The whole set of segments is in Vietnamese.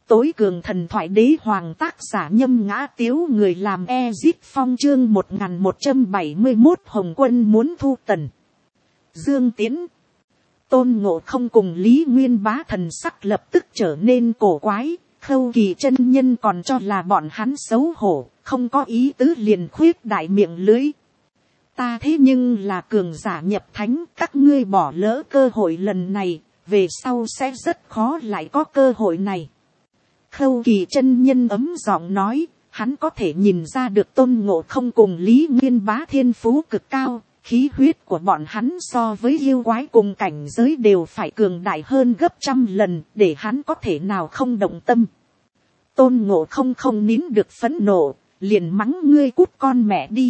Tối cường thần thoại đế hoàng, tác giả Nhâm Ngã Tiếu, người làm Ezip Phong, chương 1171 Hồng Quân muốn thu Tần Dương Tiễn. Tôn Ngộ Không cùng Lý Nguyên Bá thần sắc lập tức trở nên cổ quái. Khâu Kỳ chân nhân còn cho là bọn hắn xấu hổ, không có ý tứ liền khuyết đại miệng lưới. Ta thế nhưng là cường giả nhập thánh, các ngươi bỏ lỡ cơ hội lần này, về sau sẽ rất khó lại có cơ hội này. Khâu Kỳ chân nhân ấm giọng nói, hắn có thể nhìn ra được Tôn Ngộ Không cùng Lý Nguyên Bá thiên phú cực cao, khí huyết của bọn hắn so với yêu quái cùng cảnh giới đều phải cường đại hơn gấp trăm lần, để hắn có thể nào không động tâm. Tôn Ngộ Không không nín được phẫn nộ, liền mắng ngươi cút con mẹ đi.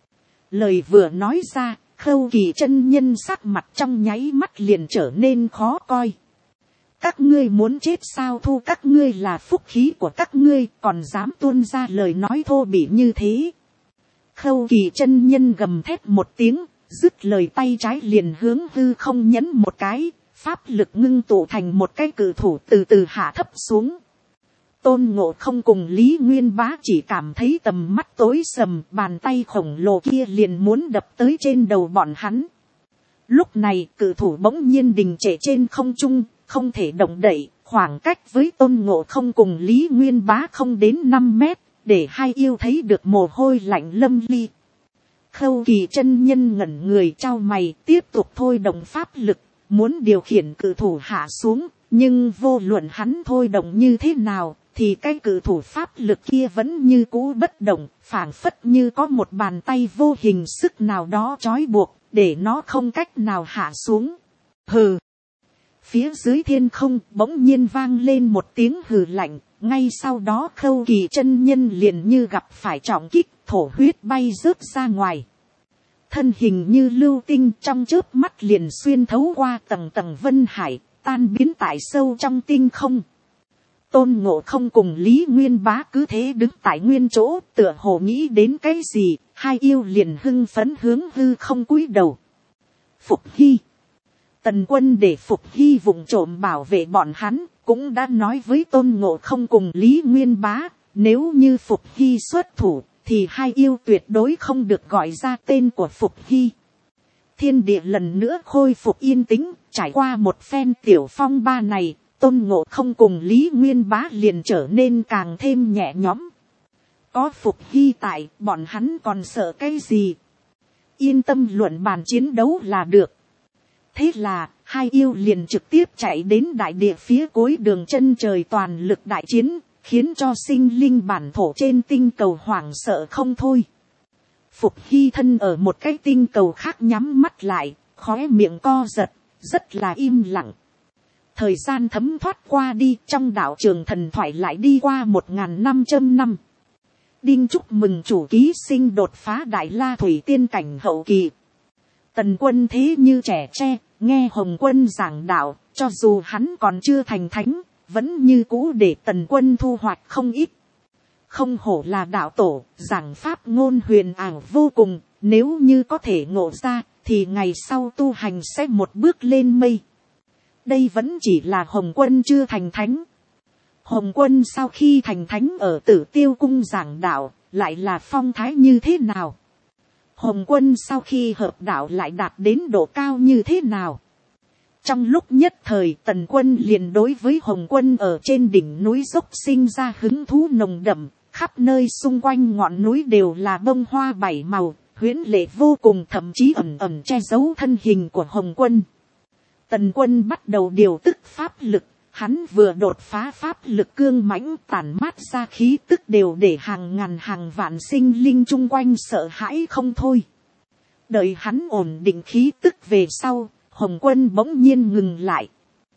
Lời vừa nói ra, Khâu Kỳ chân nhân sắc mặt trong nháy mắt liền trở nên khó coi. Các ngươi muốn chết sao, thu các ngươi là phúc khí của các ngươi, còn dám tuôn ra lời nói thô bỉ như thế. Khâu Kỳ chân nhân gầm thét một tiếng, dứt lời tay trái liền hướng hư không nhấn một cái, pháp lực ngưng tụ thành một cái cự thủ từ từ hạ thấp xuống. Tôn Ngộ Không cùng Lý Nguyên Bá chỉ cảm thấy tầm mắt tối sầm, bàn tay khổng lồ kia liền muốn đập tới trên đầu bọn hắn. Lúc này cự thủ bỗng nhiên đình trệ trên không trung, không thể động đậy, khoảng cách với Tôn Ngộ Không cùng Lý Nguyên Bá không đến 5 mét, để hai yêu thấy được mồ hôi lạnh lâm ly. Khâu Kỳ chân nhân ngẩn người trao mày, tiếp tục thôi động pháp lực, muốn điều khiển cự thủ hạ xuống, nhưng vô luận hắn thôi động như thế nào, thì cái cự thủ pháp lực kia vẫn như cũ bất động, phảng phất như có một bàn tay vô hình sức nào đó trói buộc, để nó không cách nào hạ xuống. Hừ! Phía dưới thiên không bỗng nhiên vang lên một tiếng hừ lạnh, ngay sau đó Khâu Kỳ chân nhân liền như gặp phải trọng kích, thổ huyết bay rớt ra ngoài. Thân hình như lưu tinh trong chớp mắt liền xuyên thấu qua tầng tầng vân hải, tan biến tại sâu trong tinh không. Tôn Ngộ Không cùng Lý Nguyên Bá cứ thế đứng tại nguyên chỗ, tựa hồ nghĩ đến cái gì, hai yêu liền hưng phấn hướng hư không cúi đầu. Phục Hy. Tần Quân để Phục Hy vụng trộm bảo vệ bọn hắn, cũng đã nói với Tôn Ngộ Không cùng Lý Nguyên Bá, nếu như Phục Hy xuất thủ, thì hai yêu tuyệt đối không được gọi ra tên của Phục Hy. Thiên địa lần nữa khôi phục yên tĩnh, trải qua một phen tiểu phong ba này, Tôn Ngộ Không cùng Lý Nguyên Bá liền trở nên càng thêm nhẹ nhõm. Có Phục Hy tại, bọn hắn còn sợ cái gì? Yên tâm luận bàn chiến đấu là được. Thế là, hai yêu liền trực tiếp chạy đến đại địa phía cuối đường chân trời toàn lực đại chiến, khiến cho sinh linh bản thổ trên tinh cầu hoảng sợ không thôi. Phục Hy thân ở một cái tinh cầu khác nhắm mắt lại, khóe miệng co giật, rất là im lặng. Thời gian thấm thoát qua đi, trong đạo trường thần thoại lại đi qua 1500 năm. Đinh chúc mừng chủ ký sinh đột phá đại la thủy tiên cảnh hậu kỳ. Tần Quân thế như trẻ tre, nghe Hồng Quân giảng đạo, cho dù hắn còn chưa thành thánh, vẫn như cũ để Tần Quân thu hoạch không ít. Không hổ là đạo tổ, giảng pháp ngôn huyền ảo vô cùng, nếu như có thể ngộ ra, thì ngày sau tu hành sẽ một bước lên mây. Đây vẫn chỉ là Hồng Quân chưa thành thánh. Hồng Quân sau khi thành thánh ở Tử Tiêu Cung giảng đạo, lại là phong thái như thế nào? Hồng Quân sau khi hợp đạo lại đạt đến độ cao như thế nào? Trong lúc nhất thời Tần Quân liền đối với Hồng Quân ở trên đỉnh núi dốc sinh ra hứng thú nồng đậm, khắp nơi xung quanh ngọn núi đều là bông hoa bảy màu, huyễn lệ vô cùng, thậm chí ẩn ẩn che giấu thân hình của Hồng Quân. Tần Quân bắt đầu điều tức pháp lực, hắn vừa đột phá pháp lực cương mãnh tản mát ra khí tức đều để hàng ngàn hàng vạn sinh linh chung quanh sợ hãi không thôi. Đợi hắn ổn định khí tức về sau, Hồng Quân bỗng nhiên ngừng lại.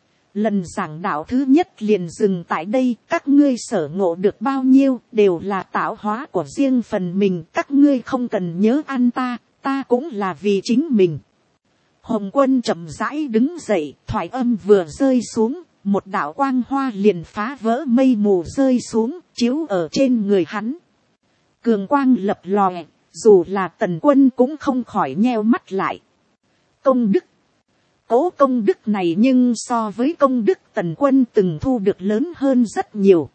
Lần giảng đạo thứ nhất liền dừng tại đây, các ngươi sở ngộ được bao nhiêu đều là tạo hóa của riêng phần mình, các ngươi không cần nhớ ăn ta, ta cũng là vì chính mình. Hồng Quân chậm rãi đứng dậy, thoại âm vừa rơi xuống, một đạo quang hoa liền phá vỡ mây mù rơi xuống, chiếu ở trên người hắn. Cường quang lập lòe, dù là Tần Quân cũng không khỏi nheo mắt lại. Công đức. Cố công đức này nhưng so với công đức Tần Quân từng thu được lớn hơn rất nhiều.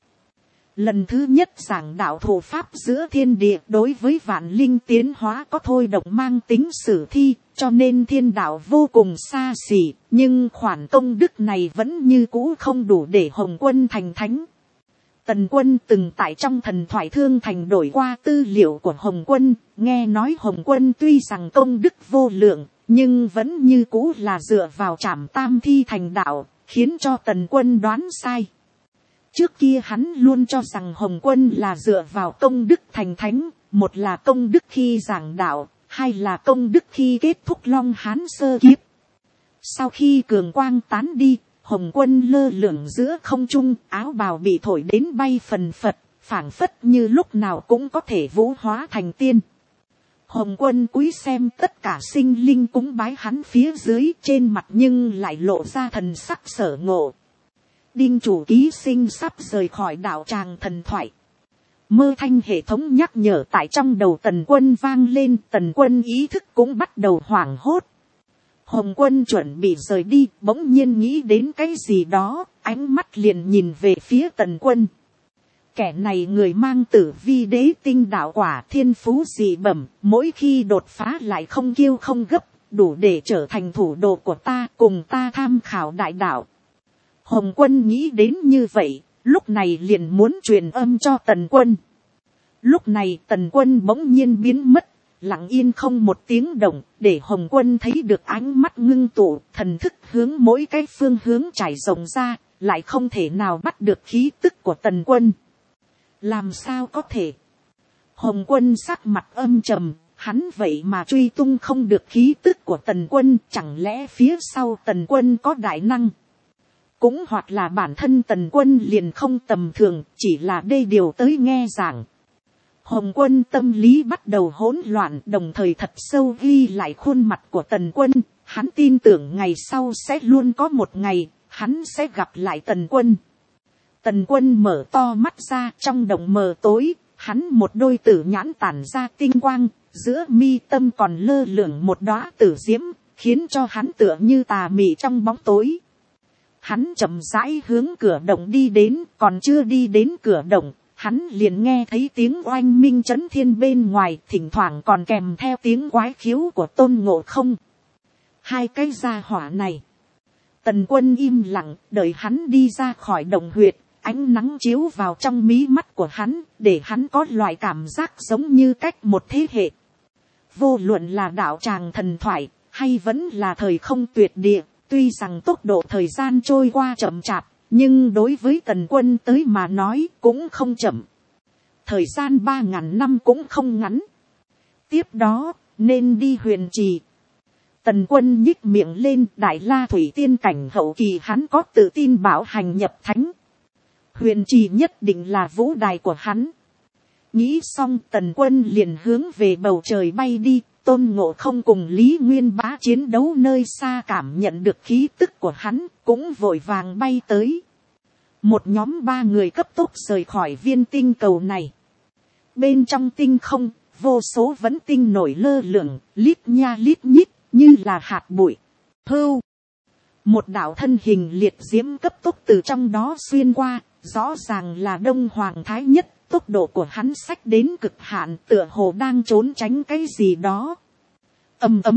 Lần thứ nhất giảng đạo thủ pháp giữa thiên địa đối với vạn linh tiến hóa có thôi động mang tính sử thi, cho nên thiên đạo vô cùng xa xỉ, nhưng khoản công đức này vẫn như cũ không đủ để Hồng Quân thành thánh. Tần Quân từng tại trong thần thoại Thương Thành đổi qua tư liệu của Hồng Quân, nghe nói Hồng Quân tuy rằng công đức vô lượng, nhưng vẫn như cũ là dựa vào trảm tam thi thành đạo, khiến cho Tần Quân đoán sai. Trước kia hắn luôn cho rằng Hồng Quân là dựa vào công đức thành thánh, một là công đức khi giảng đạo, hai là công đức khi kết thúc Long Hán sơ kiếp. Sau khi cường quang tán đi, Hồng Quân lơ lửng giữa không trung, áo bào bị thổi đến bay phần phật, phảng phất như lúc nào cũng có thể vũ hóa thành tiên. Hồng Quân cúi xem tất cả sinh linh cúng bái hắn phía dưới, trên mặt nhưng lại lộ ra thần sắc sở ngộ. Đinh chủ ký sinh sắp rời khỏi đạo tràng thần thoại. Mơ thanh hệ thống nhắc nhở tại trong đầu Tần Quân vang lên, Tần Quân ý thức cũng bắt đầu hoảng hốt. Hồng Quân chuẩn bị rời đi, bỗng nhiên nghĩ đến cái gì đó, ánh mắt liền nhìn về phía Tần Quân. Kẻ này người mang tử vi đế tinh đạo quả, thiên phú dị bẩm, mỗi khi đột phá lại không kiêu không gấp, đủ để trở thành thủ đồ của ta, cùng ta tham khảo đại đạo. Hồng Quân nghĩ đến như vậy, lúc này liền muốn truyền âm cho Tần Quân. Lúc này Tần Quân bỗng nhiên biến mất, lặng yên không một tiếng động, để Hồng Quân thấy được ánh mắt ngưng tụ, thần thức hướng mỗi cái phương hướng trải rộng ra, lại không thể nào bắt được khí tức của Tần Quân. Làm sao có thể? Hồng Quân sắc mặt âm trầm, hắn vậy mà truy tung không được khí tức của Tần Quân, chẳng lẽ phía sau Tần Quân có đại năng? Cũng hoặc là bản thân Tần Quân liền không tầm thường, chỉ là đê điều tới nghe giảng. Hồng Quân tâm lý bắt đầu hỗn loạn, đồng thời thật sâu ghi lại khuôn mặt của Tần Quân. Hắn tin tưởng ngày sau sẽ luôn có một ngày, hắn sẽ gặp lại Tần Quân. Tần Quân mở to mắt ra, trong đồng mờ tối, hắn một đôi tử nhãn tản ra tinh quang, giữa mi tâm còn lơ lửng một đóa tử diễm, khiến cho hắn tựa như tà mị trong bóng tối. Hắn chậm rãi hướng cửa động đi đến, còn chưa đi đến cửa động, hắn liền nghe thấy tiếng oanh minh chấn thiên bên ngoài, thỉnh thoảng còn kèm theo tiếng quái khiếu của Tôn Ngộ Không. Hai cái gia hỏa này. Tần Quân im lặng, đợi hắn đi ra khỏi động huyệt, ánh nắng chiếu vào trong mí mắt của hắn, để hắn có loại cảm giác giống như cách một thế hệ. Vô luận là đạo tràng thần thoại, hay vẫn là thời không tuyệt địa, tuy rằng tốc độ thời gian trôi qua chậm chạp, nhưng đối với Tần Quân tới mà nói cũng không chậm. Thời gian 3.000 năm cũng không ngắn. Tiếp đó, nên đi Huyền Trì. Tần Quân nhích miệng lên, Đại La Thủy Tiên cảnh hậu kỳ hắn có tự tin bảo hành nhập thánh. Huyền Trì nhất định là vũ đài của hắn. Nghĩ xong Tần Quân liền hướng về bầu trời bay đi. Tôn Ngộ Không cùng Lý Nguyên Bá chiến đấu nơi xa, cảm nhận được khí tức của hắn, cũng vội vàng bay tới. Một nhóm 3 người cấp tốc rời khỏi viên tinh cầu này. Bên trong tinh không, vô số vẫn tinh nổi lơ lửng, lít nha lít nhít, như là hạt bụi. Hưu. Một đạo thân hình liệt diễm cấp tốc từ trong đó xuyên qua, rõ ràng là Đông Hoàng Thái Nhất. Tốc độ của hắn xách đến cực hạn, tựa hồ đang trốn tránh cái gì đó. Ầm ầm.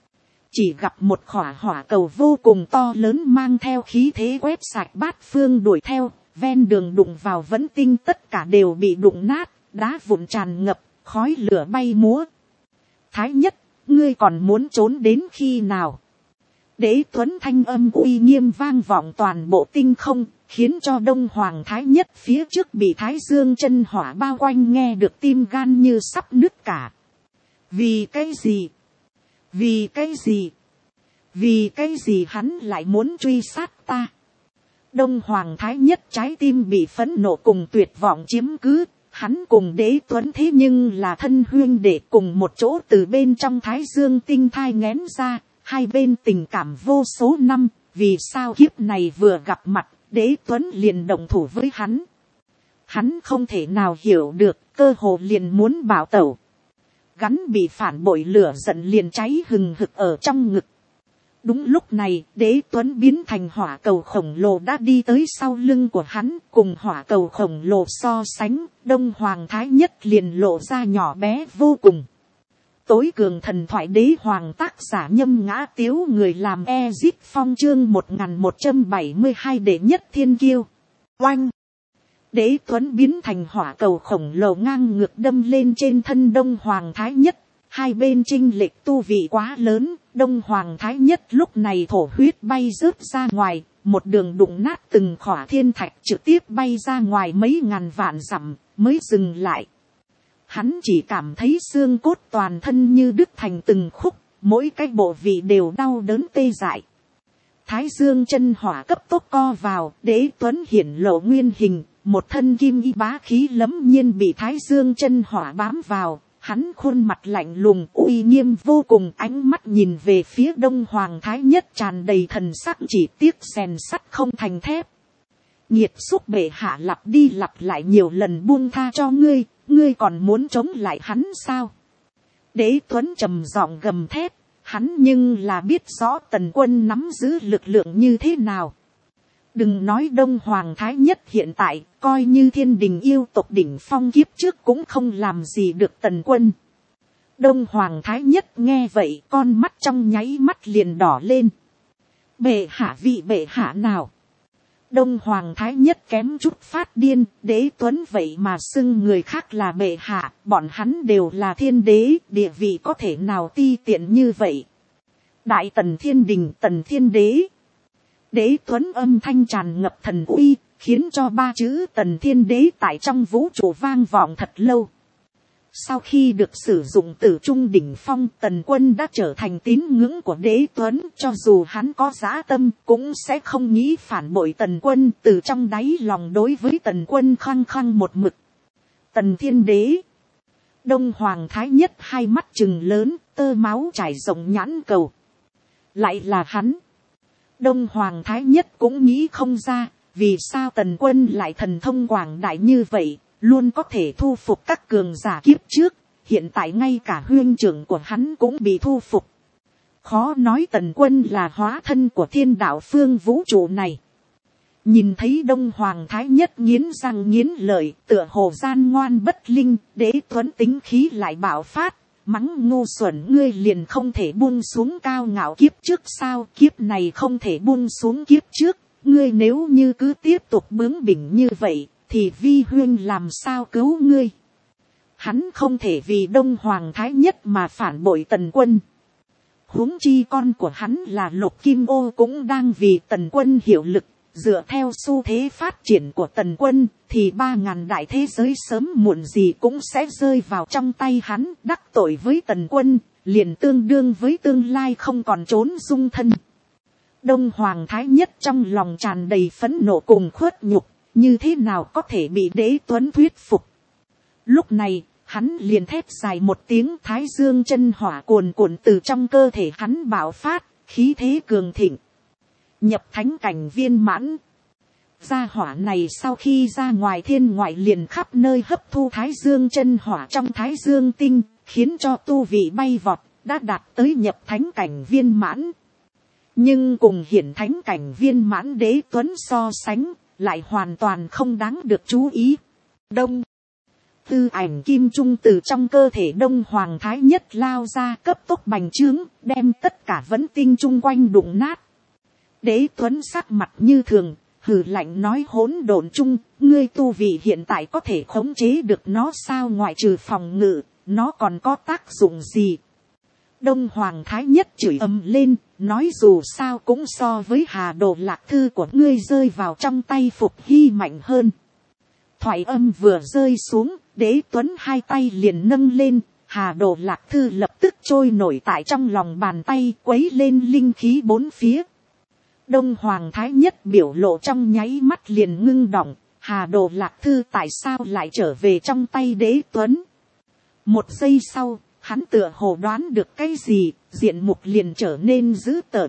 Chỉ gặp một khỏa hỏa cầu vô cùng to lớn mang theo khí thế quét sạch bát phương đuổi theo, ven đường đụng vào vẫn tinh tất cả đều bị đụng nát, đá vụn tràn ngập, khói lửa bay múa. Thái Nhất, ngươi còn muốn trốn đến khi nào? Đế Tuấn thanh âm uy nghiêm vang vọng toàn bộ tinh không, khiến cho Đông Hoàng Thái Nhất phía trước bị Thái Dương chân hỏa bao quanh nghe được tim gan như sắp nứt cả. Vì cái gì? Vì cái gì? Vì cái gì hắn lại muốn truy sát ta? Đông Hoàng Thái Nhất trái tim bị phẫn nộ cùng tuyệt vọng chiếm cứ. Hắn cùng Đế Tuấn thế nhưng là thân huynh đệ cùng một chỗ từ bên trong Thái Dương tinh thai nghén ra. Hai bên tình cảm vô số năm, vì sao kiếp này vừa gặp mặt, Đế Tuấn liền động thủ với hắn. Hắn không thể nào hiểu được, cơ hồ liền muốn bảo tẩu. Gắn bị phản bội lửa giận liền cháy hừng hực ở trong ngực. Đúng lúc này, Đế Tuấn biến thành hỏa cầu khổng lồ đã đi tới sau lưng của hắn, cùng hỏa cầu khổng lồ so sánh, Đông Hoàng Thái Nhất liền lộ ra nhỏ bé vô cùng. Tối cường thần thoại đế hoàng tác giả Nhâm Ngã Tiếu, người làm Ezip Phong, chương 1172 đệ nhất thiên kiêu. Oanh! Đế Tuấn biến thành hỏa cầu khổng lồ ngang ngược đâm lên trên thân Đông Hoàng Thái Nhất. Hai bên chênh lệch tu vị quá lớn, Đông Hoàng Thái Nhất lúc này thổ huyết bay rớt ra ngoài, một đường đụng nát từng khỏa thiên thạch, trực tiếp bay ra ngoài mấy ngàn vạn dặm, mới dừng lại. Hắn chỉ cảm thấy xương cốt toàn thân như đứt thành từng khúc, mỗi cái bộ vị đều đau đớn tê dại. Thái Dương chân hỏa cấp tốc co vào, Đế Tuấn hiển lộ nguyên hình, một thân kim y bá khí lẫm nhiên bị Thái Dương chân hỏa bám vào. Hắn khuôn mặt lạnh lùng uy nghiêm vô cùng, ánh mắt nhìn về phía Đông Hoàng Thái Nhất tràn đầy thần sắc, chỉ tiếc rèn sắt không thành thép. Nhiệt xúc bệ hạ lặp đi lặp lại nhiều lần buông tha cho ngươi, ngươi còn muốn chống lại hắn sao? Đế Tuấn trầm giọng gầm thét, hắn nhưng là biết rõ Tần Quân nắm giữ lực lượng như thế nào. Đừng nói Đông Hoàng Thái Nhất hiện tại, coi như thiên đình yêu tộc đỉnh phong kiếp trước cũng không làm gì được Tần Quân. Đông Hoàng Thái Nhất nghe vậy, con mắt trong nháy mắt liền đỏ lên. Bệ hạ, vị bệ hạ nào? Đông Hoàng Thái Nhất kém chút phát điên, Đế Tuấn vậy mà xưng người khác là bệ hạ, bọn hắn đều là thiên đế, địa vị có thể nào ti tiện như vậy? Đại Tần Thiên Đình, Tần Thiên Đế. Đế Tuấn âm thanh tràn ngập thần uy, khiến cho ba chữ Tần Thiên Đế tại trong vũ trụ vang vọng thật lâu. Sau khi được sử dụng Tử Trung đỉnh phong, Tần Quân đã trở thành tín ngưỡng của Đế Tuấn, cho dù hắn có dã tâm cũng sẽ không nghĩ phản bội Tần Quân, từ trong đáy lòng đối với Tần Quân khăng khăng một mực. Tần Thiên Đế. Đông Hoàng Thái Nhất hai mắt trừng lớn, tơ máu chảy rộng nhãn cầu. Lại là hắn. Đông Hoàng Thái Nhất cũng nghĩ không ra, vì sao Tần Quân lại thần thông quảng đại như vậy, luôn có thể thu phục các cường giả kiếp trước, hiện tại ngay cả huynh trưởng của hắn cũng bị thu phục. Khó nói Tần Quân là hóa thân của thiên đạo phương vũ trụ này. Nhìn thấy Đông Hoàng Thái Nhất nghiến răng nghiến lợi, tựa hồ gian ngoan bất linh, Đế Tuấn tính khí lại bạo phát. Mắng ngu xuẩn, ngươi liền không thể buông xuống cao ngạo kiếp trước sao? Kiếp này không thể buông xuống kiếp trước, ngươi nếu như cứ tiếp tục bướng bỉnh như vậy, thì vi huynh làm sao cứu ngươi? Hắn không thể vì Đông Hoàng Thái Nhất mà phản bội Tần Quân. Huống chi con của hắn là Lục Kim Ô cũng đang vì Tần Quân hiệu lực. Dựa theo xu thế phát triển của Tần Quân, thì 3.000 đại thế giới sớm muộn gì cũng sẽ rơi vào trong tay hắn. Đắc tội với Tần Quân, liền tương đương với tương lai không còn trốn dung thân. Đông Hoàng Thái Nhất trong lòng tràn đầy phẫn nộ cùng khuất nhục, như thế nào có thể bị Đế Tuấn thuyết phục. Lúc này, hắn liền thét dài một tiếng, Thái Dương chân hỏa cuồn cuộn từ trong cơ thể hắn bạo phát, khí thế cường thịnh. Nhập thánh cảnh viên mãn. Gia hỏa này sau khi ra ngoài thiên ngoại liền khắp nơi hấp thu Thái Dương chân hỏa trong Thái Dương tinh, khiến cho tu vị bay vọt, đã đạt tới nhập thánh cảnh viên mãn. Nhưng cùng hiển thánh cảnh viên mãn Đế Tuấn so sánh, lại hoàn toàn không đáng được chú ý. Đông. Tư ảnh kim trung từ trong cơ thể Đông Hoàng Thái Nhất lao ra, cấp tốc bành trướng, đem tất cả vấn tinh chung quanh đụng nát. Đế Tuấn sắc mặt như thường, hừ lạnh nói, hỗn độn chung, ngươi tu vị hiện tại có thể khống chế được nó sao? Ngoại trừ phòng ngự, nó còn có tác dụng gì? Đông Hoàng Thái Nhất chửi ầm lên, nói dù sao cũng so với Hà Đồ Lạc Thư của ngươi rơi vào trong tay Phục Hy mạnh hơn. Thoại âm vừa rơi xuống, Đế Tuấn hai tay liền nâng lên, Hà Đồ Lạc Thư lập tức trôi nổi tại trong lòng bàn tay, quấy lên linh khí bốn phía. Đông Hoàng Thái Nhất biểu lộ trong nháy mắt liền ngưng đọng, Hà Đồ Lạc Thư tại sao lại trở về trong tay Đế Tuấn? Một giây sau, hắn tựa hồ đoán được cái gì, diện mục liền trở nên dữ tợn.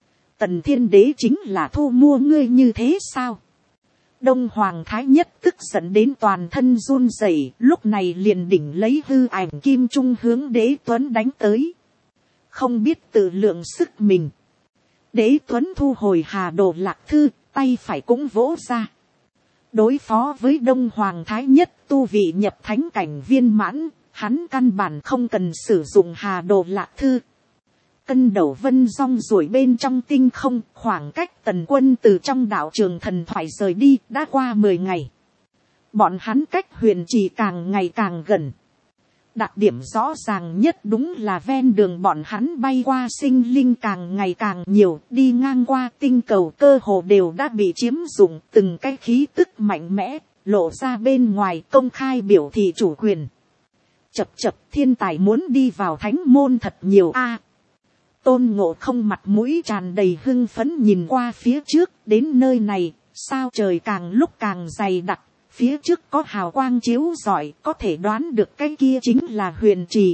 Tần Thiên Đế chính là thu mua ngươi như thế sao? Đông Hoàng Thái Nhất tức giận đến toàn thân run rẩy, lúc này liền đỉnh lấy hư ảnh kim trung hướng Đế Tuấn đánh tới. Không biết tự lượng sức mình. Đế Tuấn thu hồi Hà Đồ Lạc Thư, tay phải cũng vỗ ra. Đối phó với Đông Hoàng Thái Nhất tu vị nhập thánh cảnh viên mãn, hắn căn bản không cần sử dụng Hà Đồ Lạc Thư. Cân đầu vân rong ruổi bên trong tinh không, khoảng cách Tần Quân từ trong đạo trường thần thoại rời đi đã qua 10 ngày. Bọn hắn cách huyền trì càng ngày càng gần. Đặc điểm rõ ràng nhất đúng là ven đường bọn hắn bay qua sinh linh càng ngày càng nhiều, đi ngang qua tinh cầu cơ hồ đều đã bị chiếm dụng, từng cái khí tức mạnh mẽ, lộ ra bên ngoài công khai biểu thị chủ quyền. Chập chập, thiên tài muốn đi vào thánh môn thật nhiều a. Tôn Ngộ Không mặt mũi tràn đầy hưng phấn nhìn qua phía trước, đến nơi này, sao trời càng lúc càng dày đặc. Phía trước có hào quang chiếu rọi, có thể đoán được cái kia chính là huyền trì.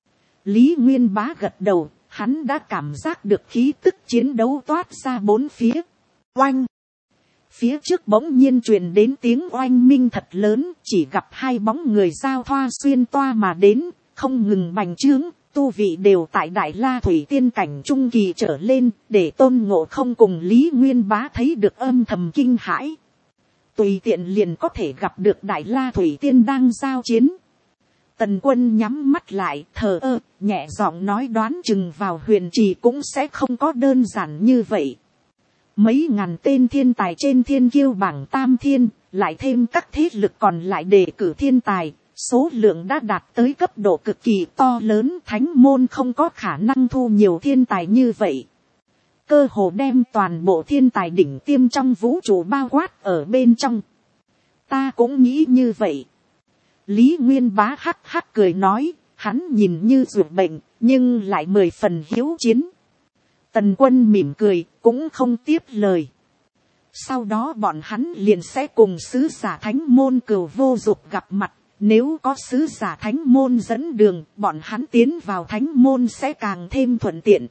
Lý Nguyên Bá gật đầu, hắn đã cảm giác được khí tức chiến đấu toát ra bốn phía. Oanh! Phía trước bỗng nhiên truyền đến tiếng oanh minh thật lớn, chỉ gặp hai bóng người giao thoa xuyên toa mà đến, không ngừng bành trướng, tu vị đều tại Đại La Thủy Tiên cảnh trung kỳ trở lên, để Tôn Ngộ Không cùng Lý Nguyên Bá thấy được âm thầm kinh hãi. Tùy tiện liền có thể gặp được Đại La Thủy Tiên đang giao chiến. Tần Quân nhắm mắt lại, thờ ơ, nhẹ giọng nói đoán chừng vào huyền trì cũng sẽ không có đơn giản như vậy. Mấy ngàn tên thiên tài trên thiên kiêu bảng tam thiên, lại thêm các thế lực còn lại đề cử thiên tài, số lượng đã đạt tới cấp độ cực kỳ to lớn, thánh môn không có khả năng thu nhiều thiên tài như vậy. Cơ hồ đem toàn bộ thiên tài đỉnh tiêm trong vũ trụ bao quát ở bên trong. Ta cũng nghĩ như vậy. Lý Nguyên Bá hắc hắc cười nói, hắn nhìn như ruột bệnh, nhưng lại 10 phần hiếu chiến. Tần Quân mỉm cười, cũng không tiếp lời. Sau đó bọn hắn liền sẽ cùng sứ giả thánh môn Cửu Vô Dục gặp mặt. Nếu có sứ giả thánh môn dẫn đường, bọn hắn tiến vào thánh môn sẽ càng thêm thuận tiện.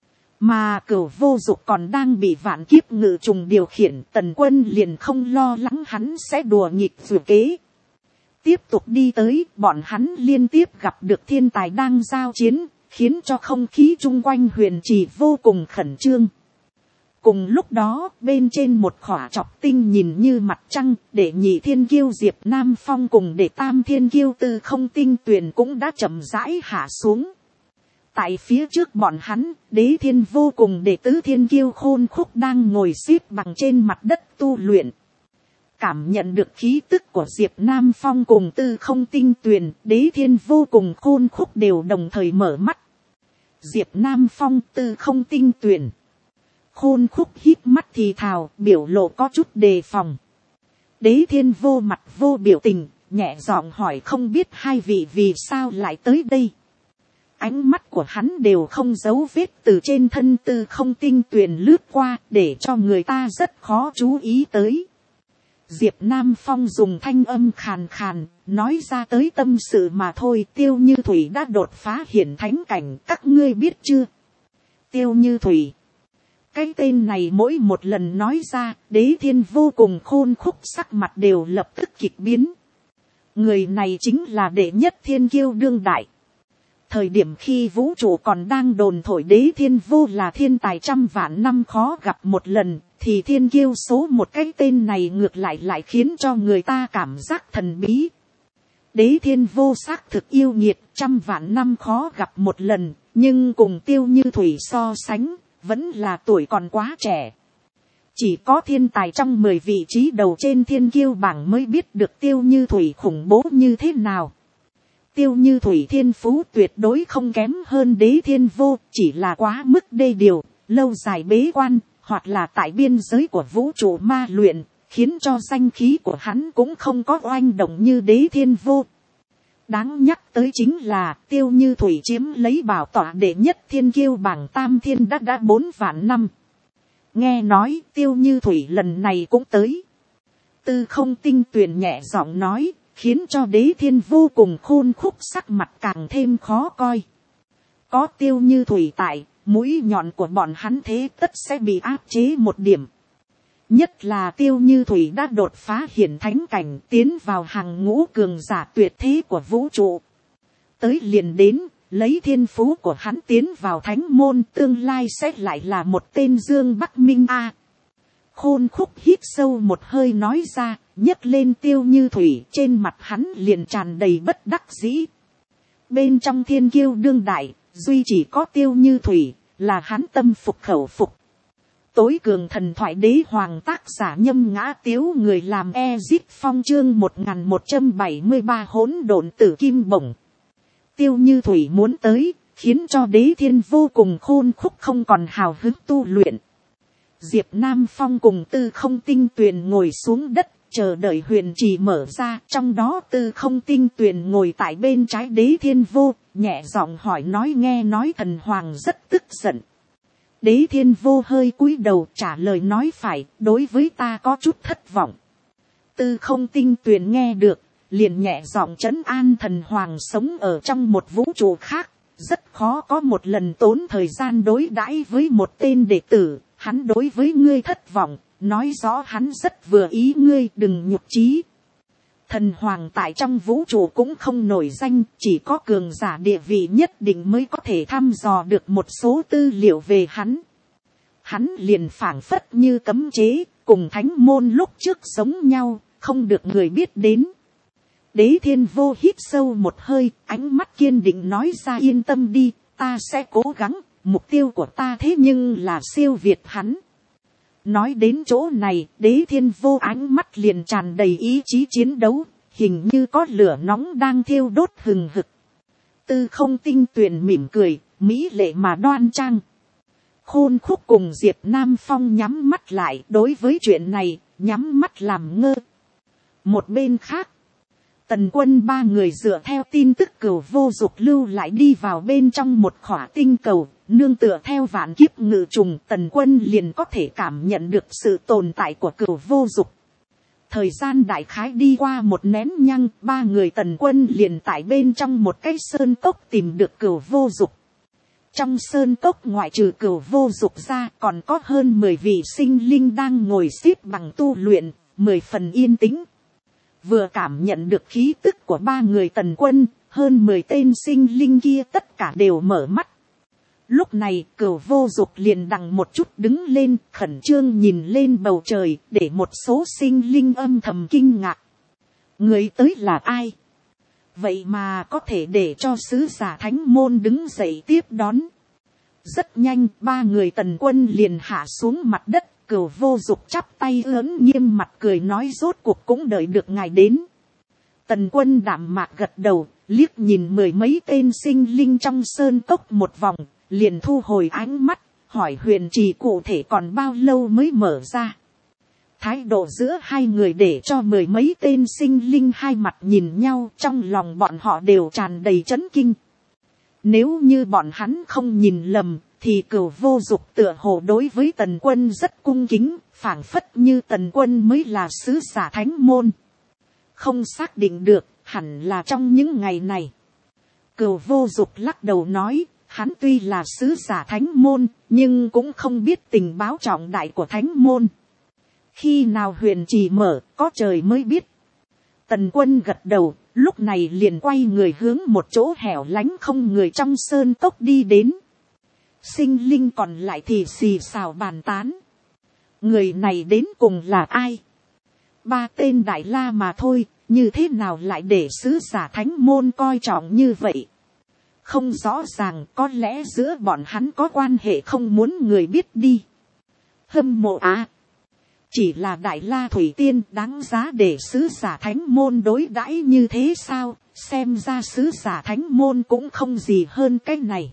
Mà Cửu Vô Dục còn đang bị vạn kiếp ngự trùng điều khiển, Tần Quân liền không lo lắng hắn sẽ đùa nghịch dù kế. Tiếp tục đi tới, bọn hắn liên tiếp gặp được thiên tài đang giao chiến, khiến cho không khí chung quanh huyền trì vô cùng khẩn trương. Cùng lúc đó, bên trên một khỏa chọc tinh nhìn như mặt trăng, để nhị thiên kiêu Diệp Nam Phong cùng để tam thiên kiêu Tư Không Tinh Tuyền cũng đã chậm rãi hạ xuống. Tại phía trước bọn hắn, Đế Thiên Vô cùng để tứ thiên kiêu Khôn Khúc đang ngồi xếp bằng trên mặt đất tu luyện. Cảm nhận được khí tức của Diệp Nam Phong cùng Tư Không Tinh Tuyền, Đế Thiên Vô cùng Khôn Khúc đều đồng thời mở mắt. Diệp Nam Phong, Tư Không Tinh Tuyền. Khôn Khúc hít mắt thì thào, biểu lộ có chút đề phòng. Đế Thiên Vô mặt vô biểu tình, nhẹ giọng hỏi không biết hai vị vì sao lại tới đây. Ánh mắt của hắn đều không giấu vết từ trên thân Tư Không Tinh Tuyền lướt qua, để cho người ta rất khó chú ý tới. Diệp Nam Phong dùng thanh âm khàn khàn, nói ra tới tâm sự mà thôi. Tiêu Như Thủy đã đột phá hiển thánh cảnh, các ngươi biết chưa? Tiêu Như Thủy. Cái tên này mỗi một lần nói ra, Đế Thiên Vô cùng Khôn Khúc sắc mặt đều lập tức kịch biến. Người này chính là đệ nhất thiên kiêu đương đại. Thời điểm khi vũ trụ còn đang đồn thổi Đế Thiên Vô là thiên tài trăm vạn năm khó gặp một lần, thì thiên kiêu số một cái tên này ngược lại khiến cho người ta cảm giác thần bí. Đế Thiên Vô xác thực yêu nghiệt, trăm vạn năm khó gặp một lần, nhưng cùng Tiêu Như Thủy so sánh, vẫn là tuổi còn quá trẻ. Chỉ có thiên tài trong 10 vị trí đầu trên thiên kiêu bảng mới biết được Tiêu Như Thủy khủng bố như thế nào. Tiêu Như Thủy thiên phú tuyệt đối không kém hơn Đế Thiên Vô, chỉ là quá mức đê điều, lâu dài bế quan, hoặc là tại biên giới của vũ trụ ma luyện, khiến cho danh khí của hắn cũng không có oanh động như Đế Thiên Vô. Đáng nhắc tới chính là Tiêu Như Thủy chiếm lấy bảo tọa đệ nhất thiên kiêu bảng tam thiên đã 4 vạn năm. Nghe nói Tiêu Như Thủy lần này cũng tới. Tư Không Tinh Tuyền nhẹ giọng nói, khiến cho Đế Thiên Vô cùng Khôn Khúc sắc mặt càng thêm khó coi. Có Tiêu Như Thủy tại, mũi nhọn của bọn hắn thế tất sẽ bị áp chế một điểm. Nhất là Tiêu Như Thủy đã đột phá hiển thánh cảnh, tiến vào hàng ngũ cường giả tuyệt thế của vũ trụ. Tới liền đến, lấy thiên phú của hắn tiến vào thánh môn tương lai sẽ lại là một tên Dương Bắc Minh a. Khôn Khúc hít sâu một hơi nói ra, nhấc lên Tiêu Như Thủy, trên mặt hắn liền tràn đầy bất đắc dĩ. Bên trong thiên kiêu đương đại, duy chỉ có Tiêu Như Thủy, là hắn tâm phục khẩu phục. Tối cường thần thoại đế hoàng tác giả Nhâm Ngã Tiếu, người làm Ezit Phong chương 1173 hỗn độn tử kim bổng. Tiêu Như Thủy muốn tới, khiến cho Đế Thiên vô cùng Khôn Khúc không còn hào hứng tu luyện. Diệp Nam Phong cùng Tư Không Tinh Tuyền ngồi xuống đất, chờ đợi huyền trì mở ra. Trong đó Tư Không Tinh Tuyền ngồi tại bên trái Đế Thiên vô, nhẹ giọng hỏi nói, nghe nói thần hoàng rất tức giận. Đế Thiên vô hơi cúi đầu trả lời nói, phải, đối với ta có chút thất vọng. Tư Không Tinh Tuyền nghe được, liền nhẹ giọng trấn an, thần hoàng sống ở trong một vũ trụ khác, rất khó có một lần tốn thời gian đối đãi với một tên đệ tử. Hắn đối với ngươi thất vọng, nói rõ hắn rất vừa ý ngươi, đừng nhục chí. Thần hoàng tại trong vũ trụ cũng không nổi danh, chỉ có cường giả địa vị nhất định mới có thể thăm dò được một số tư liệu về hắn. Hắn liền phảng phất như cấm chế, cùng thánh môn lúc trước sống nhau, không được người biết đến. Đế Thiên vô hít sâu một hơi, ánh mắt kiên định nói ra, yên tâm đi, ta sẽ cố gắng, mục tiêu của ta thế nhưng là siêu việt hắn. Nói đến chỗ này, Đế Thiên vô ánh mắt liền tràn đầy ý chí chiến đấu, hình như có lửa nóng đang thiêu đốt hừng hực. Tư Không Tinh Tuyền mỉm cười, mỹ lệ mà đoan trang. Khôn Khúc cùng Diệp Nam Phong nhắm mắt lại, đối với chuyện này, nhắm mắt làm ngơ. Một bên khác, Tần Quân ba người dựa theo tin tức Cửu Vô Dục lưu lại đi vào bên trong một khỏa tinh cầu, nương tựa theo vạn kiếp ngự trùng, Tần Quân liền có thể cảm nhận được sự tồn tại của Cửu Vô Dục. Thời gian đại khái đi qua một nén nhăng, ba người Tần Quân liền tại bên trong một cái sơn cốc tìm được Cửu Vô Dục. Trong sơn cốc ngoại trừ Cửu Vô Dục ra, còn có hơn 10 vị sinh linh đang ngồi xếp bằng tu luyện, 10 phần yên tĩnh. Vừa cảm nhận được khí tức của ba người Tần Quân, hơn 10 tên sinh linh kia tất cả đều mở mắt. Lúc này Cửu Vô Dục liền đằng một chút đứng lên, khẩn trương nhìn lên bầu trời, để một số sinh linh âm thầm kinh ngạc. Người tới là ai? Vậy mà có thể để cho sứ giả thánh môn đứng dậy tiếp đón. Rất nhanh, ba người Tần Quân liền hạ xuống mặt đất. Cửu Vô Dục chắp tay ưỡn nghiêm mặt cười nói, rốt cuộc cũng đợi được ngài đến. Tần Quân đạm mạc gật đầu, liếc nhìn 10 mấy tên sinh linh trong sơn cốc một vòng, liền thu hồi ánh mắt, hỏi huyền trì cụ thể còn bao lâu mới mở ra. Thái độ giữa hai người để cho 10 mấy tên sinh linh hai mặt nhìn nhau, trong lòng bọn họ đều tràn đầy chấn kinh. Nếu như bọn hắn không nhìn lầm, thì Cửu Vô Dục tựa hồ đối với Tần Quân rất cung kính, phảng phất như Tần Quân mới là sứ giả thánh môn. Không xác định được, hẳn là trong những ngày này. Cửu Vô Dục lắc đầu nói, hắn tuy là sứ giả thánh môn, nhưng cũng không biết tình báo trọng đại của thánh môn. Khi nào huyền trì mở, có trời mới biết. Tần Quân gật đầu, lúc này liền quay người hướng một chỗ hẻo lánh không người trong sơn cốc đi đến. Sinh linh còn lại thì xì xào bàn tán. Người này đến cùng là ai? 3 tên đại la mà thôi, như thế nào lại để sứ giả thánh môn coi trọng như vậy? Không rõ ràng, có lẽ giữa bọn hắn có quan hệ không muốn người biết đi. Hâm mộ á. Chỉ là đại la thủy tiên đáng giá để sứ giả thánh môn đối đãi như thế sao? Xem ra sứ giả thánh môn cũng không gì hơn cái này.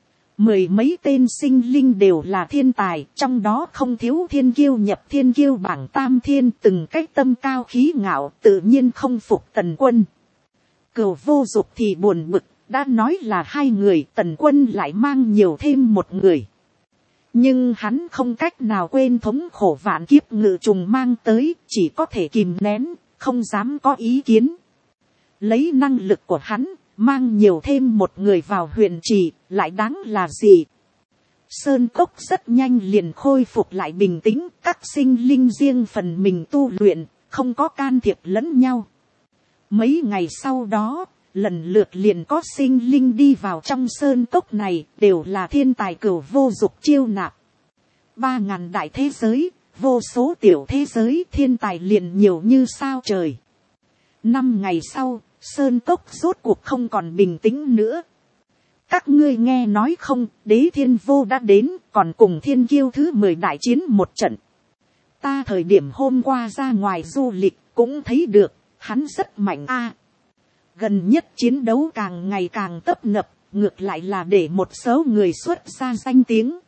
10 mấy tên sinh linh đều là thiên tài, trong đó không thiếu thiên kiêu nhập thiên kiêu bảng tam thiên, từng cách tâm cao khí ngạo, tự nhiên không phục Tần Quân. Cửu Vô Dục thì buồn bực, đã nói là 2 người, Tần Quân lại mang nhiều thêm một người. Nhưng hắn không cách nào quên thống khổ vạn kiếp ngự trùng mang tới, chỉ có thể kìm nén, không dám có ý kiến. Lấy năng lực của hắn, mang nhiều thêm một người vào huyền trì, lại đáng là gì? Sơn cốc rất nhanh liền khôi phục lại bình tĩnh, các sinh linh riêng phần mình tu luyện, không có can thiệp lẫn nhau. Mấy ngày sau đó, lần lượt liền có sinh linh đi vào trong sơn cốc này, đều là thiên tài cửu vô dục chiêu nạp. 3.000 đại thế giới, vô số tiểu thế giới, thiên tài liền nhiều như sao trời. 5 ngày sau, sơn cốc rốt cuộc không còn bình tĩnh nữa. Các ngươi nghe nói không, đế thiên vô đã đến, còn cùng thiên kiêu thứ 10 đại chiến một trận. Ta thời điểm hôm qua ra ngoài du lịch, cũng thấy được, hắn rất mạnh a. Gần nhất chiến đấu càng ngày càng tấp nập, ngược lại là để một số người xuất ra danh tiếng.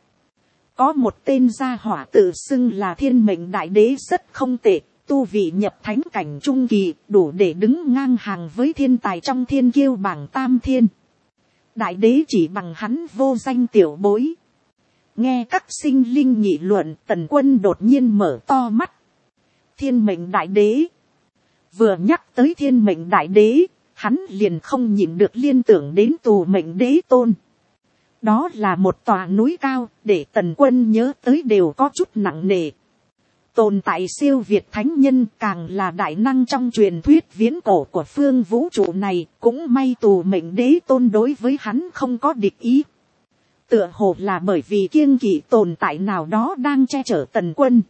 Có một tên gia hỏa tự xưng là thiên mệnh đại đế rất không tệ, tu vị nhập thánh cảnh trung kỳ, đủ để đứng ngang hàng với thiên tài trong thiên kiêu bảng tam thiên. Đại đế chỉ bằng hắn vô danh tiểu bối. Nghe các sinh linh nghị luận, Tần Quân đột nhiên mở to mắt. Thiên mệnh đại đế. Vừa nhắc tới thiên mệnh đại đế, hắn liền không nhịn được liên tưởng đến Tù Mệnh Đế Tôn. Đó là một tòa núi cao, để Tần Quân nhớ tới đều có chút nặng nề. Tồn tại siêu việt thánh nhân, càng là đại năng trong truyền thuyết viễn cổ của phương vũ trụ này, cũng may Tù Mệnh Đế Tôn đối với hắn không có địch ý. Tựa hồ là bởi vì kiêng kỵ tồn tại nào đó đang che chở Tần Quân.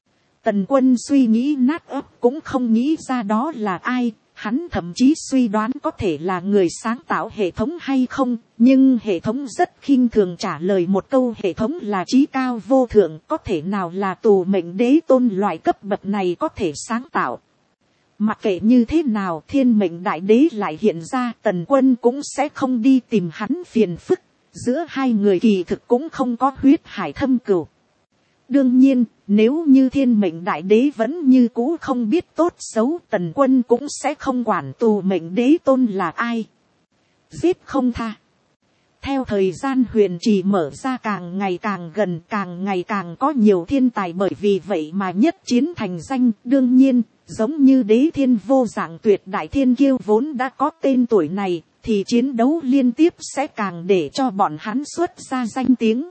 Tần Quân suy nghĩ nát óc cũng không nghĩ ra đó là ai. Hắn thậm chí suy đoán có thể là người sáng tạo hệ thống hay không, nhưng hệ thống rất khinh thường trả lời một câu hệ thống là trí cao vô thượng, có thể nào là Tù Mệnh Đế Tôn loại cấp bậc này có thể sáng tạo. Mặc kệ như thế nào, thiên mệnh đại đế lại hiện ra, Tần Quân cũng sẽ không đi tìm hắn phiền phức, giữa hai người kỳ thực cũng không có huyết hải thâm cừu. Đương nhiên, nếu như thiên mệnh đại đế vẫn như cũ không biết tốt xấu, Tần Quân cũng sẽ không quản Tù Mệnh Đế Tôn là ai. Giết không tha. Theo thời gian huyền trì mở ra càng ngày càng gần, càng ngày càng có nhiều thiên tài, bởi vì vậy mà nhất chiến thành danh. Đương nhiên, giống như đế thiên vô dạng tuyệt đại thiên kiêu vốn đã có tên tuổi này, thì chiến đấu liên tiếp sẽ càng để cho bọn hắn xuất ra danh tiếng.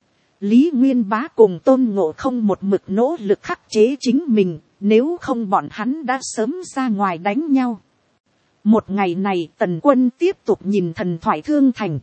Lý Nguyên Bá cùng Tôn Ngộ Không một mực nỗ lực khắc chế chính mình, nếu không bọn hắn đã sớm ra ngoài đánh nhau. Một ngày này Tần Quân tiếp tục nhìn Thần Thoại Thương Thành.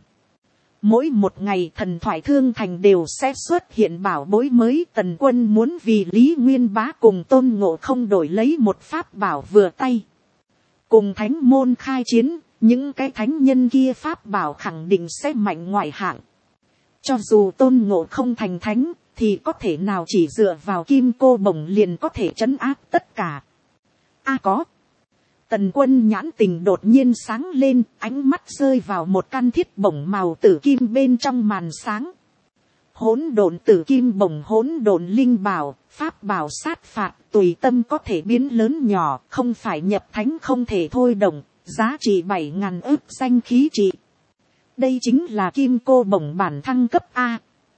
Mỗi một ngày Thần Thoại Thương Thành đều sẽ xuất hiện bảo bối mới. Tần Quân muốn vì Lý Nguyên Bá cùng Tôn Ngộ Không đổi lấy một pháp bảo vừa tay. Cùng thánh môn khai chiến, những cái thánh nhân kia pháp bảo khẳng định sẽ mạnh ngoại hạng. Cho dù Tôn Ngộ Không thành thánh, thì có thể nào chỉ dựa vào kim cô bổng liền có thể trấn áp tất cả. Có. Tần Quân nhãn tình đột nhiên sáng lên, ánh mắt rơi vào một căn thiết bổng màu tử kim bên trong màn sáng. Hỗn độn tử kim bổng, hỗn độn linh bảo, pháp bảo sát phạt, tùy tâm có thể biến lớn nhỏ, không phải nhập thánh không thể thôi động, giá trị 7.000 ức danh khí trị. Đây chính là kim cô bổng bản thăng cấp A.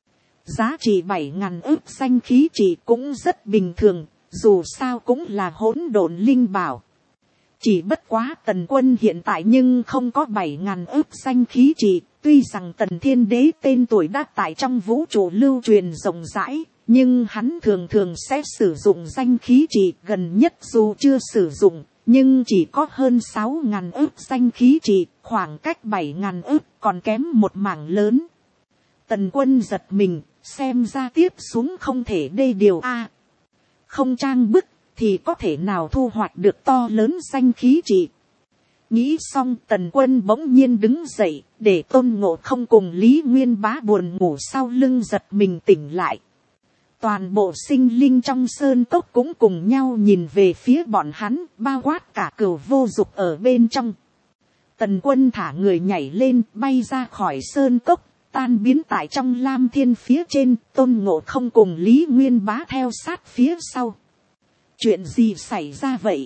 Giá trị 7.000 ức danh khí trị cũng rất bình thường, dù sao cũng là hỗn độn linh bảo. Chỉ bất quá Tần Quân hiện tại nhưng không có 7.000 ức danh khí trị, tuy rằng Tần Thiên Đế tên tuổi đã tại trong vũ trụ lưu truyền rộng rãi, nhưng hắn thường thường sẽ sử dụng danh khí trị, gần nhất dù chưa sử dụng, nhưng chỉ có hơn 6.000 ức danh khí trị, khoảng cách 7.000 ức còn kém một mảng lớn. Tần Quân giật mình, xem ra tiếp xuống không thể đê điều A. Không trang bức, thì có thể nào thu hoạch được to lớn danh khí trị. Nghĩ xong Tần Quân bỗng nhiên đứng dậy, để Tôn Ngộ Không cùng Lý Nguyên Bá buồn ngủ sau lưng giật mình tỉnh lại. Toàn bộ sinh linh trong sơn cốc cũng cùng nhau nhìn về phía bọn hắn, bao quát cả Cửu Vô Dục ở bên trong. Tần Quân thả người nhảy lên, bay ra khỏi sơn cốc, tan biến tại trong lam thiên phía trên. Tôn Ngộ Không cùng Lý Nguyên Bá theo sát phía sau. Chuyện gì xảy ra vậy?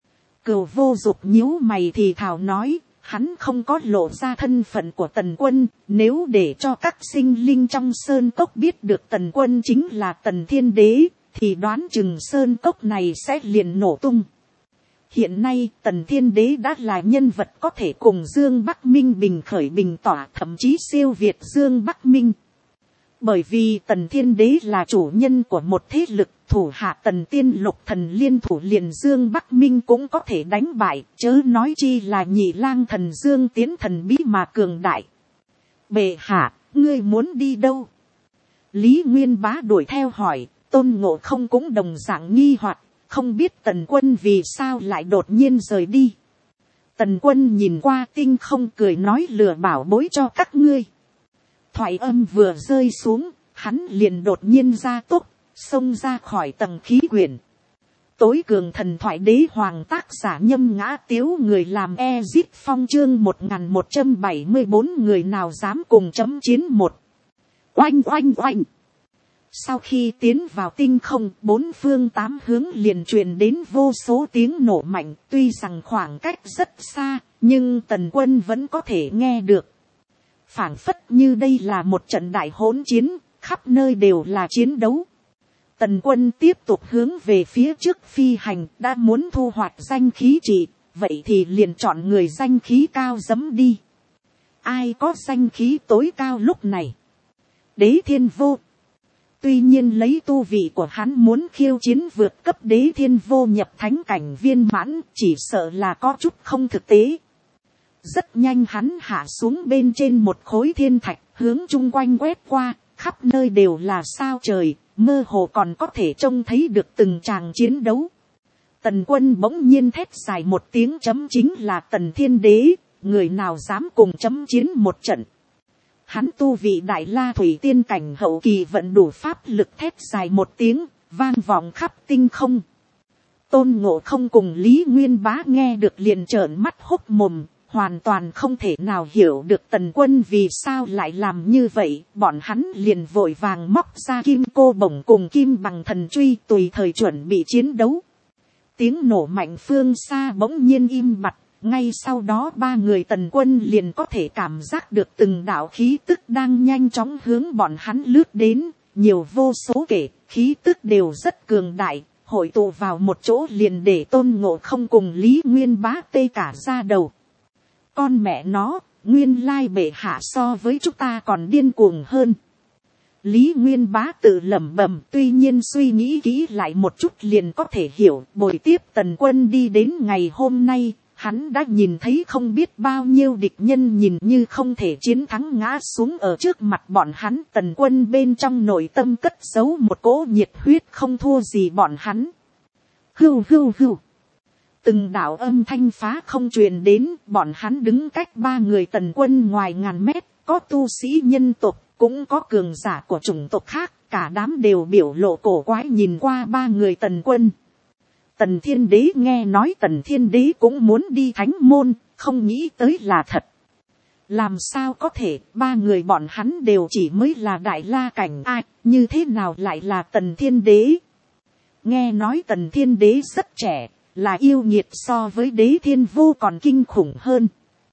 Cửu Vô Dục nhíu mày thì thào nói, hắn không có lộ ra thân phận của Tần Quân, nếu để cho các sinh linh trong sơn cốc biết được Tần Quân chính là Tần Thiên Đế, thì đoán chừng sơn cốc này sẽ liền nổ tung. Hiện nay Tần Thiên Đế đã là nhân vật có thể cùng Dương Bắc Minh bình khởi bình tỏa, thậm chí siêu việt Dương Bắc Minh. Bởi vì tần thiên đế là chủ nhân của một thế lực, thủ hạ tần tiên lục thần liên thủ liền Dương Bắc Minh cũng có thể đánh bại, chớ nói chi là nhị lang thần Dương Tiến thần bí mà cường đại. Bệ hạ, ngươi muốn đi đâu? Lý Nguyên Bá đuổi theo hỏi, Tôn Ngộ Không cũng đồng dạng nghi hoặc, không biết tần quân vì sao lại đột nhiên rời đi. Tần quân nhìn qua tinh không cười nói lừa bảo bối cho các ngươi. Thoại âm vừa rơi xuống, hắn liền đột nhiên ra tốc, xông ra khỏi tầng khí quyển. Tối cường thần thoại đế hoàng tác giả Nhâm Ngã Tiếu, người làm Ezit Phong chương 1174, người nào dám cùng chấm chiến một. Oanh oanh oanh. Sau khi tiến vào tinh không, bốn phương tám hướng liền truyền đến vô số tiếng nổ mạnh, tuy rằng khoảng cách rất xa, nhưng tần quân vẫn có thể nghe được. Phảng phất như đây là một trận đại hỗn chiến, khắp nơi đều là chiến đấu. Tần quân tiếp tục hướng về phía trước phi hành, đã muốn thu hoạch danh khí trị, vậy thì liền chọn người danh khí cao dẫm đi. Ai có danh khí tối cao lúc này? Đế Thiên Vô. Tuy nhiên lấy tu vị của hắn muốn khiêu chiến vượt cấp Đế Thiên Vô nhập thánh cảnh viên mãn, chỉ sợ là có chút không thực tế. Rất nhanh hắn hạ xuống bên trên một khối thiên thạch, hướng chung quanh quét qua, khắp nơi đều là sao trời, mơ hồ còn có thể trông thấy được từng tràng chiến đấu. Tần quân bỗng nhiên thét dài một tiếng, chấm chính là Tần Thiên Đế, người nào dám cùng chấm chiến một trận. Hắn tu vị đại la thủy tiên cảnh hậu kỳ vận đủ pháp lực, thét dài một tiếng, vang vọng khắp tinh không. Tôn Ngộ Không cùng Lý Nguyên Bá nghe được liền trợn mắt hốc mồm, hoàn toàn không thể nào hiểu được tần quân vì sao lại làm như vậy. Bọn hắn liền vội vàng móc ra kim cô bổng cùng kim bằng thần truy, tùy thời chuẩn bị chiến đấu. Tiếng nổ mạnh phương xa bỗng nhiên im bặt. Ngay sau đó ba người tần quân liền có thể cảm giác được từng đạo khí tức đang nhanh chóng hướng bọn hắn lướt đến. Nhiều vô số kể, khí tức đều rất cường đại, hội tụ vào một chỗ liền để Tôn Ngộ Không cùng Lý Nguyên Bá tê cả ra đầu. Con mẹ nó, nguyên lai bệ hạ so với chúng ta còn điên cuồng hơn. Lý Nguyên Bá tự lẩm bẩm, tuy nhiên suy nghĩ kỹ lại một chút liền có thể hiểu, bồi tiếp tần quân đi đến ngày hôm nay, hắn đã nhìn thấy không biết bao nhiêu địch nhân nhìn như không thể chiến thắng ngã xuống ở trước mặt bọn hắn. Tần quân bên trong nội tâm cất giấu một cỗ nhiệt huyết không thua gì bọn hắn. Hưu hưu hưu. Từng đạo âm thanh phá không truyền đến, bọn hắn đứng cách ba người tần quân ngoài ngàn mét, có tu sĩ nhân tộc, cũng có cường giả của chủng tộc khác, cả đám đều biểu lộ cổ quái nhìn qua ba người tần quân. Tần Thiên Đế nghe nói Tần Thiên Đế cũng muốn đi thánh môn, không nghĩ tới là thật. Làm sao có thể, ba người bọn hắn đều chỉ mới là đại la cảnh, ai, như thế nào lại là Tần Thiên Đế? Nghe nói Tần Thiên Đế rất trẻ, là yêu nghiệt so với Đế Thiên Vô còn kinh khủng hơn.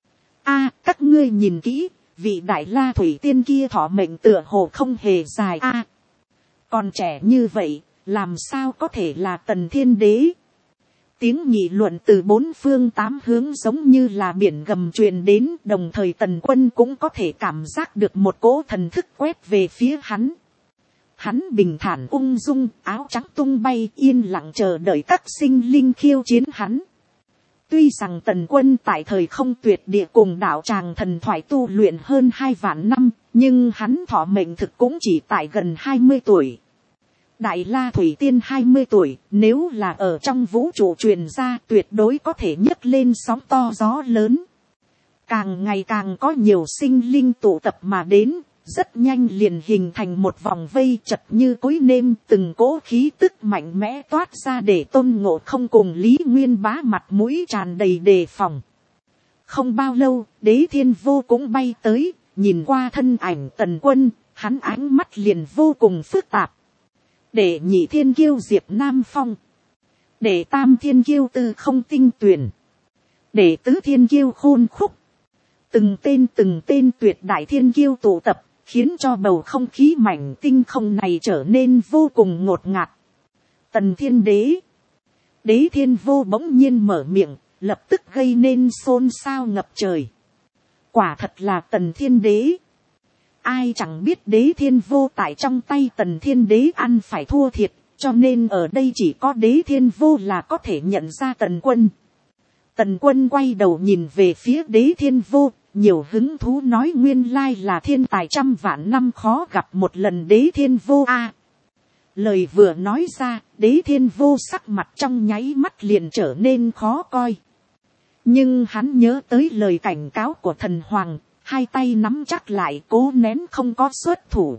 A, các ngươi nhìn kỹ, vị đại la thủy tiên kia thọ mệnh tựa hồ không hề dài a. Còn trẻ như vậy, làm sao có thể là Tần Thiên Đế? Tiếng nghị luận từ bốn phương tám hướng giống như là biển gầm truyền đến, đồng thời tần quân cũng có thể cảm giác được một cỗ thần thức quét về phía hắn. Hắn bình thản ung dung, áo trắng tung bay, yên lặng chờ đợi các sinh linh khiêu chiến hắn. Tuy rằng tần quân tại thời không tuyệt địa cùng đạo tràng thần thoại tu luyện hơn 2 vạn năm, nhưng hắn thọ mệnh thực cũng chỉ tại gần 20 tuổi. Đại la thủy tiên 20 tuổi, nếu là ở trong vũ trụ truyền ra tuyệt đối có thể nhấc lên sóng to gió lớn. Càng ngày càng có nhiều sinh linh tụ tập mà đến, rất nhanh liền hình thành một vòng vây chật như cối nêm, từng cỗ khí tức mạnh mẽ toát ra để Tôn Ngộ Không cùng Lý Nguyên Bá mặt mũi tràn đầy đề phòng. Không bao lâu, Đế Thiên Vô cũng bay tới, nhìn qua thân ảnh tần quân, hắn ánh mắt liền vô cùng phức tạp. Để nhị thiên kiêu Diệp Nam Phong, để tam thiên kiêu Tư Không Tinh Tuyền, để tứ thiên kiêu Khôn Khúc, từng tên tuyệt đại thiên kiêu tụ tập, khiến cho bầu không khí mảnh tinh không này trở nên vô cùng ngột ngạt. Tần Thiên Đế, Đế Thiên Vô bỗng nhiên mở miệng, lập tức gây nên xôn xao ngập trời. Quả thật là Tần Thiên Đế. Ai chẳng biết đế thiên vô tại trong tay tần thiên đế ăn phải thua thiệt, cho nên ở đây chỉ có đế thiên vô là có thể nhận ra Tần Quân. Tần Quân quay đầu nhìn về phía đế thiên vô, nhiều hứng thú nói nguyên lai là thiên tài trăm vạn năm khó gặp một lần đế thiên vô a. Lời vừa nói ra, đế thiên vô sắc mặt trong nháy mắt liền trở nên khó coi. Nhưng hắn nhớ tới lời cảnh cáo của thần hoàng, hai tay nắm chắc lại cố nén không có xuất thủ.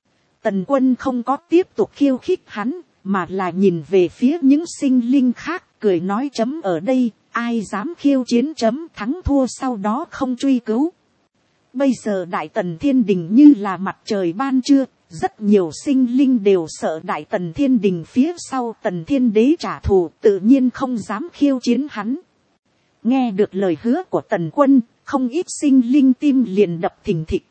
Tần Quân không có tiếp tục khiêu khích hắn, mà là nhìn về phía những sinh linh khác, cười nói chấm ở đây, ai dám khiêu chiến chấm thắng thua sau đó không truy cứu. Bây giờ Đại Tần Thiên Đình như là mặt trời ban trưa, rất nhiều sinh linh đều sợ Đại Tần Thiên Đình phía sau Tần Thiên Đế trả thù, tự nhiên không dám khiêu chiến hắn. Nghe được lời hứa của Tần Quân, không ít sinh linh tim liền đập thình thịch.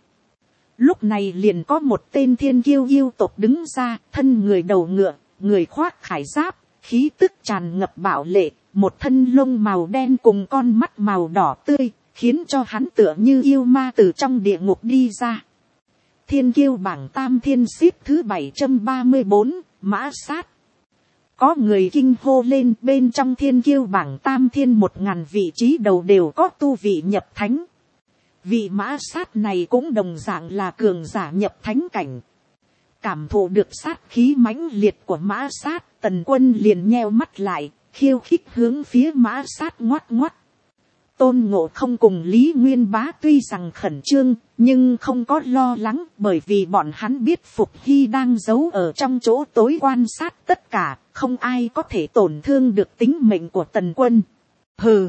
Lúc này liền có một tên thiên kiêu yêu tộc đứng ra, thân người đầu ngựa, người khoác khải giáp, khí tức tràn ngập bạo lệ, một thân lông màu đen cùng con mắt màu đỏ tươi, khiến cho hắn tựa như yêu ma từ trong địa ngục đi ra. Thiên kiêu bảng tam thiên xếp thứ 734, Mã Sát. Có người kinh hô lên, bên trong thiên kiêu bảng tam thiên 1000 vị trí đầu đều có tu vị nhập thánh. Vị Mã Sát này cũng đồng dạng là cường giả nhập thánh cảnh. Cảm thụ được sát khí mãnh liệt của Mã Sát, Tần Quân liền nheo mắt lại, khiêu khích hướng phía Mã Sát ngoắt ngoắt. Tôn Ngộ Không cùng Lý Nguyên Bá tuy rằng khẩn trương, nhưng không có lo lắng, bởi vì bọn hắn biết Phục Hy đang giấu ở trong chỗ tối quan sát tất cả, không ai có thể tổn thương được tính mệnh của Tần Quân. Hừ!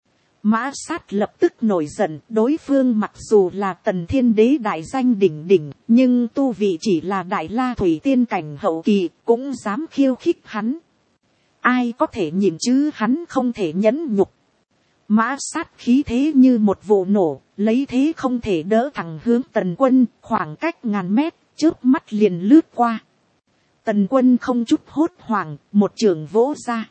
Mã Sát lập tức nổi giận, đối phương mặc dù là Tần Thiên Đế đại danh đỉnh đỉnh, nhưng tu vị chỉ là Đại La Thủy Tiên cảnh hậu kỳ, cũng dám khiêu khích hắn. Ai có thể nhìn chứ hắn không thể nhẫn nhục. Mã Sát khí thế như một vụ nổ, lấy thế không thể đỡ thẳng hướng Tần Quân, khoảng cách ngàn mét, chớp mắt liền lướt qua. Tần Quân không chút hốt hoảng, một chưởng vỗ ra.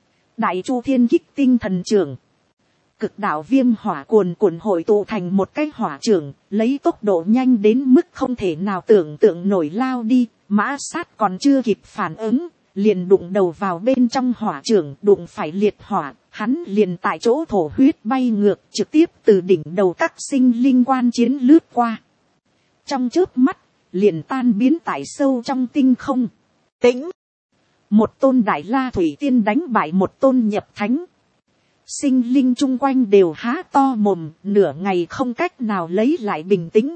Đại Chu Thiên Kích Tinh Thần Chưởng. Cực đạo viêm hỏa cuồn cuộn hội tụ thành một cái hỏa chưởng, lấy tốc độ nhanh đến mức không thể nào tưởng tượng nổi lao đi. Mã Sát còn chưa kịp phản ứng, liền đụng đầu vào bên trong hỏa chưởng, đụng phải liệt hỏa, hắn liền tại chỗ thổ huyết bay ngược, trực tiếp từ đỉnh đầu các sinh linh quan chiến lướt qua. Trong chớp mắt, liền tan biến tại sâu trong tinh không. Tĩnh! Một tôn Đại La Thủy Tiên đánh bại một tôn nhập thánh. Sinh linh chung quanh đều há to mồm, nửa ngày không cách nào lấy lại bình tĩnh.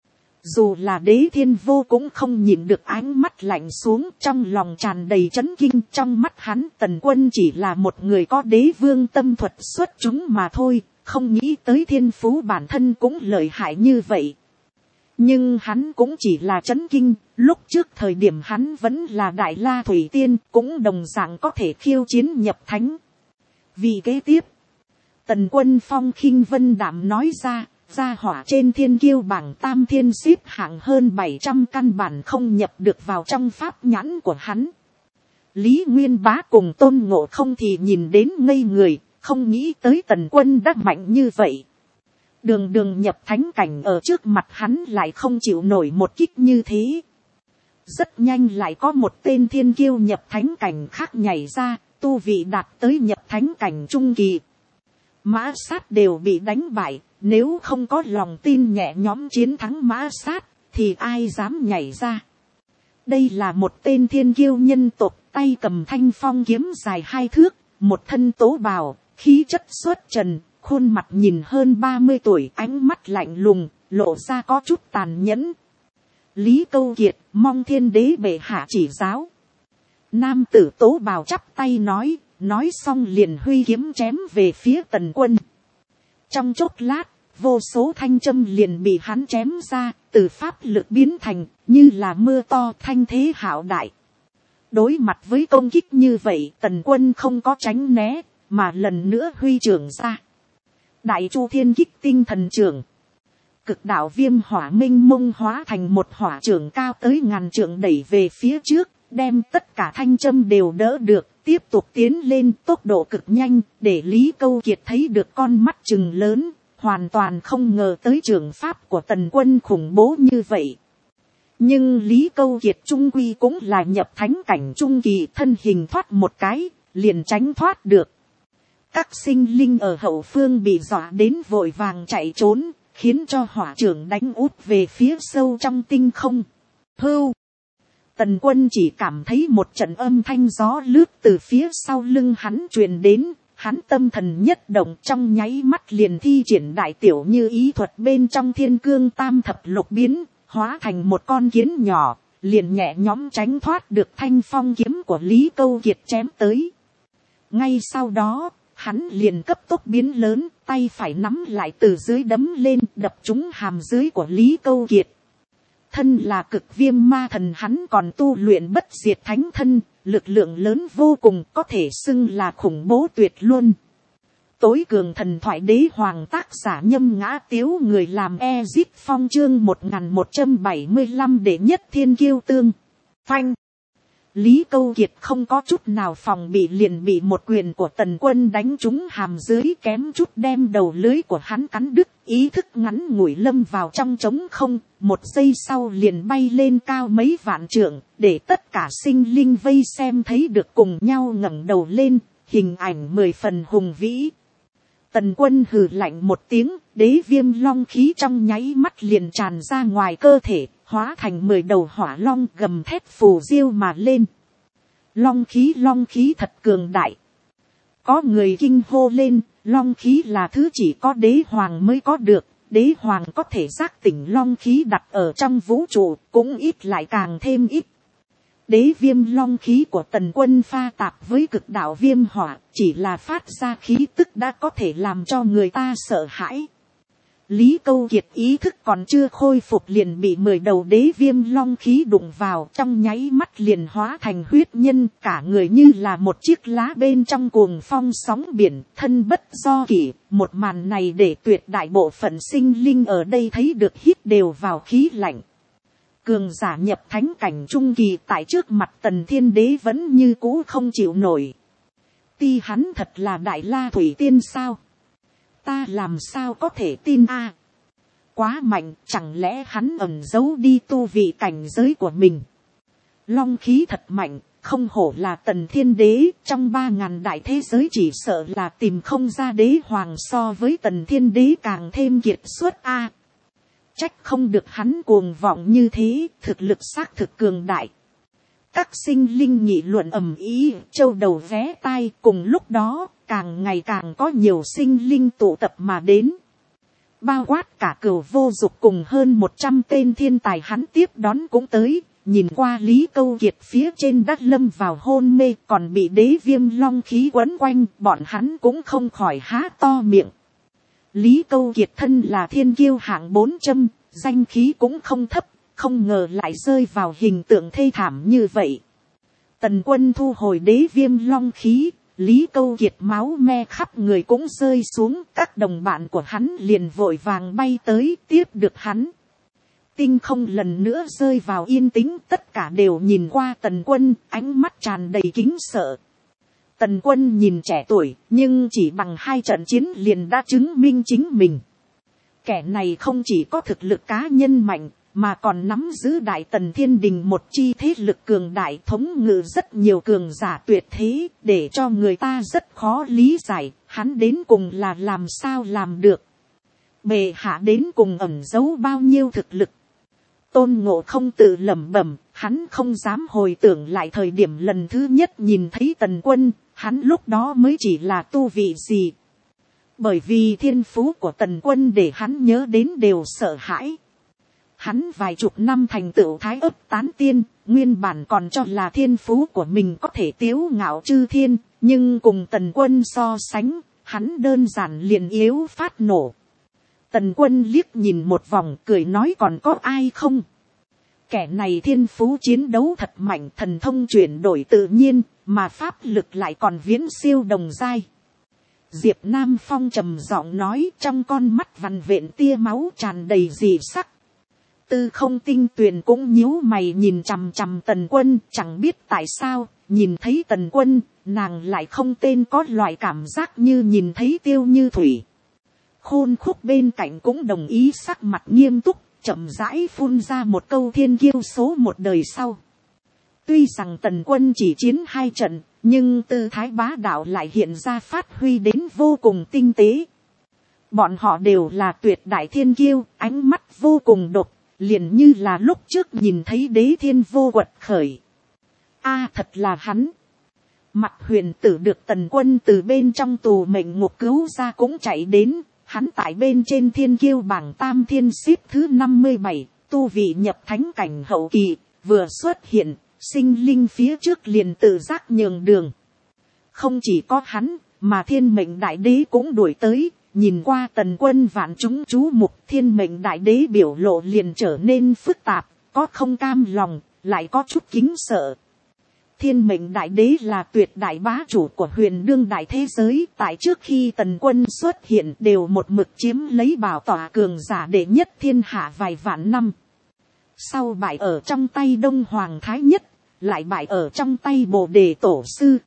Dù là đế thiên vô cũng không nhìn được ánh mắt lạnh xuống, trong lòng tràn đầy chấn kinh. Trong mắt hắn Tần Quân chỉ là một người có đế vương tâm thuật xuất chúng mà thôi, không nghĩ tới thiên phú bản thân cũng lợi hại như vậy. Nhưng hắn cũng chỉ là chấn kinh, lúc trước thời điểm hắn vẫn là Đại La Thủy Tiên, cũng đồng dạng có thể khiêu chiến nhập thánh. Vì kế tiếp, Tần Quân phong khinh vân đạm nói ra, gia hỏa trên thiên kiêu bảng tam thiên xếp hạng hơn 700 căn bản không nhập được vào trong pháp nhãn của hắn. Lý Nguyên Bá cùng Tôn Ngộ Không thì nhìn đến ngây người, không nghĩ tới Tần Quân đã mạnh như vậy. Đường đường nhập thánh cảnh ở trước mặt hắn lại không chịu nổi một kích như thế. Rất nhanh lại có một tên thiên kiêu nhập thánh cảnh khác nhảy ra, tu vị đạt tới nhập thánh cảnh trung kỳ. Mã Sát đều bị đánh bại, nếu không có lòng tin nhẹ nhõm chiến thắng Mã Sát, thì ai dám nhảy ra. Đây là một tên thiên kiêu nhân tộc, tay cầm thanh phong kiếm dài 2 thước, một thân tố bào, khí chất xuất trần, khuôn mặt nhìn hơn 30 tuổi, ánh mắt lạnh lùng, lộ ra có chút tàn nhẫn. Lý Câu Kiệt, mong Thiên Đế bệ hạ chỉ giáo. Nam tử tố bào chắp tay nói xong liền huy kiếm chém về phía Tần Quân. Trong chốc lát, vô số thanh châm liền bị hắn chém ra, từ pháp lực biến thành, như là mưa to thanh thế hạo đại. Đối mặt với công kích như vậy, Tần Quân không có tránh né, mà lần nữa huy trưởng ra. Đại Chu Thiên Kích Tinh Thần Chưởng. Cực đạo viêm hỏa minh mông hóa thành một hỏa chưởng cao tới 1000 trượng đẩy về phía trước, đem tất cả thanh châm đều đỡ được, tiếp tục tiến lên tốc độ cực nhanh, để Lý Câu Kiệt thấy được con mắt trừng lớn, hoàn toàn không ngờ tới trường pháp của Tần Quân khủng bố như vậy. Nhưng Lý Câu Kiệt trung quy cũng là nhập thánh cảnh trung kỳ, thân hình thoát một cái, liền tránh thoát được. Các sinh linh ở hậu phương bị dọa đến vội vàng chạy trốn, khiến cho hỏa trưởng đánh út về phía sâu trong tinh không. Hưu! Tần Quân chỉ cảm thấy một trận âm thanh gió lướt từ phía sau lưng hắn truyền đến, hắn tâm thần nhất động, trong nháy mắt liền thi triển đại tiểu như ý thuật bên trong Thiên Cương Tam Thập Lục biến, hóa thành một con kiến nhỏ, liền nhẹ nhõm tránh thoát được thanh phong kiếm của Lý Câu Kiệt chém tới. Ngay sau đó, hắn liền cấp tốc biến lớn, tay phải nắm lại từ dưới đấm lên, đập trúng hàm dưới của Lý Câu Kiệt. Thân là Cực Viêm Ma Thần, hắn còn tu luyện bất diệt thánh thân, lực lượng lớn vô cùng, có thể xưng là khủng bố tuyệt luôn. Tối cường thần thoại đế hoàng, tác giả Nhâm Ngã Tiếu, người làm Ezip Phong, chương 1175 đệ nhất thiên kiêu tương. Phanh. Lý Câu Kiệt không có chút nào phòng bị, liền bị một quyền của Tần Quân đánh trúng hàm dưới, kém chút đem đầu lưới của hắn cắn đứt, ý thức ngắn ngủi lâm vào trong trống không, một giây sau liền bay lên cao mấy vạn trượng, để tất cả sinh linh vây xem thấy được cùng nhau ngẩng đầu lên, hình ảnh 10 phần hùng vĩ. Tần Quân hừ lạnh một tiếng, đế viêm long khí trong nháy mắt liền tràn ra ngoài cơ thể, hóa thành 10 đầu hỏa long gầm thét phù diêu mà lên. Long khí thật cường đại. Có người kinh hô lên, long khí là thứ chỉ có đế hoàng mới có được, đế hoàng có thể giác tỉnh long khí đặt ở trong vũ trụ, cũng ít lại càng thêm ít. Đế viêm long khí của Tần Quân pha tạp với cực đạo viêm hỏa, chỉ là phát ra khí tức đã có thể làm cho người ta sợ hãi. Lý Câu Kiệt ý thức còn chưa khôi phục liền bị 10 đầu đế viêm long khí đụng vào, trong nháy mắt liền hóa thành huyết nhân, cả người như là một chiếc lá bên trong cuồng phong sóng biển, thân bất do kỷ. Một màn này để tuyệt đại bộ phận sinh linh ở đây thấy được hít đều vào khí lạnh. Cường giả nhập thánh cảnh trung kỳ tại trước mặt Tần Thiên Đế vẫn như cũ không chịu nổi. Ti hắn thật là Đại La Thủy Tiên sao? Ta làm sao có thể tin a? Quá mạnh, chẳng lẽ hắn ẩn giấu đi tu vị cảnh giới của mình? Long khí thật mạnh, không hổ là Tần Thiên Đế, trong 3000 đại thế giới chỉ sợ là tìm không ra đế hoàng so với Tần Thiên Đế càng thêm kiệt xuất a. Trách không được hắn cuồng vọng như thế, thực lực xác thực cường đại. Các sinh linh nghị luận ầm ĩ, châu đầu vé tai, cùng lúc đó, càng ngày càng có nhiều sinh linh tụ tập mà đến. Bao quát cả Cửu Vô Dục cùng hơn 100 tên thiên tài hắn tiếp đón cũng tới, nhìn qua Lý Câu Kiệt phía trên đất lâm vào hôn mê, còn bị đế viêm long khí quấn quanh, bọn hắn cũng không khỏi há to miệng. Lý Câu Kiệt thân là thiên kiêu hạng 400, danh khí cũng không thấp, không ngờ lại rơi vào hình tượng thê thảm như vậy. Tần Quân thu hồi đế viêm long khí, Lý Câu Kiệt máu me khắp người cũng rơi xuống, các đồng bạn của hắn liền vội vàng bay tới tiếp được hắn. Tinh không lần nữa rơi vào yên tĩnh, tất cả đều nhìn qua Tần Quân, ánh mắt tràn đầy kính sợ. Tần Quân nhìn trẻ tuổi, nhưng chỉ bằng 2 trận chiến liền đã chứng minh chính mình. Kẻ này không chỉ có thực lực cá nhân mạnh, mà còn nắm giữ Đại Tần Thiên Đình một chi thế lực cường đại, thống ngự rất nhiều cường giả tuyệt thế, để cho người ta rất khó lý giải, hắn đến cùng là làm sao làm được. Bệ hạ đến cùng ẩn giấu bao nhiêu thực lực. Tôn Ngộ Không tự lẩm bẩm, hắn không dám hồi tưởng lại thời điểm lần thứ nhất nhìn thấy Tần Quân, hắn lúc đó mới chỉ là tu vị gì. Bởi vì thiên phú của Tần Quân để hắn nhớ đến đều sợ hãi. Hắn vài chục năm thành tựu thái ấp tán tiên, nguyên bản còn cho là thiên phú của mình có thể tiếu ngạo chư thiên, nhưng cùng Tần Quân so sánh, hắn đơn giản liền yếu phát nổ. Tần Quân liếc nhìn một vòng cười nói còn có ai không? Kẻ này thiên phú chiến đấu thật mạnh, thần thông chuyển đổi tự nhiên, mà pháp lực lại còn viễn siêu đồng giai. Diệp Nam Phong trầm giọng nói, trong con mắt vằn vện tia máu tràn đầy dị sắc. Tư Không Tinh Tuyền cũng nhíu mày nhìn chằm chằm Tần Quân, chẳng biết tại sao, nhìn thấy Tần Quân, nàng lại không tên có loại cảm giác như nhìn thấy Tiêu Như Thủy. Khôn Khúc bên cạnh cũng đồng ý, sắc mặt nghiêm túc, chậm rãi phun ra một câu thiên kiêu số một đời sau. Tuy rằng Tần Quân chỉ chiến 2 trận, nhưng tư thái bá đạo lại hiện ra phát huy đến vô cùng tinh tế. Bọn họ đều là tuyệt đại thiên kiêu, ánh mắt vô cùng độc, liền như là lúc trước nhìn thấy Đế Thiên Vô quật khởi. Thật là hắn. Mặt Huyền Tử được Tần Quân từ bên trong tù mệnh ngục cứu ra cũng chạy đến, hắn tại bên trên thiên kiêu bảng tam thiên xếp thứ 57, tu vị nhập thánh cảnh hậu kỳ, vừa xuất hiện, sinh linh phía trước liền tự giác nhường đường. Không chỉ có hắn, mà Thiên Mệnh Đại Đế cũng đuổi tới, nhìn qua Tần Quân vạn chúng chú mục, Thiên Mệnh Đại Đế biểu lộ liền trở nên phức tạp, có không cam lòng, lại có chút kính sợ. Thiên Mệnh Đại Đế là tuyệt đại bá chủ của huyền đương đại thế giới, tại trước khi Tần Quân xuất hiện đều một mực chiếm lấy bảo tọa cường giả đệ nhất thiên hạ vài vạn năm. Sau bại ở trong tay Đông Hoàng Thái Nhất, lại bại ở trong tay Bồ Đề Tổ Sư.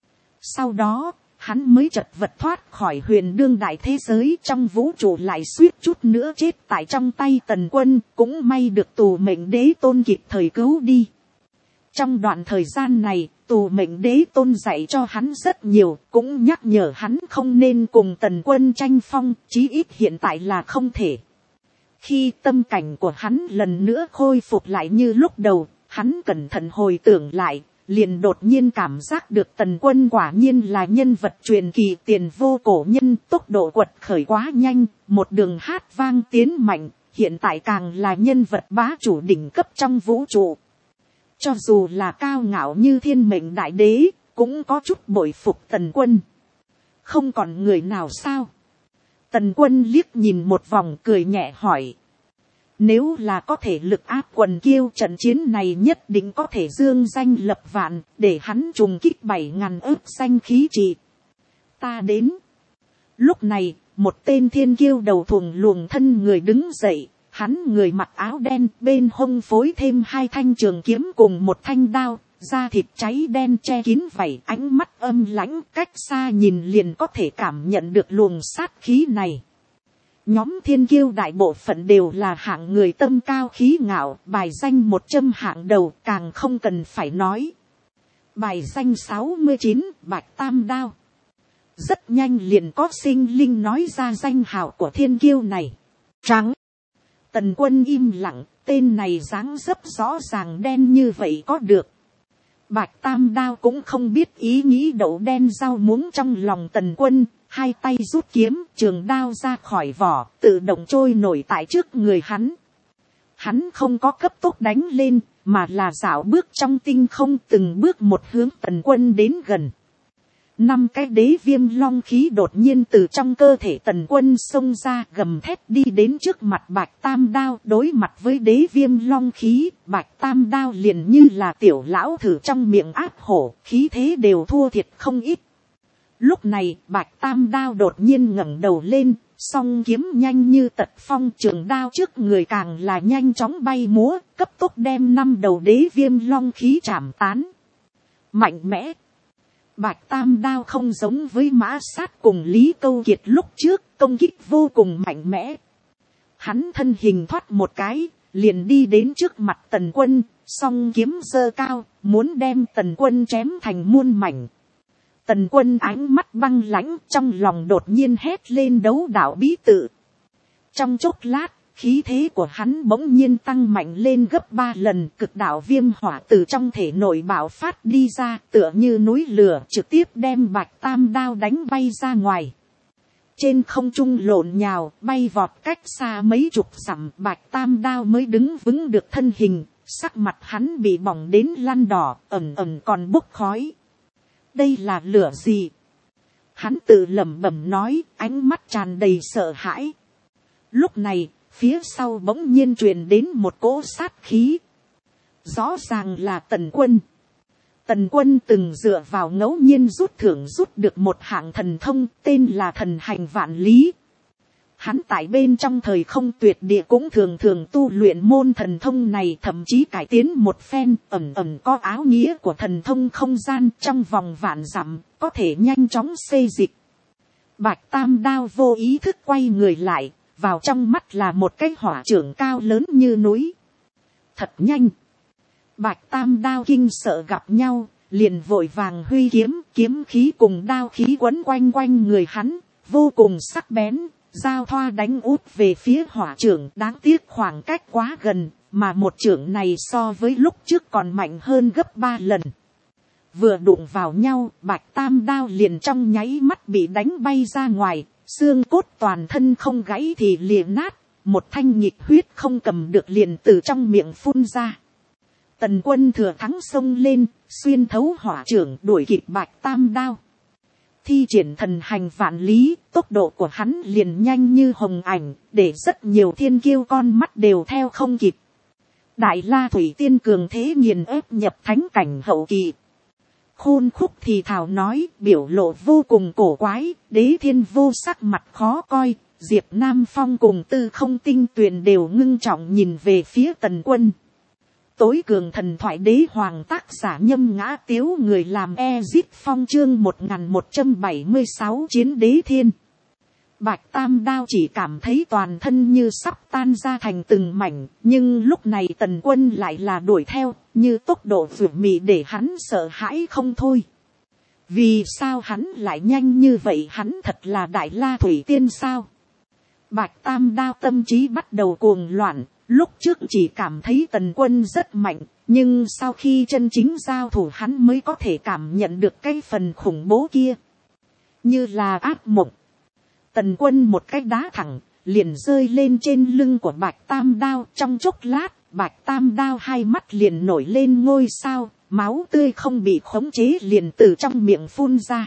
Sau đó, hắn mới chật vật thoát khỏi huyền đương đại thế giới, trong vũ trụ lại suýt chút nữa chết tại trong tay Tần Quân, cũng may được Tù Mệnh Đế Tôn kịp thời cứu đi. Trong đoạn thời gian này, Tù Mệnh Đế Tôn dạy cho hắn rất nhiều, cũng nhắc nhở hắn không nên cùng Tần Quân tranh phong, chí ít hiện tại là không thể. Khi tâm cảnh của hắn lần nữa khôi phục lại như lúc đầu, hắn cẩn thận hồi tưởng lại, liền đột nhiên cảm giác được Tần Quân quả nhiên là nhân vật truyền kỳ, tiền vô cổ nhân, tốc độ quật khởi quá nhanh, một đường hát vang tiến mạnh, hiện tại càng là nhân vật bá chủ đỉnh cấp trong vũ trụ. Cho dù là cao ngạo như Thiên Mệnh Đại Đế, cũng có chút bội phục Tần Quân. Không còn người nào sao? Tần Quân liếc nhìn một vòng cười nhẹ hỏi. Nếu là có thể lực áp quần kiêu, trận chiến này nhất định có thể dương danh lập vạn, để hắn trùng kích 7.000 ức danh khí trị. Ta đến. Lúc này, một tên thiên kiêu đầu thuồng luồng thân người đứng dậy. Hắn người mặc áo đen, bên hông phối thêm 2 thanh trường kiếm cùng 1 thanh đao, da thịt cháy đen che kín vảy, ánh mắt âm lãnh, cách xa nhìn liền có thể cảm nhận được luồng sát khí này. Nhóm thiên kiêu đại bộ phận đều là hạng người tâm cao khí ngạo, bài danh 100 hạng đầu, càng không cần phải nói. Bài danh 69, Bạch Tam Đao. Rất nhanh liền có sinh linh nói ra danh hào của thiên kiêu này. Trắng. Tần Quân im lặng, tên này dáng dấp rõ ràng đen như vậy có được. Bạch Tam Đao cũng không biết ý nghĩ đậu đen rau muống trong lòng Tần Quân, 2 tay rút kiếm, trường đao ra khỏi vỏ, tự động trôi nổi tại trước người hắn. Hắn không có cấp tốc đánh lên, mà là dạo bước trong tinh không, từng bước một hướng Tần Quân đến gần. 5 cái đế viêm long khí đột nhiên từ trong cơ thể Tần Quân xông ra, gầm thét đi đến trước mặt Bạch Tam Đao. Đối mặt với đế viêm long khí, Bạch Tam Đao liền như là tiểu lão thử trong miệng áp hổ, khí thế đều thua thiệt không ít. Lúc này, Bạch Tam Đao đột nhiên ngẩng đầu lên, song kiếm nhanh như tật phong, trường đao trước người càng là nhanh chóng bay múa, cấp tốc đem 5 đầu đế viêm long khí chảm tán. Mạnh mẽ. Bạch Tam Đao không giống với Mã Sát cùng Lý Câu Kiệt lúc trước, công kích vô cùng mạnh mẽ. Hắn thân hình thoát một cái, liền đi đến trước mặt Tần Quân, song kiếm giơ cao, muốn đem Tần Quân chém thành muôn mảnh. Tần Quân ánh mắt băng lãnh, trong lòng đột nhiên hét lên đấu đạo bí tự. Trong chốc lát, khí thế của hắn bỗng nhiên tăng mạnh lên gấp 3 lần, cực đạo viêm hỏa từ trong thể nội bạo phát đi ra, tựa như núi lửa, trực tiếp đem Bạch Tam Đao đánh bay ra ngoài. Trên không trung lộn nhào, bay vọt cách xa mấy chục dặm, Bạch Tam Đao mới đứng vững được thân hình, sắc mặt hắn bị bỏng đến lăn đỏ, ẩn ẩn còn bốc khói. Đây là lửa gì? Hắn tự lẩm bẩm nói, ánh mắt tràn đầy sợ hãi. Lúc này, phía sau bỗng nhiên truyền đến một cỗ sát khí. Rõ ràng là Tần Quân. Tần Quân từng dựa vào ngẫu nhiên rút thưởng rút được một hạng thần thông, tên là Thần Hành Vạn Lý. Hắn tại bên trong thời không tuyệt địa cũng thường thường tu luyện môn thần thông này, thậm chí cải tiến một phen, ẩn ẩn có áo nghĩa của thần thông không gian, trong vòng vạn dặm có thể nhanh chóng xê dịch. Bạch Tam Đao vô ý thức quay người lại, vào trong mắt là một cái hỏa trưởng cao lớn như núi. Thật nhanh. Bạch Tam Đao kinh sợ gặp nhau, liền vội vàng huy kiếm, kiếm khí cùng đao khí quấn quanh quanh người hắn, vô cùng sắc bén, giao thoa đánh út về phía hỏa trưởng. Đáng tiếc khoảng cách quá gần, mà một trưởng này so với lúc trước còn mạnh hơn gấp 3 lần. Vừa đụng vào nhau, Bạch Tam Đao liền trong nháy mắt bị đánh bay ra ngoài, xương cốt toàn thân không gãy thì liền nát, một thanh nhịp huyết không cầm được liền từ trong miệng phun ra. Tần Quân thừa thắng xông lên, xuyên thấu hỏa trưởng đuổi kịp Bạch Tam Đao. Thi triển thần hành vạn lý, tốc độ của hắn liền nhanh như hồng ảnh, để rất nhiều thiên kiêu con mắt đều theo không kịp. Đại La Thủy Tiên cường thế nghiền ép nhập thánh cảnh hậu kỳ. Khôn Khúc thì thào nói, biểu lộ vô cùng cổ quái, Đế Thiên Vô sắc mặt khó coi, Diệp Nam Phong cùng Tư Không Tinh Tuyền đều ngưng trọng nhìn về phía Tần Quân. Tối cường thần thoại đế hoàng tác giả Nhâm Ngã Tiếu, người làm Ezip Phong chương 1176 chiến đế thiên. Bạch Tam Đao chỉ cảm thấy toàn thân như sắp tan ra thành từng mảnh, nhưng lúc này Tần Quân lại là đuổi theo, như tốc độ vượt mị để hắn sợ hãi không thôi. Vì sao hắn lại nhanh như vậy, hắn thật là Đại La Thủy Tiên sao? Bạch Tam Đao tâm trí bắt đầu cuồng loạn, lúc trước chỉ cảm thấy Tần Quân rất mạnh, nhưng sau khi chân chính giao thủ hắn mới có thể cảm nhận được cái phần khủng bố kia. Như là ác mộng. Tần Quân một cái đá thẳng, liền rơi lên trên lưng của Bạch Tam Đao. Trong chốc lát, Bạch Tam Đao hai mắt liền nổi lên ngôi sao, máu tươi không bị khống chế liền từ trong miệng phun ra.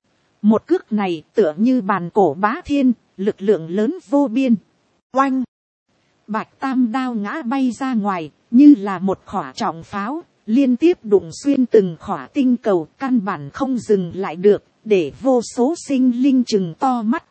Một cước này tựa như bàn cổ bá thiên, lực lượng lớn vô biên. Oanh! Bạch Tam Đao ngã bay ra ngoài, như là một khỏa trọng pháo, liên tiếp đụng xuyên từng khỏa tinh cầu, căn bản không dừng lại được, để vô số sinh linh chừng to mắt.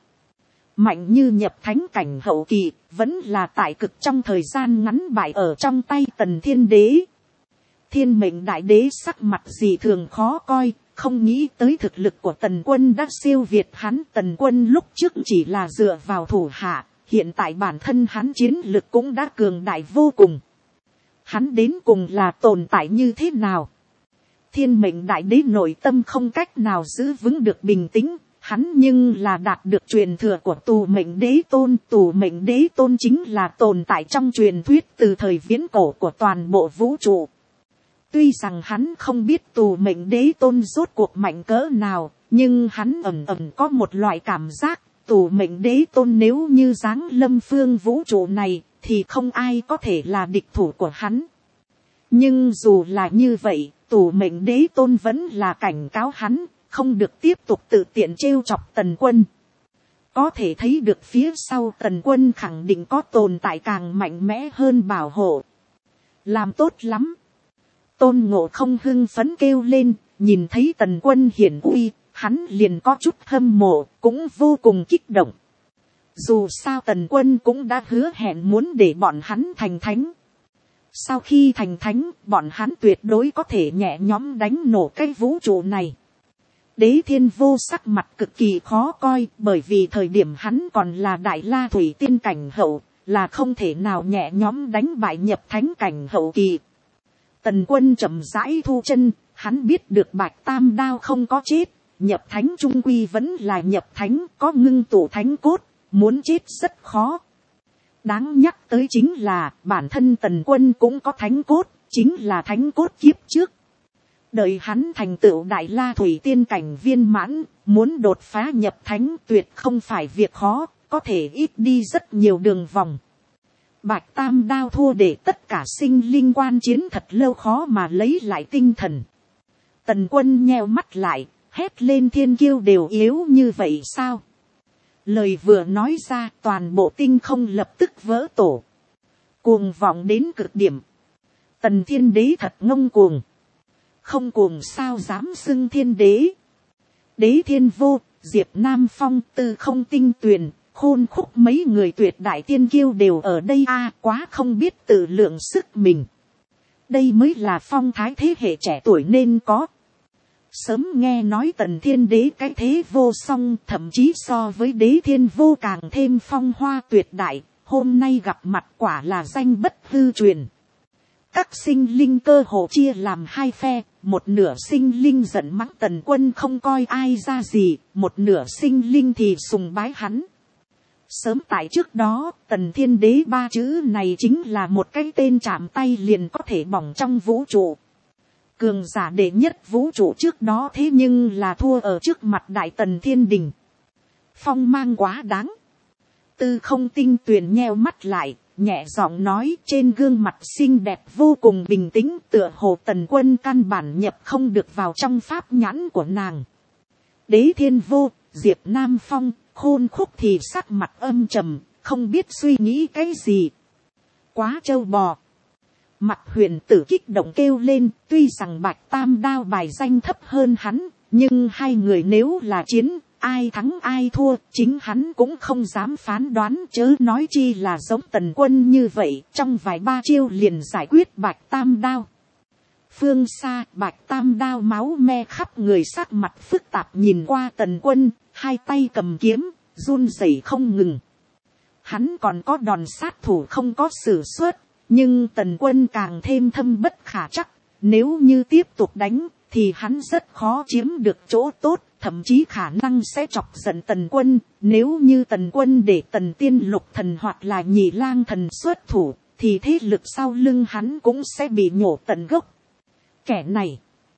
Mạnh như nhập thánh cảnh hậu kỳ, vẫn là tại cực trong thời gian ngắn bại ở trong tay Tần Thiên Đế. Thiên Mệnh Đại Đế sắc mặt gì thường khó coi, không nghĩ tới thực lực của Tần Quân đã siêu việt hắn. Tần Quân lúc trước chỉ là dựa vào thủ hạ, hiện tại bản thân hắn chiến lực cũng đã cường đại vô cùng. Hắn đến cùng là tồn tại như thế nào? Thiên Mệnh Đại Đế nội tâm không cách nào giữ vững được bình tĩnh. Hắn nhưng là đạt được truyền thừa của Tù Mệnh Đế Tôn. Tù Mệnh Đế Tôn chính là tồn tại trong truyền thuyết từ thời viễn cổ của toàn bộ vũ trụ. Tuy rằng hắn không biết Tù Mệnh Đế Tôn rốt cuộc mạnh cỡ nào, nhưng hắn ẩn ẩn có một loại cảm giác, Tù Mệnh Đế Tôn nếu như giáng lâm phương vũ trụ này, thì không ai có thể là địch thủ của hắn. Nhưng dù là như vậy, Tù Mệnh Đế Tôn vẫn là cảnh cáo hắn, không được tiếp tục tự tiện trêu chọc Tần Quân. Có thể thấy được phía sau Tần Quân khẳng định có tồn tại càng mạnh mẽ hơn bảo hộ. Làm tốt lắm. Tôn Ngộ Không hưng phấn kêu lên, nhìn thấy Tần Quân hiển uy, hắn liền có chút hâm mộ, cũng vô cùng kích động. Dù sao Tần Quân cũng đã hứa hẹn muốn để bọn hắn thành thánh. Sau khi thành thánh, bọn hắn tuyệt đối có thể nhẹ nhõm đánh nổ cái vũ trụ này. Đế Thiên Vô sắc mặt cực kỳ khó coi, bởi vì thời điểm hắn còn là Đại La Thủy Tiên cảnh hậu, là không thể nào nhẹ nhõm đánh bại nhập thánh cảnh hậu kỳ. Tần Quân chậm rãi thu chân, hắn biết được Bạch Tam Đao không có chết, nhập thánh trung quy vẫn là nhập thánh, có ngưng tụ thánh cốt, muốn chết rất khó. Đáng nhắc tới chính là bản thân Tần Quân cũng có thánh cốt, chính là thánh cốt kiếp trước. Đợi hắn thành tựu Đại La Thủy Tiên cảnh viên mãn, muốn đột phá nhập thánh tuyệt không phải việc khó, có thể ít đi rất nhiều đường vòng. Bạch Tam Đao thua để tất cả sinh linh quan chiến thật lâu khó mà lấy lại tinh thần. Tần Quân nheo mắt lại, hét lên thiên kiêu đều yếu như vậy sao? Lời vừa nói ra toàn bộ tinh không lập tức vỡ tổ. Cuồng vọng đến cực điểm. Tần Thiên Đế thật ngông cuồng. Không cuồng sao dám xưng Thiên Đế. Đế Thiên Vô, Diệp Nam Phong, Tư Không Tinh Tuyền, Khôn Khúc mấy người tuyệt đại tiên kiêu đều ở đây quá không biết tự lượng sức mình. Đây mới là phong thái thế hệ trẻ tuổi nên có. Sớm nghe nói tần thiên đế cái thế vô song, thậm chí so với đế thiên vô càng thêm phong hoa tuyệt đại, hôm nay gặp mặt quả là danh bất hư truyền. Các sinh linh cơ hồ chia làm hai phe, một nửa sinh linh giận mắng tần quân không coi ai ra gì, một nửa sinh linh thì sùng bái hắn. Sớm tại trước đó, tần thiên đế ba chữ này chính là một cái tên chạm tay liền có thể bỏng trong vũ trụ. Cường giả đệ nhất vũ trụ trước đó thế nhưng là thua ở trước mặt đại tần thiên đình. Phong mang quá đáng. Tư không tinh tuyền nheo mắt lại, nhẹ giọng nói, trên gương mặt xinh đẹp vô cùng bình tĩnh, tựa hồ tần quân căn bản nhập không được vào trong pháp nhãn của nàng. Đế thiên vô, Diệp Nam Phong, Khôn Khúc thì sắc mặt âm trầm, không biết suy nghĩ cái gì. Quá trâu bò. Mặt huyền tử kích động kêu lên, tuy rằng Bạch Tam Đao bài danh thấp hơn hắn, nhưng hai người nếu là chiến, ai thắng ai thua, chính hắn cũng không dám phán đoán, chớ nói chi là giống tần quân như vậy, trong vài ba chiêu liền giải quyết Bạch Tam Đao. Phương xa, Bạch Tam Đao máu me khắp người, sắc mặt phức tạp nhìn qua tần quân, hai tay cầm kiếm, run rẩy không ngừng. Hắn còn có đòn sát thủ không có sử xuất, nhưng tần quân càng thêm thâm bất khả chắc, nếu như tiếp tục đánh, thì hắn rất khó chiếm được chỗ tốt, thậm chí khả năng sẽ chọc giận tần quân. Nếu như tần quân để tần tiên lục thần hoặc là nhị lang thần xuất thủ, thì thế lực sau lưng hắn cũng sẽ bị nhổ tận gốc. Kẻ này,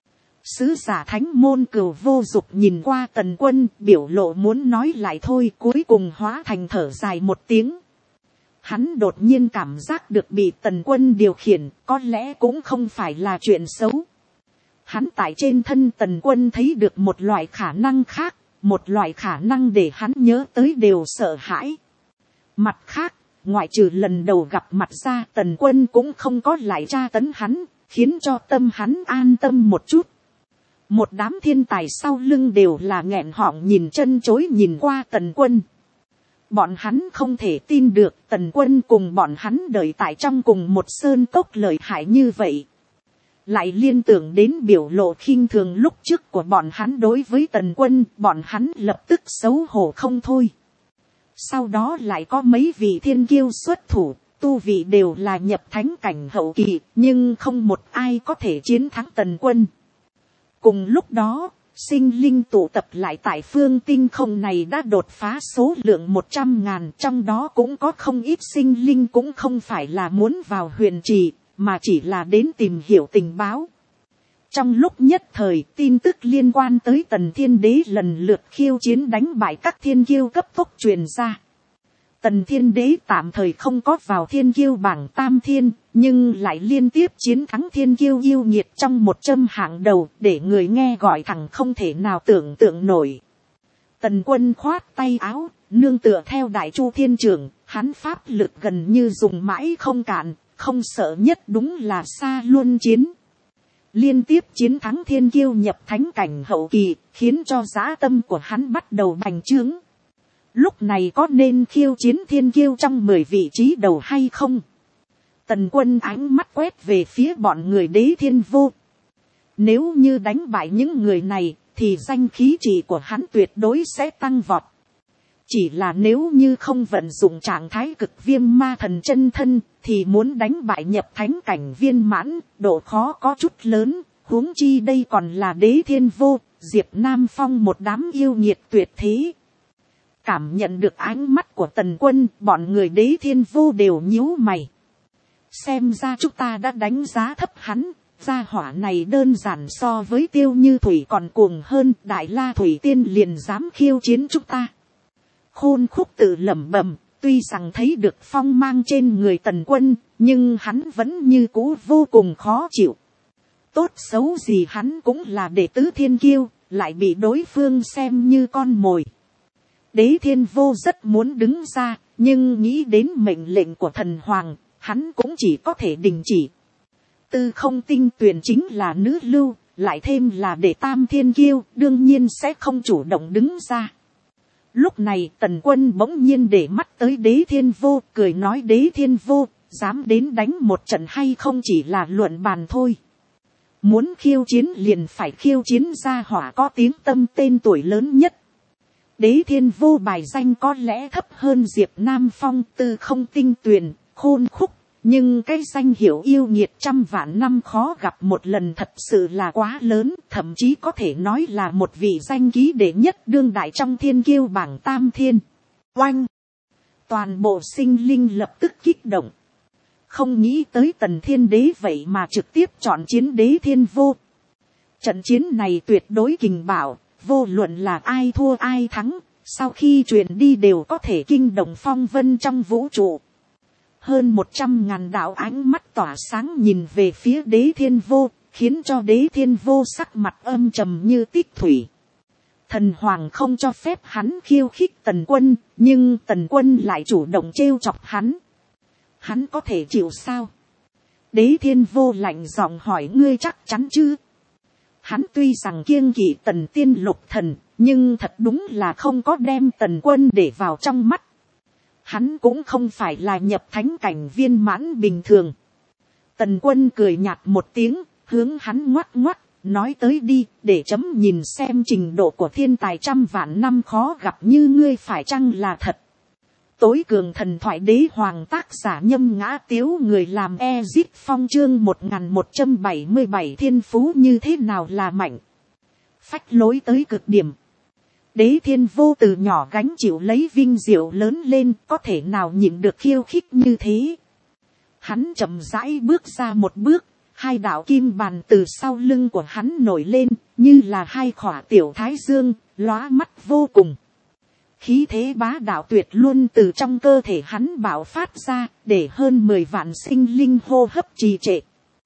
sứ giả thánh môn Cửu Vô Dục nhìn qua tần quân, biểu lộ muốn nói lại thôi, cuối cùng hóa thành thở dài một tiếng. Hắn đột nhiên cảm giác được bị tần quân điều khiển, có lẽ cũng không phải là chuyện xấu. Hắn tại trên thân tần quân thấy được một loại khả năng khác, một loại khả năng để hắn nhớ tới đều sợ hãi. Mặt khác, ngoại trừ lần đầu gặp mặt ra, tần quân cũng không có lại tra tấn hắn, khiến cho tâm hắn an tâm một chút. Một đám thiên tài sau lưng đều là nghẹn họng nhìn chân chối nhìn qua tần quân. Bọn hắn không thể tin được tần quân cùng bọn hắn đợi tại trong cùng một sơn cốc lợi hại như vậy. Lại liên tưởng đến biểu lộ khinh thường lúc trước của bọn hắn đối với tần quân, bọn hắn lập tức xấu hổ không thôi. Sau đó lại có mấy vị thiên kiêu xuất thủ, tu vị đều là nhập thánh cảnh hậu kỳ, nhưng không một ai có thể chiến thắng tần quân. Cùng lúc đó, sinh linh tụ tập lại tại phương tinh không này đã đột phá số lượng 100.000, trong đó cũng có không ít sinh linh cũng không phải là muốn vào huyền trì, mà chỉ là đến tìm hiểu tình báo. Trong lúc nhất thời, tin tức liên quan tới tần thiên đế lần lượt khiêu chiến đánh bại các thiên kiêu cấp tốc truyền ra. Tần thiên đế tạm thời không có vào thiên kiêu bảng tam thiên, nhưng lại liên tiếp chiến thắng thiên kiêu yêu nghiệt trong 100 hạng đầu, để người nghe gọi thẳng không thể nào tưởng tượng nổi. Tần quân khoát tay áo, nương tựa theo đại chu thiên trưởng, hắn pháp lực gần như dùng mãi không cạn, không sợ nhất đúng là xa luân chiến. Liên tiếp chiến thắng thiên kiêu nhập thánh cảnh hậu kỳ, khiến cho dã tâm của hắn bắt đầu bành trướng. Lúc này có nên khiêu chiến thiên kiêu trong 10 vị trí đầu hay không? Tần quân ánh mắt quét về phía bọn người đế thiên vô. Nếu như đánh bại những người này, thì danh khí trị của hắn tuyệt đối sẽ tăng vọt. Chỉ là nếu như không vận dụng trạng thái cực viêm ma thần chân thân, thì muốn đánh bại nhập thánh cảnh viên mãn, độ khó có chút lớn, huống chi đây còn là đế thiên vô, Diệp Nam Phong một đám yêu nghiệt tuyệt thế. Cảm nhận được ánh mắt của tần quân, bọn người đế thiên vô đều nhíu mày. Xem ra chúng ta đã đánh giá thấp hắn, gia hỏa này đơn giản so với Tiêu Như Thủy còn cuồng hơn, Đại La Thủy Tiên liền dám khiêu chiến chúng ta. Khôn Khúc tự lẩm bẩm, tuy rằng thấy được phong mang trên người tần quân, nhưng hắn vẫn như cũ vô cùng khó chịu. Tốt xấu gì hắn cũng là đệ tứ thiên kiêu, lại bị đối phương xem như con mồi. Đế thiên vô rất muốn đứng ra, nhưng nghĩ đến mệnh lệnh của thần hoàng, hắn cũng chỉ có thể đình chỉ. Tư không tinh tuyền chính là nữ lưu, lại thêm là đệ tam thiên kiêu, đương nhiên sẽ không chủ động đứng ra. Lúc này tần quân bỗng nhiên để mắt tới đế thiên vô, cười nói đế thiên vô, dám đến đánh một trận hay không chỉ là luận bàn thôi. Muốn khiêu chiến liền phải khiêu chiến gia hỏa có tiếng tâm tên tuổi lớn nhất. Đế Thiên Vô bài danh có lẽ thấp hơn Diệp Nam Phong, Tư Không Tinh Tuyền, Khôn Khúc. Nhưng cái danh hiệu yêu nghiệt trăm vạn năm khó gặp một lần thật sự là quá lớn. Thậm chí có thể nói là một vị danh ký đệ nhất đương đại trong thiên kiêu bảng tam thiên. Oanh! Toàn bộ sinh linh lập tức kích động. Không nghĩ tới Tần Thiên Đế vậy mà trực tiếp chọn chiến Đế Thiên Vô. Trận chiến này tuyệt đối kình bạo, vô luận là ai thua ai thắng, sau khi truyền đi đều có thể kinh động phong vân trong vũ trụ. Hơn 100.000 đạo ánh mắt tỏa sáng nhìn về phía Đế Thiên Vô, khiến cho Đế Thiên Vô sắc mặt âm trầm như tích thủy. Thần Hoàng không cho phép hắn khiêu khích Tần Quân, nhưng Tần Quân lại chủ động trêu chọc hắn. Hắn có thể chịu sao? Đế Thiên Vô lạnh giọng hỏi, ngươi chắc chắn chứ? Hắn tuy rằng kiêng kỵ Tần Tiên Lục Thần, nhưng thật đúng là không có đem Tần Quân để vào trong mắt. Hắn cũng không phải là nhập thánh cảnh viên mãn bình thường. Tần Quân cười nhạt một tiếng, hướng hắn ngoắc ngoắc, nói tới đi, để chấm nhìn xem trình độ của thiên tài trăm vạn năm khó gặp như ngươi phải chăng là thật. Tối cường thần thoại đế hoàng tác giả Nhâm Ngã Tiếu, người làm Ezip Phong, chương 1177 thiên phú như thế nào là mạnh. Phách lối tới cực điểm. Đế Thiên Vô từ nhỏ gánh chịu lấy vinh diệu lớn lên, có thể nào nhịn được khiêu khích như thế. Hắn chậm rãi bước ra một bước, hai đạo kim bàn từ sau lưng của hắn nổi lên, như là hai khỏa tiểu thái dương, lóa mắt vô cùng. Khí thế bá đạo tuyệt luôn từ trong cơ thể hắn bạo phát ra, để hơn 10 vạn sinh linh hô hấp trì trệ.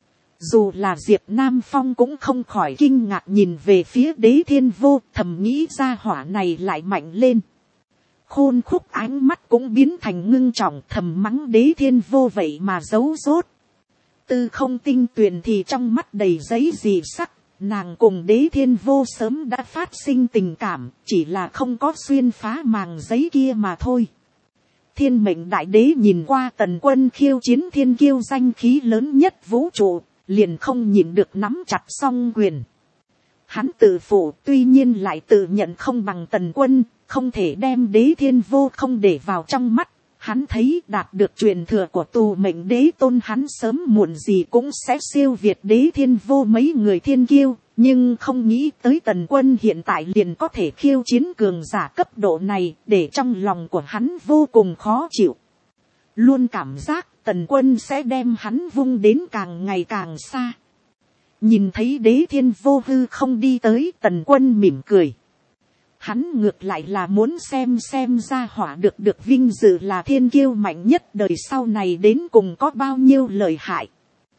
Dù là Diệp Nam Phong cũng không khỏi kinh ngạc nhìn về phía Đế Thiên Vô, thầm nghĩ ra hỏa này lại mạnh lên. Khôn Khúc ánh mắt cũng biến thành ngưng trọng, thầm mắng Đế Thiên Vô vậy mà giấu rốt. Tư Không Tinh Tuyền thì trong mắt đầy giấy dị sắc, nàng cùng Đế Thiên Vô sớm đã phát sinh tình cảm, chỉ là không có xuyên phá màng giấy kia mà thôi. Thiên Mệnh Đại Đế nhìn qua Tần Quân khiêu chiến thiên kiêu danh khí lớn nhất vũ trụ, liền không nhịn được nắm chặt song quyền. Hắn tự phụ, tuy nhiên lại tự nhận không bằng Tần Quân, không thể đem Đế Thiên Vô không để vào trong mắt. Hắn thấy đạt được truyền thừa của Tù Mệnh Đế Tôn, hắn sớm muộn gì cũng sẽ siêu việt Đế Thiên Vô mấy người thiên kiêu, nhưng không nghĩ tới Tần Quân hiện tại liền có thể khiêu chiến cường giả cấp độ này, để trong lòng của hắn vô cùng khó chịu. Luôn cảm giác Tần Quân sẽ đem hắn vung đến càng ngày càng xa. Nhìn thấy Đế Thiên Vô hư không đi tới, Tần Quân mỉm cười. Hắn ngược lại là muốn xem ra hỏa được vinh dự là thiên kiêu mạnh nhất đời sau này đến cùng có bao nhiêu lợi hại.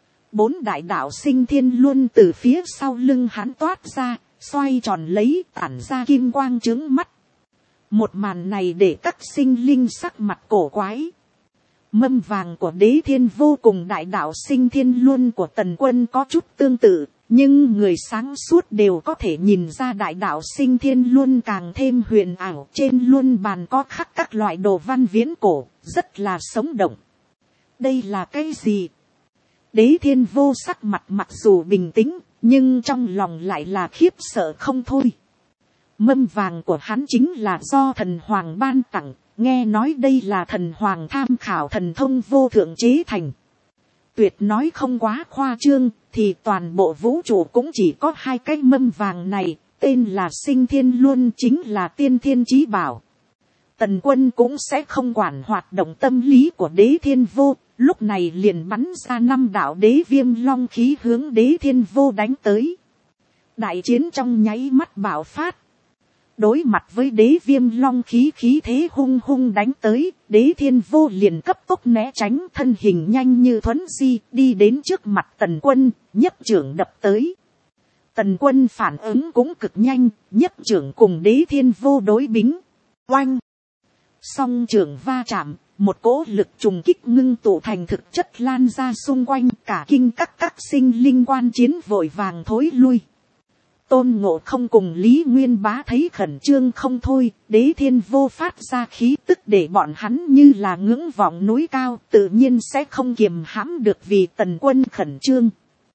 4 đại đạo sinh thiên luôn từ phía sau lưng hắn toát ra, xoay tròn lấy, tản ra kim quang chướng mắt. Một màn này để các sinh linh sắc mặt cổ quái. Mâm vàng của Đế Thiên Vô cùng đại đạo sinh thiên luôn của Tần Quân có chút tương tự, nhưng người sáng suốt đều có thể nhìn ra đại đạo sinh thiên luôn càng thêm huyền ảo. Trên luân bàn có khắc các loại đồ văn viễn cổ, rất là sống động. Đây là cái gì? Đế Thiên Vô sắc mặt mặc dù bình tĩnh, nhưng trong lòng lại là khiếp sợ không thôi. Mâm vàng của hắn chính là do Thần Hoàng ban tặng, nghe nói đây là Thần Hoàng tham khảo thần thông vô thượng chế thành. Tuyệt nói không quá khoa trương, thì toàn bộ vũ trụ cũng chỉ có 2 cái mâm vàng này, tên là Sinh Thiên Luân, chính là tiên thiên chí bảo. Tần Quân cũng sẽ không quản hoạt động tâm lý của Đế Thiên Vô, lúc này liền bắn ra 5 đạo đế viêm long khí hướng Đế Thiên Vô đánh tới. Đại chiến trong nháy mắt bạo phát. Đối mặt với đế viêm long khí khí thế hung hung đánh tới, Đế Thiên Vô liền cấp tốc né tránh, thân hình nhanh như thuấn di, đi đến trước mặt Tần Quân, nhấc trưởng đập tới. Tần Quân phản ứng cũng cực nhanh, nhấc trưởng cùng Đế Thiên Vô đối bính. Oanh! Song trưởng va chạm, một cỗ lực trùng kích ngưng tụ thành thực chất lan ra xung quanh, cả kinh các sinh linh quan chiến vội vàng thối lui. Tôn Ngộ Không cùng Lý Nguyên Bá thấy khẩn trương không thôi, Đế Thiên Vô phát ra khí tức để bọn hắn như là ngưỡng vọng núi cao, tự nhiên sẽ không kiềm hãm được vì Tần Quân khẩn trương.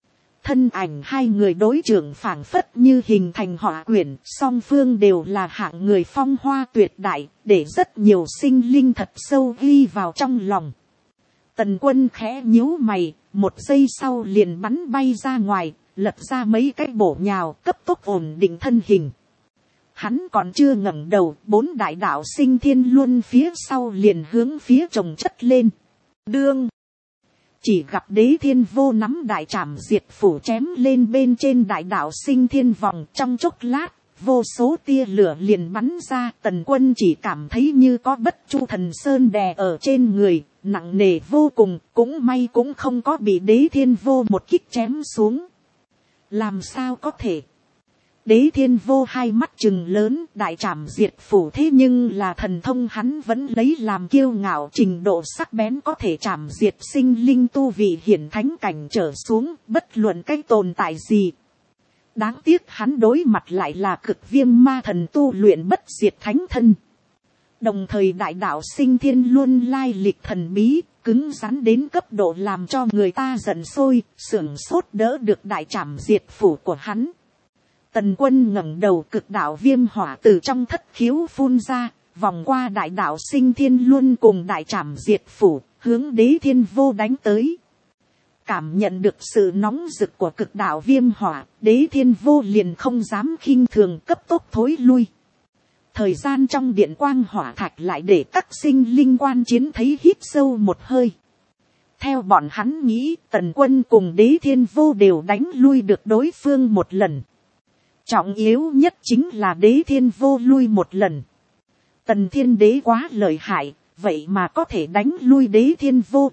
Thân ảnh hai người đối trưởng phảng phất như hình thành họa quyển, song phương đều là hạng người phong hoa tuyệt đại, để rất nhiều sinh linh thật sâu ghi vào trong lòng. Tần Quân khẽ nhíu mày, một giây sau liền bắn bay ra ngoài, lật ra mấy cái bổ nhào, cấp tốc ổn định thân hình. Hắn còn chưa ngẩng đầu, 4 đại đạo sinh thiên luân phía sau liền hướng phía chồng chất lên. Đương, chỉ gặp Đế Thiên Vô nắm đại trảm diệt phủ chém lên bên trên đại đạo sinh thiên vòng, trong chốc lát, vô số tia lửa liền bắn ra. Tần Quân chỉ cảm thấy như có bất chu thần sơn đè ở trên người, nặng nề vô cùng, cũng may cũng không có bị Đế Thiên Vô một kích chém xuống. Làm sao có thể? Đế Thiên Vô hai mắt trừng lớn, đại trảm diệt phủ thế nhưng là thần thông hắn vẫn lấy làm kiêu ngạo, trình độ sắc bén có thể trảm diệt sinh linh tu vị hiển thánh cảnh trở xuống, bất luận cái tồn tại gì. Đáng tiếc hắn đối mặt lại là Cực Viêm ma thần tu luyện bất diệt thánh thân. Đồng thời đại đạo sinh thiên luôn lai lịch thần bí, cứng rắn đến cấp độ làm cho người ta giận sôi, sưởng sốt đỡ được đại trảm diệt phủ của hắn. Tần Quân ngẩng đầu, cực đạo viêm hỏa từ trong thất khiếu phun ra, vòng qua đại đạo sinh thiên luôn cùng đại trảm diệt phủ, hướng Đế Thiên Vô đánh tới. Cảm nhận được sự nóng rực của cực đạo viêm hỏa, Đế Thiên Vô liền không dám khinh thường, cấp tốc thối lui. Thời gian trong điện quang hỏa thạch lại để các sinh linh quan chiến thấy hít sâu một hơi. Theo bọn hắn nghĩ, Tần Quân cùng Đế Thiên Vô đều đánh lui được đối phương một lần. Trọng yếu nhất chính là Đế Thiên Vô lui một lần. Tần Thiên Đế quá lợi hại, vậy mà có thể đánh lui Đế Thiên Vô.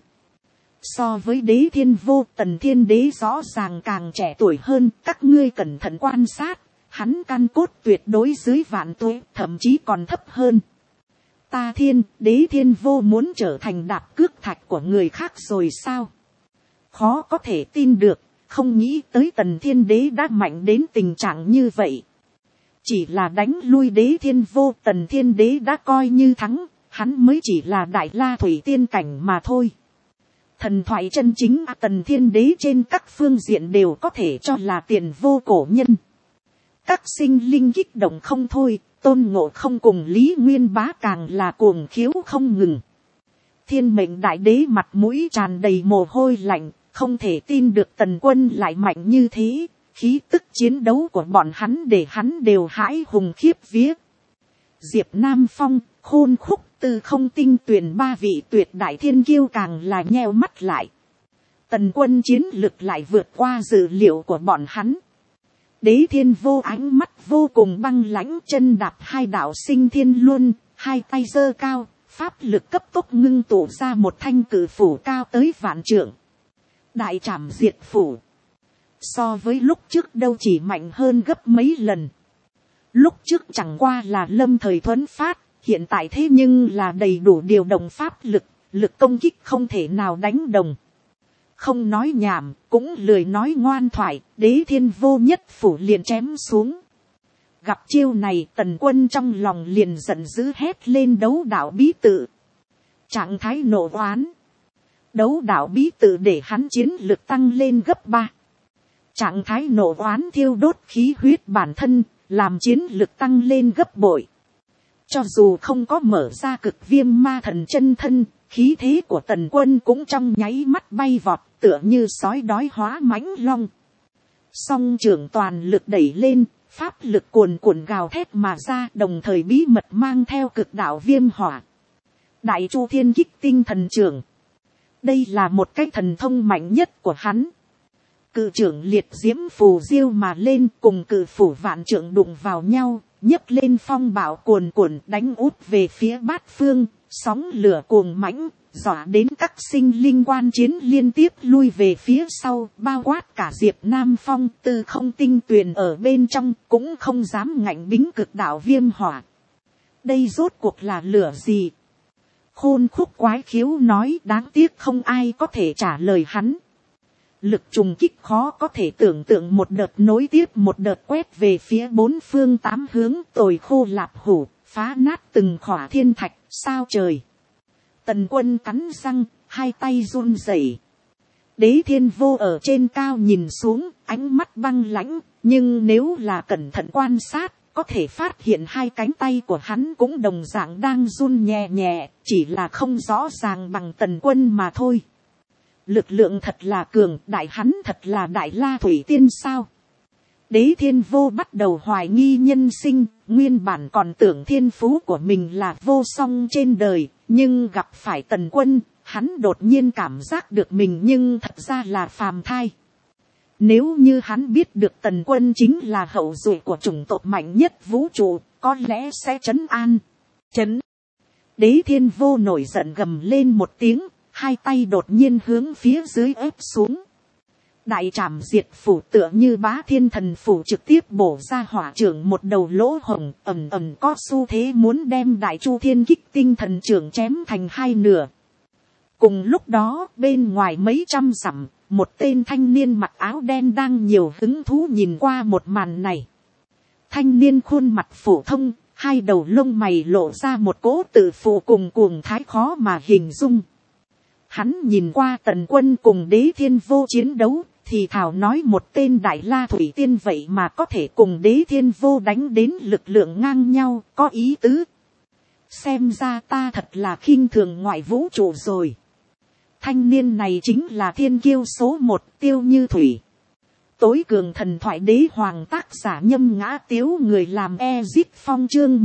So với Đế Thiên Vô, Tần Thiên Đế rõ ràng càng trẻ tuổi hơn, các ngươi cẩn thận quan sát, hắn căn cốt tuyệt đối dưới vạn tuổi, thậm chí còn thấp hơn. Ta Thiên, Đế Thiên Vô muốn trở thành đạp cước thạch của người khác rồi sao? Khó có thể tin được. Không nghĩ tới Tần Thiên Đế đã mạnh đến tình trạng như vậy. Chỉ là đánh lui Đế Thiên Vô, Tần Thiên Đế đã coi như thắng, hắn mới chỉ là đại la thủy tiên cảnh mà thôi. Thần thoại chân chính Tần Thiên Đế trên các phương diện đều có thể cho là tiền vô cổ nhân. Các sinh linh kích động không thôi, Tôn Ngộ Không cùng Lý Nguyên Bá càng là cuồng khiếu không ngừng. Thiên Mệnh Đại Đế mặt mũi tràn đầy mồ hôi lạnh. Không thể tin được Tần Quân lại mạnh như thế, khí tức chiến đấu của bọn hắn để hắn đều hãi hùng khiếp vía. Diệp Nam Phong, Khôn Khúc, Tư Không Tinh Tuyền 3 vị tuyệt đại thiên kiêu càng là nheo mắt lại. Tần Quân chiến lực lại vượt qua dự liệu của bọn hắn. Đế Thiên Vô ánh mắt vô cùng băng lãnh, chân đạp hai đạo sinh thiên luân, hai tay giơ cao, pháp lực cấp tốc ngưng tụ ra một thanh cử phủ cao tới vạn trượng. Đại trảm diệt phủ. So với lúc trước đâu chỉ mạnh hơn gấp mấy lần. Lúc trước chẳng qua là lâm thời thuấn phát, hiện tại thế nhưng là đầy đủ điều động pháp lực, lực công kích không thể nào đánh đồng. Không nói nhảm, cũng lười nói ngoan thoại, Đế Thiên Vô nhất phủ liền chém xuống. Gặp chiêu này, Tần Quân trong lòng liền giận dữ hét lên đấu đạo bí tự. Trạng thái nộ oán. Đấu đạo bí tự để hắn chiến lực tăng lên gấp 3. Trạng thái nộ oán thiêu đốt khí huyết bản thân, làm chiến lực tăng lên gấp bội. Cho dù không có mở ra Cực Viêm ma thần chân thân, khí thế của Tần Quân cũng trong nháy mắt bay vọt, tựa như sói đói hóa mãnh long. Song trưởng toàn lực đẩy lên, pháp lực cuồn cuộn gào thét mà ra, đồng thời bí mật mang theo cực đạo viêm hỏa. Đại Chu Thiên Kích Tinh Thần Trưởng. Đây là một cái thần thông mạnh nhất của hắn. Cự trưởng liệt diễm phù diêu mà lên, cùng cự phủ vạn trượng đụng vào nhau, nhấc lên phong bạo cuồn cuộn đánh út về phía bát phương, sóng lửa cuồng mãnh, dọa đến các sinh linh quan chiến liên tiếp lui về phía sau, bao quát cả Diệp Nam Phong, Tư Không Tinh Tuyền ở bên trong, cũng không dám ngạnh bính cực đạo viêm hỏa. Đây rốt cuộc là lửa gì? Khôn Khúc quái khiếu nói, đáng tiếc không ai có thể trả lời hắn. Lực trùng kích khó có thể tưởng tượng, một đợt nối tiếp một đợt quét về phía bốn phương tám hướng, tồi khô lạp hủ, phá nát từng khỏa thiên thạch, sao trời. Tần Quân cắn răng, hai tay run rẩy. Đế thiên vô ở trên cao nhìn xuống, ánh mắt băng lãnh, nhưng nếu là cẩn thận quan sát, có thể phát hiện hai cánh tay của hắn cũng đồng dạng đang run nhẹ nhẹ, chỉ là không rõ ràng bằng Tần Quân mà thôi. Lực lượng thật là cường, đại hắn thật là Đại La Thủy Tiên sao? Đế thiên vô bắt đầu hoài nghi nhân sinh, nguyên bản còn tưởng thiên phú của mình là vô song trên đời, nhưng gặp phải Tần Quân, hắn đột nhiên cảm giác được mình nhưng thật ra là phàm thai. Nếu như hắn biết được Tần Quân chính là hậu duệ của chủng tộc mạnh nhất vũ trụ, có lẽ sẽ trấn an. Đế thiên vô nổi giận gầm lên một tiếng, hai tay đột nhiên hướng phía dưới ép xuống. Đại trảm diệt phủ tựa như Bá Thiên Thần phủ trực tiếp bổ ra hỏa trưởng một đầu lỗ hồng, ầm ầm có xu thế muốn đem Đại Chu Thiên Kích Tinh Thần trưởng chém thành hai nửa. Cùng lúc đó, bên ngoài mấy trăm dặm, một tên thanh niên mặc áo đen đang nhiều hứng thú nhìn qua một màn này. Thanh niên khuôn mặt phổ thông, hai đầu lông mày lộ ra một cỗ tự phụ cùng cuồng thái khó mà hình dung. Hắn nhìn qua Tần Quân cùng Đế thiên vô chiến đấu, thì thảo nói một tên Đại La Thủy Tiên vậy mà có thể cùng Đế thiên vô đánh đến lực lượng ngang nhau, có ý tứ. Xem ra ta thật là khinh thường ngoại vũ trụ rồi. Thanh niên này chính là thiên kiêu số 1 Tiêu Như Thủy. Tối cường thần thoại đế hoàng tác giả Nhâm Ngã Tiếu, người làm Ezit Phong chương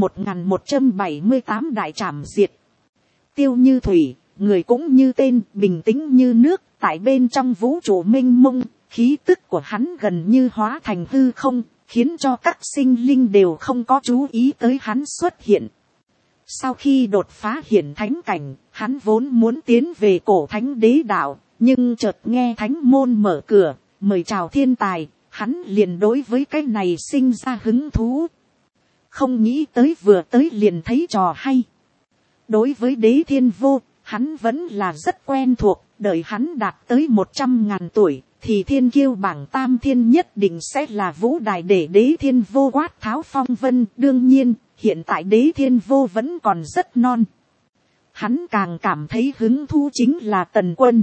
1178 đại trảm diệt. Tiêu Như Thủy, người cũng như tên, bình tĩnh như nước, tại bên trong vũ trụ mênh mông, khí tức của hắn gần như hóa thành hư không, khiến cho các sinh linh đều không có chú ý tới hắn xuất hiện. Sau khi đột phá hiển thánh cảnh, hắn vốn muốn tiến về cổ thánh đế đạo, nhưng chợt nghe thánh môn mở cửa, mời chào thiên tài, hắn liền đối với cái này sinh ra hứng thú. Không nghĩ tới vừa tới liền thấy trò hay. Đối với Đế thiên vô, hắn vẫn là rất quen thuộc, đợi hắn đạt tới 100.000 tuổi, thì thiên kiêu bảng tam thiên nhất định sẽ là vũ đài để Đế thiên vô quát tháo phong vân. Đương nhiên, hiện tại Đế thiên vô vẫn còn rất non. Hắn càng cảm thấy hứng thú chính là Tần Quân.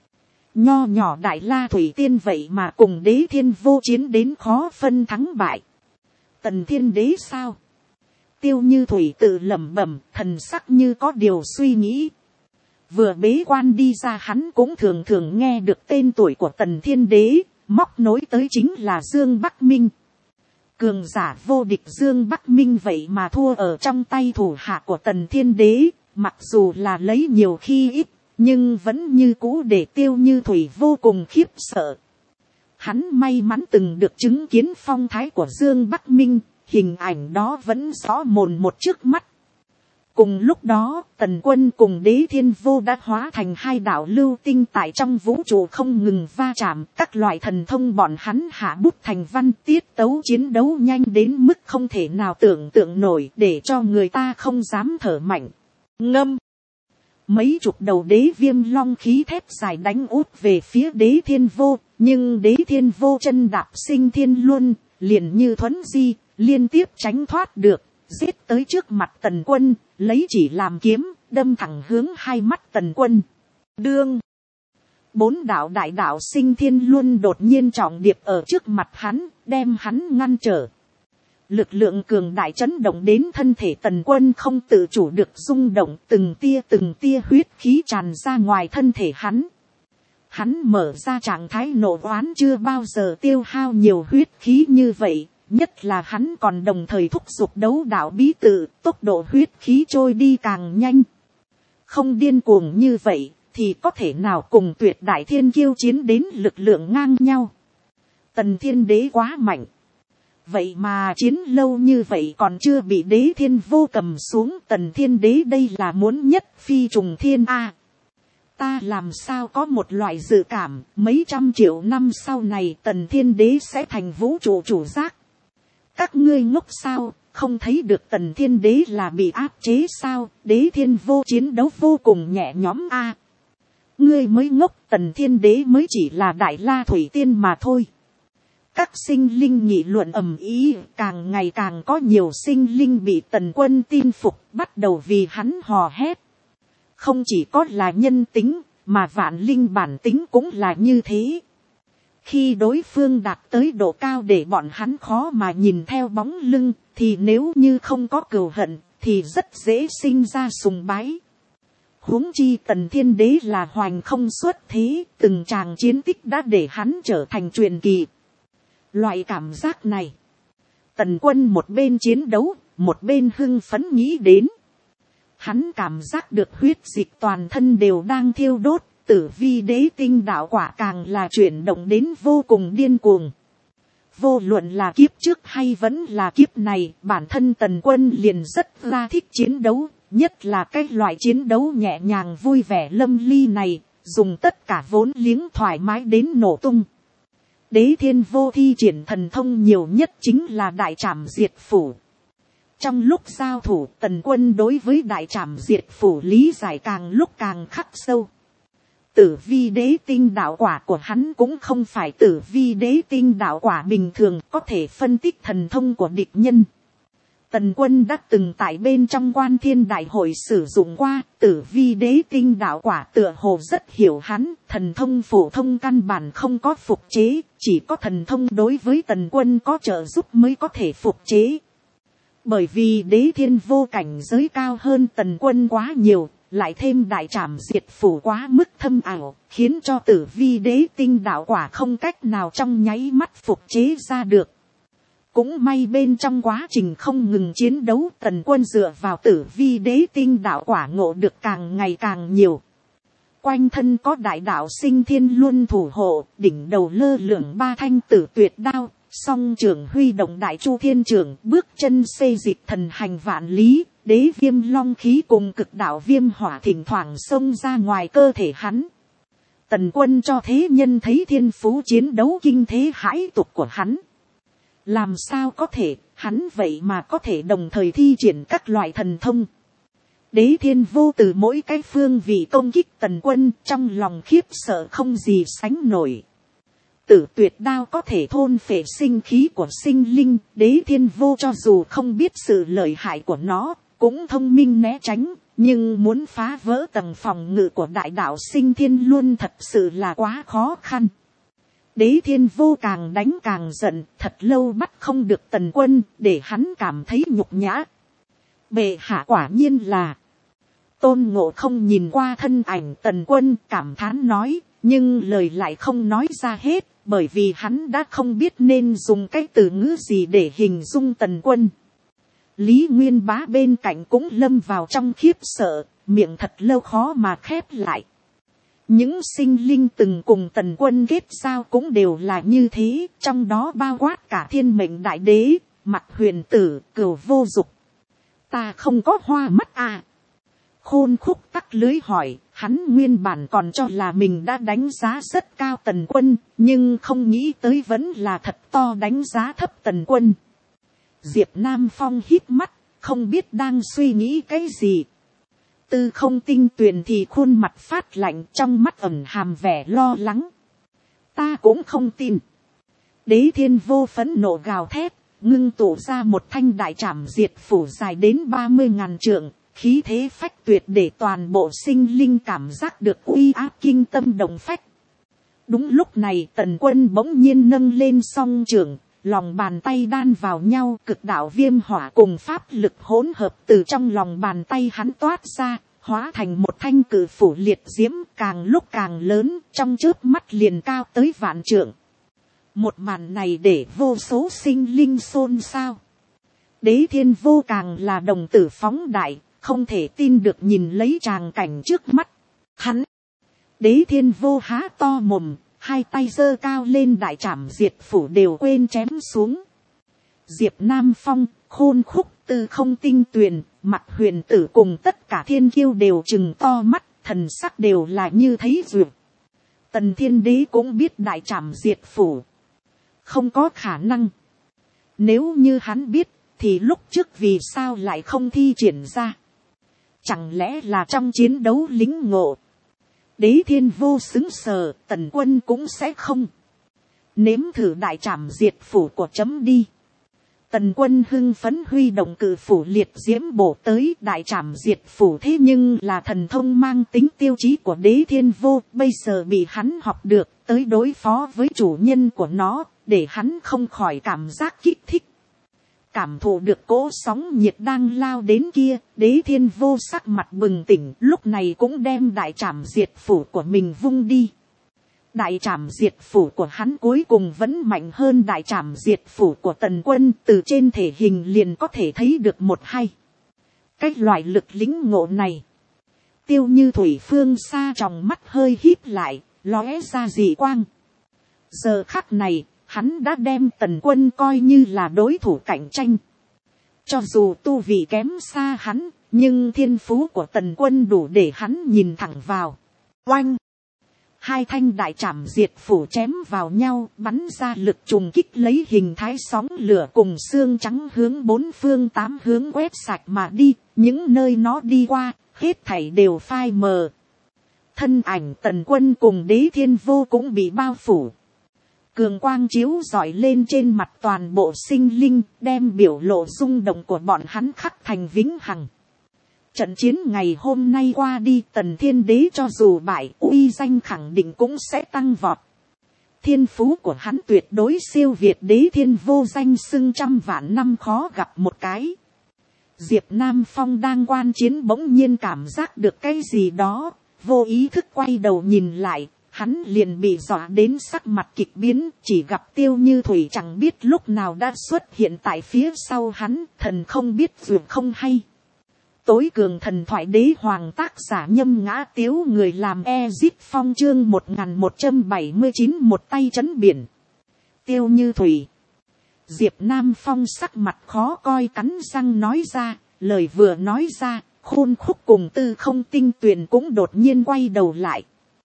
Nho nhỏ Đại La Thủy Tiên vậy mà cùng Đế thiên vô chiến đến khó phân thắng bại. Tần Thiên Đế sao? Tiêu Như Thủy tự lẩm bẩm, thần sắc như có điều suy nghĩ. Vừa bế quan đi ra hắn cũng thường thường nghe được tên tuổi của Tần Thiên Đế, móc nối tới chính là Dương Bắc Minh. Cường giả vô địch Dương Bắc Minh vậy mà thua ở trong tay thủ hạ của Tần Thiên Đế, mặc dù là lấy nhiều khi ít, nhưng vẫn như cũ để Tiêu Như Thủy vô cùng khiếp sợ. Hắn may mắn từng được chứng kiến phong thái của Dương Bắc Minh, hình ảnh đó vẫn rõ mồn một trước mắt. Cùng lúc đó, Tần Quân cùng Đế thiên vô đã hóa thành hai đạo lưu tinh tại trong vũ trụ không ngừng va chạm, các loại thần thông bọn hắn hạ bút thành văn, tiết tấu chiến đấu nhanh đến mức không thể nào tưởng tượng nổi, để cho người ta không dám thở mạnh. Ngâm. Mấy chục đầu đế viêm long khí thép dài đánh út về phía Đế thiên vô, nhưng Đế thiên vô chân đạp sinh thiên luân, liền như thuấn di, liên tiếp tránh thoát được, giết tới trước mặt Tần Quân, lấy chỉ làm kiếm, đâm thẳng hướng hai mắt Tần Quân. Đương. 4 đạo đại đạo sinh thiên luân đột nhiên trọng điệp ở trước mặt hắn, đem hắn ngăn trở. Lực lượng cường đại chấn động đến thân thể Tần Quân không tự chủ được rung động, từng tia huyết khí tràn ra ngoài thân thể hắn. Hắn mở ra trạng thái nộ oán chưa bao giờ tiêu hao nhiều huyết khí như vậy, nhất là hắn còn đồng thời thúc giục đấu đạo bí tự, tốc độ huyết khí trôi đi càng nhanh. Không điên cuồng như vậy, thì có thể nào cùng tuyệt đại thiên kiêu chiến đến lực lượng ngang nhau. Tần Thiên Đế quá mạnh. Vậy mà chiến lâu như vậy còn chưa bị Đế thiên vô cầm xuống. Tần Thiên Đế đây là muốn nhất phi trùng thiên a. Ta làm sao có một loại dự cảm, mấy trăm triệu năm sau này Tần Thiên Đế sẽ thành vũ trụ chủ giác. Các ngươi ngốc sao, không thấy được Tần Thiên Đế là bị áp chế sao, Đế thiên vô chiến đấu vô cùng nhẹ nhõm a. Ngươi mới ngốc, Tần Thiên Đế mới chỉ là Đại La Thủy Tiên mà thôi. Các sinh linh nghị luận ầm ĩ, càng ngày càng có nhiều sinh linh bị Tần Quân tin phục, bắt đầu vì hắn hò hét. Không chỉ có là nhân tính, mà vạn linh bản tính cũng là như thế. Khi đối phương đạt tới độ cao để bọn hắn khó mà nhìn theo bóng lưng, thì nếu như không có cừu hận, thì rất dễ sinh ra sùng bái. Huống chi Tần Thiên Đế là hoành không xuất thế, từng tràng chiến tích đã để hắn trở thành truyền kỳ. Loại cảm giác này, Tần Quân một bên chiến đấu, một bên hưng phấn nghĩ đến. Hắn cảm giác được huyết dịch toàn thân đều đang thiêu đốt, Tử Vi đế tinh đạo quả càng là chuyển động đến vô cùng điên cuồng. Vô luận là kiếp trước hay vẫn là kiếp này, bản thân Tần Quân liền rất ra thích chiến đấu, nhất là cái loại chiến đấu nhẹ nhàng vui vẻ lâm ly này, dùng tất cả vốn liếng thoải mái đến nổ tung. Đế Thiên Vô thi triển thần thông nhiều nhất chính là đại trảm diệt phủ. Trong lúc giao thủ, Tần Quân đối với đại trảm diệt phủ lý giải càng lúc càng khắc sâu. Tử Vi đế tinh đạo quả của hắn cũng không phải Tử Vi đế tinh đạo quả bình thường có thể phân tích thần thông của địch nhân. Tần Quân đã từng tại bên trong Quan Thiên Đại Hội sử dụng qua, Tử Vi đế tinh đạo quả tựa hồ rất hiểu hắn, thần thông phổ thông căn bản không có phục chế, chỉ có thần thông đối với Tần Quân có trợ giúp mới có thể phục chế. Bởi vì Đế Thiên Vô cảnh giới cao hơn Tần Quân quá nhiều, lại thêm đại trảm diệt phủ quá mức thâm ảo, khiến cho Tử Vi đế tinh đạo quả không cách nào trong nháy mắt phục chế ra được. Cũng may bên trong quá trình không ngừng chiến đấu, Tần Quân dựa vào Tử Vi đế tinh đạo quả ngộ được càng ngày càng nhiều. Quanh thân có đại đạo sinh thiên luân thủ hộ, đỉnh đầu lơ lửng 3 thanh tử tuyệt đao, song trưởng huy động đại chu thiên trưởng, bước chân xê dịch thần hành vạn lý, đế viêm long khí cùng cực đạo viêm hỏa thỉnh thoảng xông ra ngoài cơ thể hắn. Tần Quân cho thế nhân thấy thiên phú chiến đấu kinh thế hãi tục của hắn. Làm sao có thể, hắn vậy mà có thể đồng thời thi triển các loại thần thông. Đế Thiên Vô từ mỗi cái phương vị công kích Tần Quân, trong lòng khiếp sợ không gì sánh nổi. Tử tuyệt đao có thể thôn phệ sinh khí của sinh linh, Đế Thiên Vô cho dù không biết sự lợi hại của nó, cũng thông minh né tránh, nhưng muốn phá vỡ tầng phòng ngự của đại đạo sinh thiên luôn thật sự là quá khó khăn. Đế Thiên Vô càng đánh càng giận, thật lâu bắt không được Tần Quân, để hắn cảm thấy nhục nhã. Bệ hạ quả nhiên là. Tôn Ngộ không nhìn qua thân ảnh Tần Quân, cảm thán nói, nhưng lời lại không nói ra hết, bởi vì hắn đã không biết nên dùng cái từ ngữ gì để hình dung Tần Quân. Lý Nguyên Bá bên cạnh cũng lâm vào trong khiếp sợ, miệng thật lâu khó mà khép lại. Những sinh linh từng cùng Tần Quân kết giao cũng đều là như thế, trong đó bao quát cả Thiên Mệnh Đại Đế, Mặc Huyền Tử, Cửu Vô Dục. Ta không có hoa mắt à? Khôn Khúc tắc lưới hỏi, hắn nguyên bản còn cho là mình đã đánh giá rất cao Tần Quân, nhưng không nghĩ tới vẫn là thật to đánh giá thấp Tần Quân. Diệp Nam Phong hít mắt, không biết đang suy nghĩ cái gì. Tư Không Tinh Tuyền thì khuôn mặt phát lạnh, trong mắt ẩn hàm vẻ lo lắng. Ta cũng không tin. Đế Thiên Vô phẫn nộ gào thét, ngưng tụ ra một thanh đại trảm diệt phủ dài đến 30.000 trượng, khí thế phách tuyệt để toàn bộ sinh linh cảm giác được uy áp kinh tâm động phách. Đúng lúc này Tần Quân bỗng nhiên nâng lên song trưởng, lòng bàn tay đan vào nhau, cực đạo viêm hỏa cùng pháp lực hỗn hợp từ trong lòng bàn tay hắn toát ra, hóa thành một thanh cử phủ liệt diễm, càng lúc càng lớn, trong chớp mắt liền cao tới vạn trượng. Một màn này để vô số sinh linh xôn xao. Đế Thiên Vô càng là đồng tử phóng đại, không thể tin được nhìn lấy tràng cảnh trước mắt. Hắn, Đế Thiên Vô há to mồm, hai tay giơ cao lên, đại trảm diệt phủ đều quên chém xuống. Diệp Nam Phong, Khôn Khúc, Tư Không Tinh Tuyền, Mặc Huyền Tử cùng tất cả thiên kiêu đều trừng to mắt, thần sắc đều là như thấy duyệt. Tần Thiên Đế cũng biết đại trảm diệt phủ không có khả năng. Nếu như hắn biết, thì lúc trước vì sao lại không thi triển ra? Chẳng lẽ là trong chiến đấu lính ngộ? Đế Thiên Vô xứng sờ, Tần Quân cũng sẽ không. Nếm thử đại trảm diệt phủ của chấm đi. Tần quân hưng phấn huy động cự phủ liệt diễm bổ tới, đại trảm diệt phủ thế nhưng là thần thông mang tính tiêu chí của Đế Thiên Vô, bây giờ bị hắn học được tới đối phó với chủ nhân của nó, để hắn không khỏi cảm giác kích thích. Cảm thụ được cỗ sóng nhiệt đang lao đến kia, Đế Thiên Vô sắc mặt bừng tỉnh, lúc này cũng đem đại trảm diệt phủ của mình vung đi. Đại trảm diệt phủ của hắn cuối cùng vẫn mạnh hơn đại trảm diệt phủ của Tần quân, từ trên thể hình liền có thể thấy được một hay. Cái loại lực lĩnh ngộ này. Tiêu Như Thủy phương xa tròng mắt hơi híp lại, lóe ra dị quang. Giờ khắc này, hắn đã đem Tần quân coi như là đối thủ cạnh tranh. Cho dù tu vị kém xa hắn, nhưng thiên phú của Tần quân đủ để hắn nhìn thẳng vào. Oanh! Hai thanh đại trảm diệt phủ chém vào nhau, bắn ra lực trùng kích lấy hình thái sóng lửa cùng xương trắng hướng bốn phương tám hướng quét sạch mà đi, những nơi nó đi qua, hết thảy đều phai mờ. Thân ảnh Tần quân cùng Đế Thiên Vô cũng bị bao phủ. Cường quang chiếu rọi lên trên mặt toàn bộ sinh linh, đem biểu lộ rung động của bọn hắn khắc thành vĩnh hằng. Trận chiến ngày hôm nay qua đi, Tần Thiên Đế cho dù bại, uy danh khẳng định cũng sẽ tăng vọt. Thiên phú của hắn tuyệt đối siêu việt Đế Thiên Vô, danh xưng trăm vạn năm khó gặp một cái. Diệp Nam Phong đang quan chiến bỗng nhiên cảm giác được cái gì đó, vô ý thức quay đầu nhìn lại, hắn liền bị dọa đến sắc mặt kịch biến, chỉ gặp Tiêu Như Thủy chẳng biết lúc nào đã xuất hiện tại phía sau hắn, thần không biết dù không hay. Tối cường thần thoại đế hoàng tác giả Nhâm Ngã Tiếu, người làm Ezip Phong, chương 1179, một tay trấn biển. Tiêu Như Thủy. Diệp Nam Phong sắc mặt khó coi, cắn răng nói ra, lời vừa nói ra, Khôn Khúc cùng Tư Không Tinh Tuyền cũng đột nhiên quay đầu lại.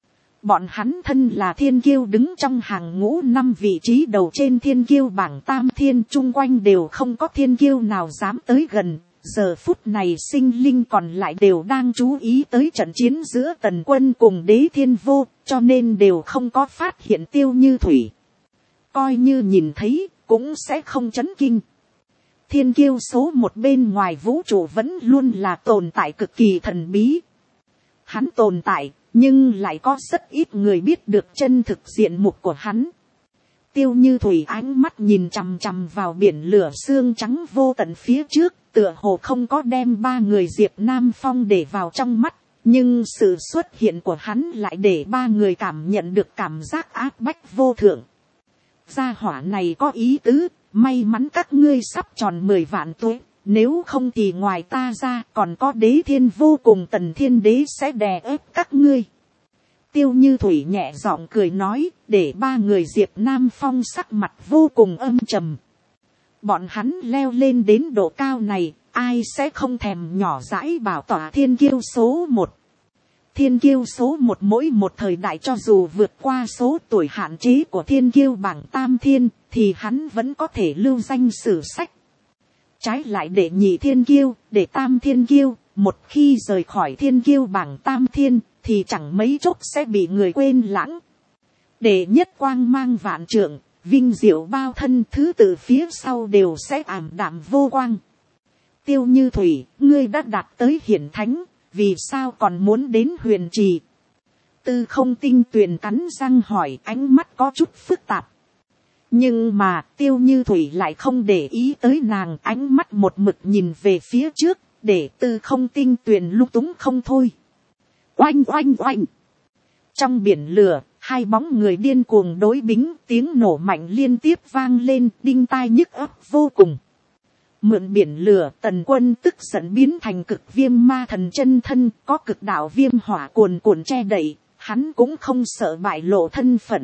Bọn hắn thân là thiên kiêu đứng trong hàng ngũ 5 vị trí đầu trên thiên kiêu bảng tam thiên, chung quanh đều không có thiên kiêu nào dám tới gần. Giờ phút này sinh linh còn lại đều đang chú ý tới trận chiến giữa Tần quân cùng Đế Thiên Vô, cho nên đều không có phát hiện Tiêu Như Thủy. Coi như nhìn thấy, cũng sẽ không chấn kinh. Thiên kiêu số một bên ngoài vũ trụ vẫn luôn là tồn tại cực kỳ thần bí. Hắn tồn tại, nhưng lại có rất ít người biết được chân thực diện mục của hắn. Tiêu Như Thủy ánh mắt nhìn chằm chằm vào biển lửa xương trắng vô tận phía trước, tựa hồ không có đem 3 người Diệp Nam Phong để vào trong mắt, nhưng sự xuất hiện của hắn lại để 3 người cảm nhận được cảm giác áp bách vô thượng. Gia hỏa này có ý tứ, may mắn các ngươi sắp tròn 10 vạn tuổi, nếu không thì ngoài ta ra còn có Đế Thiên Vô cùng Tần Thiên Đế sẽ đè ép các ngươi. Tiêu Như Thủy nhẹ giọng cười nói, để 3 người Diệp Nam Phong sắc mặt vô cùng âm trầm. Bọn hắn leo lên đến độ cao này, ai sẽ không thèm nhỏ dãi bảo tỏa thiên kiêu số 1. Thiên kiêu số 1 mỗi một thời đại cho dù vượt qua số tuổi hạn chế của thiên kiêu bảng tam thiên, thì hắn vẫn có thể lưu danh sử sách. Trái lại để nhị thiên kiêu, để tam thiên kiêu, một khi rời khỏi thiên kiêu bảng tam thiên, thì chẳng mấy chốc sẽ bị người quên lãng. Để nhất quang mang vạn trượng, vinh diệu bao thân, thứ từ phía sau đều sẽ ảm đạm vô quang. Tiêu Như Thủy, ngươi đã đạt tới hiển thánh, vì sao còn muốn đến huyền trì? Tư Không Tinh Tuyền cắn răng hỏi, ánh mắt có chút phức tạp. Nhưng mà Tiêu Như Thủy lại không để ý tới nàng, ánh mắt một mực nhìn về phía trước, để Tư Không Tinh Tuyền lung túng không thôi. Oanh oanh oanh. Trong biển lửa, 2 bóng người điên cuồng đối bính, tiếng nổ mạnh liên tiếp vang lên, đinh tai nhức óc vô cùng. Mượn biển lửa, Tần quân tức giận biến thành cực viêm ma thần chân thân, có cực đạo viêm hỏa cuồn cuộn che đậy, hắn cũng không sợ bại lộ thân phận.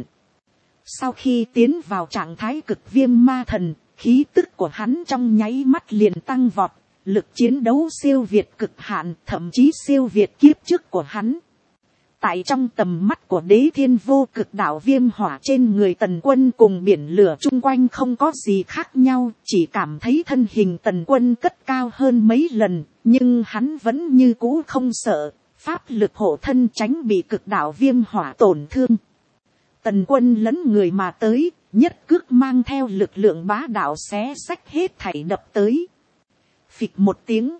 Sau khi tiến vào trạng thái cực viêm ma thần, khí tức của hắn trong nháy mắt liền tăng vọt, lực chiến đấu siêu việt cực hạn, thậm chí siêu việt kiếp trước của hắn. Tại trong tầm mắt của Đế Thiên Vô, cực đạo viêm hỏa trên người Tần quân cùng biển lửa chung quanh không có gì khác nhau, chỉ cảm thấy thân hình Tần quân cất cao hơn mấy lần, nhưng hắn vẫn như cũ không sợ, pháp lực hộ thân tránh bị cực đạo viêm hỏa tổn thương. Tần quân lấn người mà tới, nhất cước mang theo lực lượng bá đạo xé xách hết thảy đập tới. Phịch một tiếng,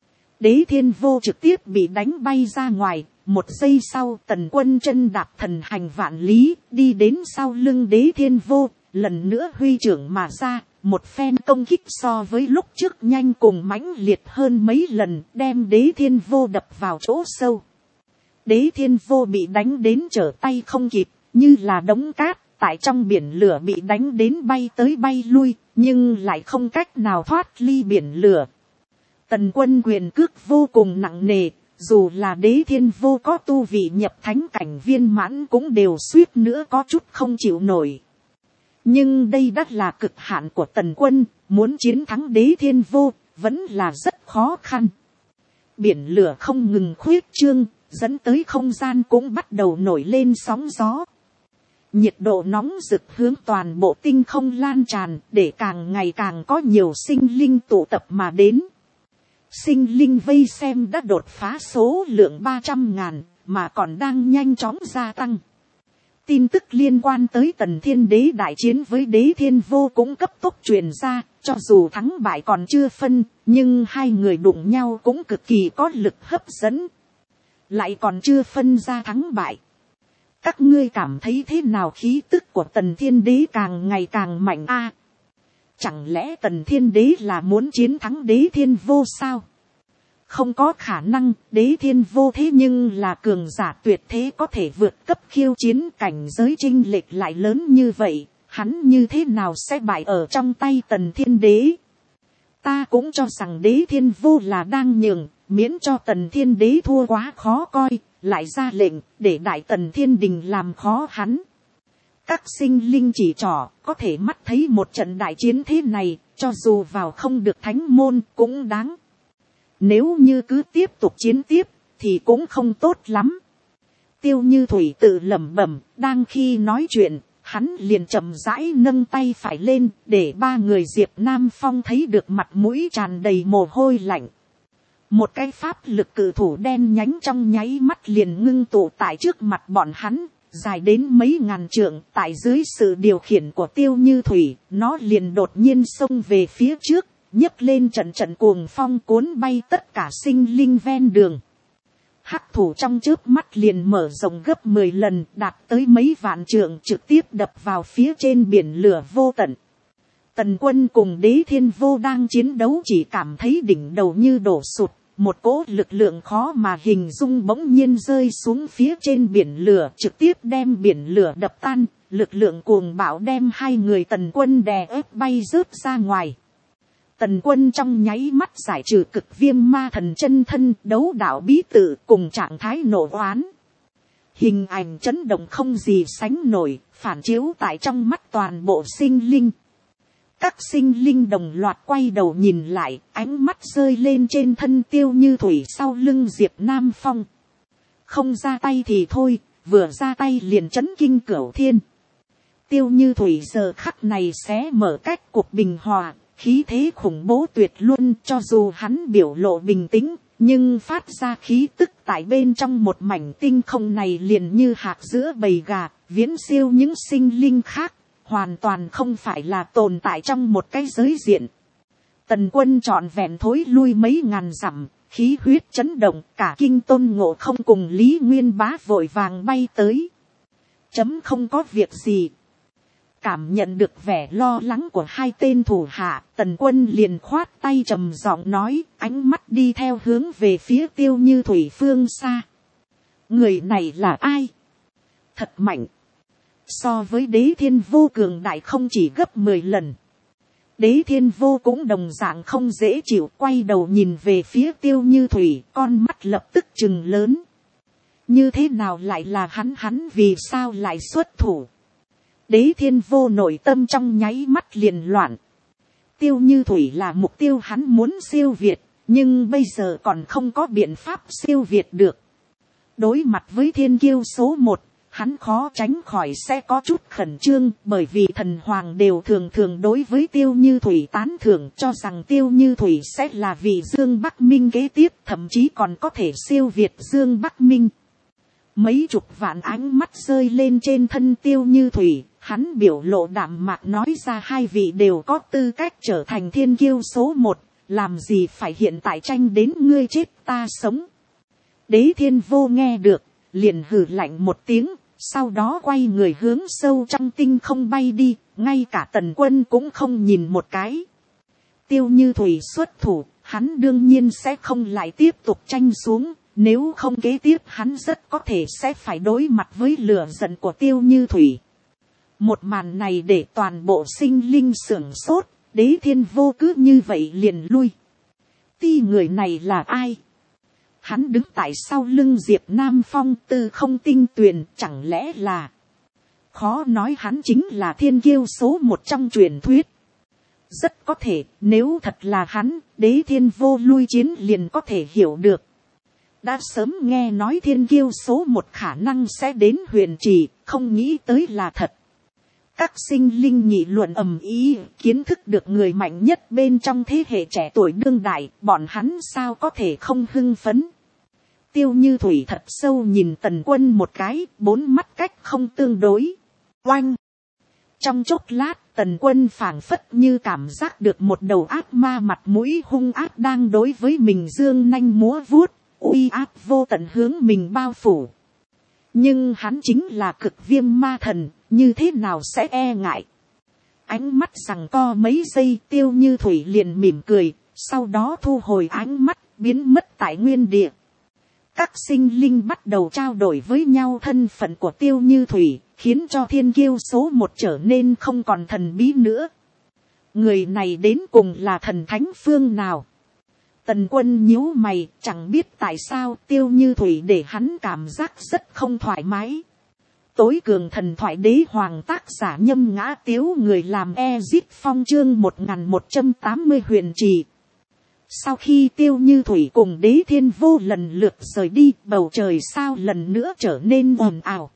Đế Thiên Vô trực tiếp bị đánh bay ra ngoài. Một giây sau, Tần Quân chân đạp thần hành vạn lý, đi đến sau lưng Đế Thiên Vô, lần nữa huy trưởng mà ra. Một phen công kích so với lúc trước nhanh cùng mãnh liệt hơn mấy lần, đem Đế Thiên Vô đập vào chỗ sâu. Đế Thiên Vô bị đánh đến trở tay không kịp, như là đống cát, tại trong biển lửa bị đánh đến bay tới bay lui, nhưng lại không cách nào thoát ly biển lửa. Tần Quân quyền cước vô cùng nặng nề, dù là Đế Thiên Vô có tu vị nhập thánh cảnh viên mãn cũng đều suýt nữa có chút không chịu nổi. Nhưng đây đã là cực hạn của Tần Quân, muốn chiến thắng Đế Thiên Vô, vẫn là rất khó khăn. Biển lửa không ngừng khuyết trương, dẫn tới không gian cũng bắt đầu nổi lên sóng gió. Nhiệt độ nóng rực hướng toàn bộ tinh không lan tràn, để càng ngày càng có nhiều sinh linh tụ tập mà đến. Sinh linh vây xem đã đột phá số lượng 300.000, mà còn đang nhanh chóng gia tăng. Tin tức liên quan tới Tần Thiên Đế đại chiến với Đế Thiên Vô cũng cấp tốc truyền ra, cho dù thắng bại còn chưa phân, nhưng hai người đụng nhau cũng cực kỳ có lực hấp dẫn. Lại còn chưa phân ra thắng bại. Các ngươi cảm thấy thế nào, khí tức của Tần Thiên Đế càng ngày càng mạnh a? Chẳng lẽ Tần Thiên Đế là muốn chiến thắng Đế Thiên Vô sao? Không có khả năng, Đế Thiên Vô thế nhưng là cường giả tuyệt thế, có thể vượt cấp khiêu chiến, cảnh giới chênh lệch lại lớn như vậy, hắn như thế nào sẽ bại ở trong tay Tần Thiên Đế? Ta cũng cho rằng Đế Thiên Vô là đang nhường, miễn cho Tần Thiên Đế thua quá khó coi, lại ra lệnh để Đại Tần Thiên Đình làm khó hắn. Các sinh linh chỉ trỏ, có thể mắt thấy một trận đại chiến thế này, cho dù vào không được thánh môn cũng đáng. Nếu như cứ tiếp tục chiến tiếp, thì cũng không tốt lắm. Tiêu Như Thủy tự lẩm bẩm, đang khi nói chuyện, hắn liền chậm rãi nâng tay phải lên, để ba người Diệp Nam Phong thấy được mặt mũi tràn đầy mồ hôi lạnh. Một cái pháp lực cự thủ đen nhánh trong nháy mắt liền ngưng tụ tại trước mặt bọn hắn, dài đến mấy ngàn trượng. Tại dưới sự điều khiển của Tiêu Như Thủy, nó liền đột nhiên xông về phía trước, nhấc lên trận trận cuồng phong cuốn bay tất cả sinh linh ven đường. Hắc thủ trong chớp mắt liền mở rộng gấp 10 lần, đạt tới mấy vạn trượng, trực tiếp đập vào phía trên biển lửa vô tận. Tần Quân cùng Đế Thiên Vô đang chiến đấu, chỉ cảm thấy đỉnh đầu như đổ sụt, một cỗ lực lượng khó mà hình dung bỗng nhiên rơi xuống phía trên biển lửa, trực tiếp đem biển lửa đập tan. Lực lượng cuồng bạo đem hai người Tần Quân đè ép bay rớt ra ngoài. Tần Quân trong nháy mắt giải trừ cực viêm ma thần chân thân, đấu đạo bí tự cùng trạng thái nộ oán. Hình ảnh chấn động không gì sánh nổi, phản chiếu tại trong mắt toàn bộ sinh linh. Các sinh linh đồng loạt quay đầu nhìn lại, ánh mắt rơi lên trên thân Tiêu Như Thủy sau lưng Diệp Nam Phong. Không ra tay thì thôi, vừa ra tay liền chấn kinh cửu thiên. Tiêu Như Thủy giờ khắc này xé mở cách cuộc bình hòa, khí thế khủng bố tuyệt luôn, cho dù hắn biểu lộ bình tĩnh, nhưng phát ra khí tức tại bên trong một mảnh tinh không này liền như hạt giữa bầy gà, viễn siêu những sinh linh khác, hoàn toàn không phải là tồn tại trong một cái giới diện. Tần Quân trọn vẹn thối lui mấy ngàn dặm, khí huyết chấn động, cả kinh Tôn Ngộ Không cùng Lý Nguyên Bá vội vàng bay tới. Không có việc gì. Cảm nhận được vẻ lo lắng của hai tên thủ hạ, Tần Quân liền khoát tay trầm giọng nói, ánh mắt đi theo hướng về phía Tiêu Như Thủy phương xa. Người này là ai? Thật mạnh. So với Đế Thiên Vô cường đại không chỉ gấp 10 lần. Đế Thiên Vô cũng đồng dạng không dễ chịu, quay đầu nhìn về phía Tiêu Như Thủy, con mắt lập tức trừng lớn. Như thế nào lại là hắn vì sao lại xuất thủ? Đế Thiên Vô nội tâm trong nháy mắt liền loạn. Tiêu Như Thủy là mục tiêu hắn muốn siêu việt, nhưng bây giờ còn không có biện pháp siêu việt được. Đối mặt với thiên kiêu số 1, hắn khó tránh khỏi sẽ có chút khẩn trương, bởi vì thần hoàng đều thường thường đối với Tiêu Như Thủy tán thưởng, cho rằng Tiêu Như Thủy sẽ là vị Dương Bắc Minh kế tiếp, thậm chí còn có thể siêu việt Dương Bắc Minh. Mấy chục vạn ánh mắt rơi lên trên thân Tiêu Như Thủy, hắn biểu lộ đạm mạc nói ra hai vị đều có tư cách trở thành thiên kiêu số một, làm gì phải hiện tại tranh đến ngươi chết ta sống. Đế Thiên Vô nghe được, liền hừ lạnh một tiếng, sau đó quay người hướng sâu trong tinh không bay đi, ngay cả Tần Quân cũng không nhìn một cái. Tiêu Như Thủy xuất thủ, hắn đương nhiên sẽ không lại tiếp tục tranh xuống, nếu không kế tiếp hắn rất có thể sẽ phải đối mặt với lửa giận của Tiêu Như Thủy. Một màn này để toàn bộ sinh linh sưởng sốt, Đế Thiên Vô cứ như vậy liền lui. Ti người này là ai? Hắn đứng tại sau lưng Diệp Nam Phong Tư Không Tinh Tuyền, chẳng lẽ là... Khó nói hắn chính là thiên kiêu số một trong truyền thuyết. Rất có thể, nếu thật là hắn, Đế Thiên Vô lui chiến liền có thể hiểu được. Đã sớm nghe nói thiên kiêu số một khả năng sẽ đến Huyền Trì, không nghĩ tới là thật. Các sinh linh nghị luận ầm ĩ, kiến thức được người mạnh nhất bên trong thế hệ trẻ tuổi đương đại, bọn hắn sao có thể không hưng phấn. Tiêu Như Thủy thật sâu nhìn Tần Quân một cái, bốn mắt cách không tương đối. Oanh! Trong chốc lát, Tần Quân phảng phất như cảm giác được một đầu ác ma mặt mũi hung ác đang đối với mình giương nanh múa vuốt, uy áp vô tận hướng mình bao phủ. Nhưng hắn chính là Cực Viêm ma thần, như thế nào sẽ e ngại. Ánh mắt giằng co mấy giây, Tiêu Như Thủy liền mỉm cười, sau đó thu hồi ánh mắt, biến mất tại nguyên địa. Các sinh linh bắt đầu trao đổi với nhau thân phận của Tiêu Như Thủy, khiến cho thiên kiêu số một trở nên không còn thần bí nữa. Người này đến cùng là thần thánh phương nào? Tần Quân nhíu mày, chẳng biết tại sao Tiêu Như Thủy để hắn cảm giác rất không thoải mái. Tối cường thần thoại đế hoàng tác giả Nhâm Ngã Tiếu, người làm Ezit Phong chương 1180 Huyền Trì. Sau khi Tiêu Như Thủy cùng Đế Thiên Vô lần lượt rời đi, bầu trời sao lần nữa trở nên ồn ào.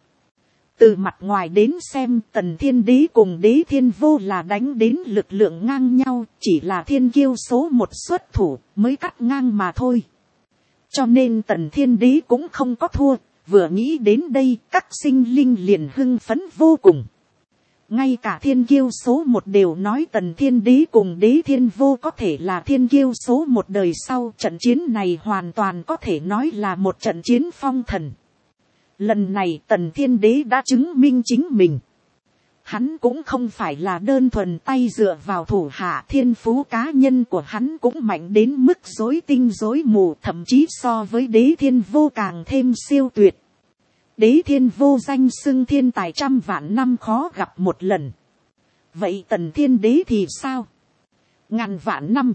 Từ mặt ngoài đến xem, Tần Thiên Đế cùng Đế Thiên Vô là đánh đến lực lượng ngang nhau, chỉ là thiên kiêu số một xuất thủ mới cắt ngang mà thôi. Cho nên Tần Thiên Đế cũng không có thua, vừa nghĩ đến đây các sinh linh liền hưng phấn vô cùng. Ngay cả thiên kiêu số một đều nói Tần Thiên Đế cùng Đế Thiên Vô có thể là thiên kiêu số một đời sau. Trận chiến này hoàn toàn có thể nói là một trận chiến phong thần. Lần này Tần Thiên Đế đã chứng minh chính mình. Hắn cũng không phải là đơn thuần tay dựa vào thủ hạ, thiên phú cá nhân của hắn cũng mạnh đến mức rối tinh rối mù, thậm chí so với Đế Thiên Vô càng thêm siêu tuyệt. Đế Thiên Vô danh xưng thiên tài trăm vạn năm khó gặp một lần. Vậy Tần Thiên Đế thì sao? Ngàn vạn năm?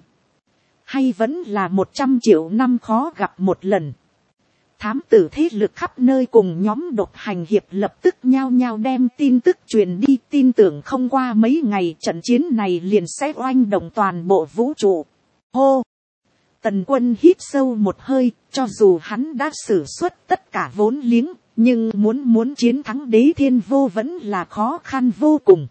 Hay vẫn là 100 triệu năm khó gặp một lần? Thám tử thế lực khắp nơi cùng nhóm độc hành hiệp lập tức nhao nhao đem tin tức truyền đi, tin tưởng không qua mấy ngày trận chiến này liền sẽ oanh động toàn bộ vũ trụ. Hô! Tần Quân hít sâu một hơi, cho dù hắn đã sử xuất tất cả vốn liếng, nhưng muốn chiến thắng Đế Thiên Vô vẫn là khó khăn vô cùng.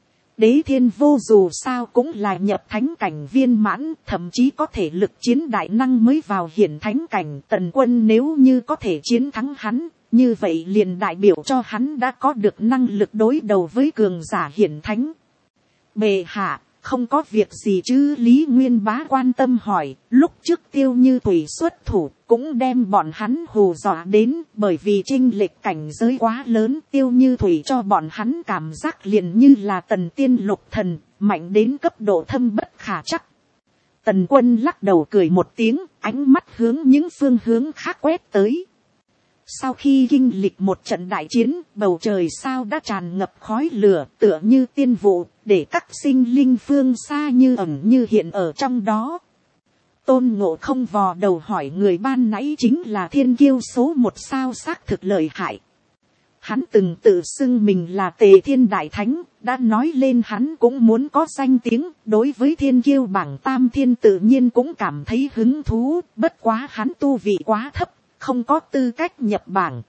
Đế Thiên Vô dù sao cũng là nhập thánh cảnh viên mãn, thậm chí có thể lực chiến đại năng mới vào hiển thánh cảnh. Tần Quân nếu như có thể chiến thắng hắn, như vậy liền đại biểu cho hắn đã có được năng lực đối đầu với cường giả hiển thánh. Bệ hạ, không có việc gì chứ? Lý Nguyên Bá quan tâm hỏi. Lúc trước Tiêu Như Thủy xuất thủ cũng đem bọn hắn hù dọa đến, bởi vì chênh lệch cảnh giới quá lớn. Tiêu Như Thủy cho bọn hắn cảm giác liền như là Tần Tiên Lục Thần, mạnh đến cấp độ thâm bất khả trắc. Tần Quân lắc đầu cười một tiếng, ánh mắt hướng những phương hướng khác quét tới. Sau khi kinh lịch một trận đại chiến, bầu trời sao đã tràn ngập khói lửa, tựa như tiên vụ, để các sinh linh phương xa như ẩn như hiện ở trong đó. Tôn Ngộ Không vò đầu hỏi, người ban nãy chính là thiên kiêu số một sao? Xác thực lợi hại. Hắn từng tự xưng mình là Tề Thiên Đại Thánh, đã nói lên hắn cũng muốn có danh tiếng, đối với thiên kiêu bảng tam thiên tự nhiên cũng cảm thấy hứng thú, bất quá hắn tu vị quá thấp, không có tư cách nhập bảng.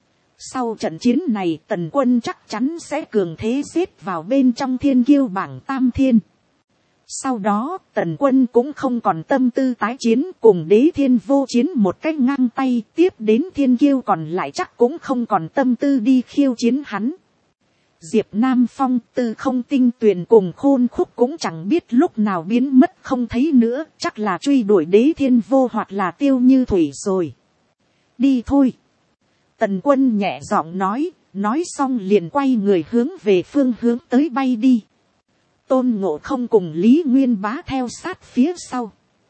Sau trận chiến này Tần Quân chắc chắn sẽ cường thế xếp vào bên trong thiên kiêu bảng tam thiên. Sau đó tần quân cũng không còn tâm tư tái chiến, cùng Đế Thiên Vô chiến một cách ngang tay, tiếp đến thiên kiêu còn lại chắc cũng không còn tâm tư đi khiêu chiến hắn. Diệp Nam Phong, Tư Không Tinh Tuyền cùng Khôn Khúc cũng chẳng biết lúc nào biến mất không thấy nữa, chắc là truy đuổi Đế Thiên Vô hoặc là Tiêu Như Thủy rồi. Đi thôi. Tần quân nhẹ giọng nói xong liền quay người hướng về phương hướng tới bay đi. Tôn Ngộ Không cùng Lý Nguyên Bá theo sát phía sau.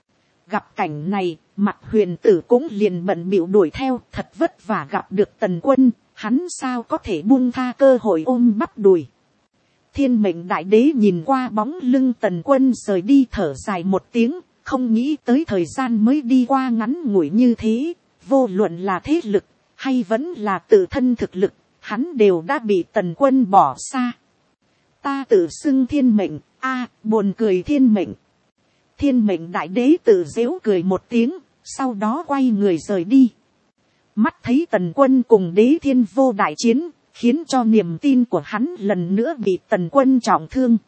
Gặp cảnh này, Mặt Huyền Tử cũng liền bận bịu đuổi theo, thật vất vả gặp được Tần quân, hắn sao có thể buông tha cơ hội ôm bắp đùi. Thiên Mệnh Đại Đế nhìn qua bóng lưng Tần quân rời đi thở dài một tiếng, không nghĩ tới thời gian mới đi qua ngắn ngủi như thế, vô luận là thế lực, hay vẫn là tự thân thực lực, hắn đều đã bị Tần quân bỏ xa. Ta tự xưng thiên mệnh, buồn cười thiên mệnh. Thiên Mệnh Đại Đế tự giễu cười một tiếng, sau đó quay người rời đi. Mắt thấy Tần quân cùng Đế Thiên Vô đại chiến, khiến cho niềm tin của hắn lần nữa bị Tần quân trọng thương.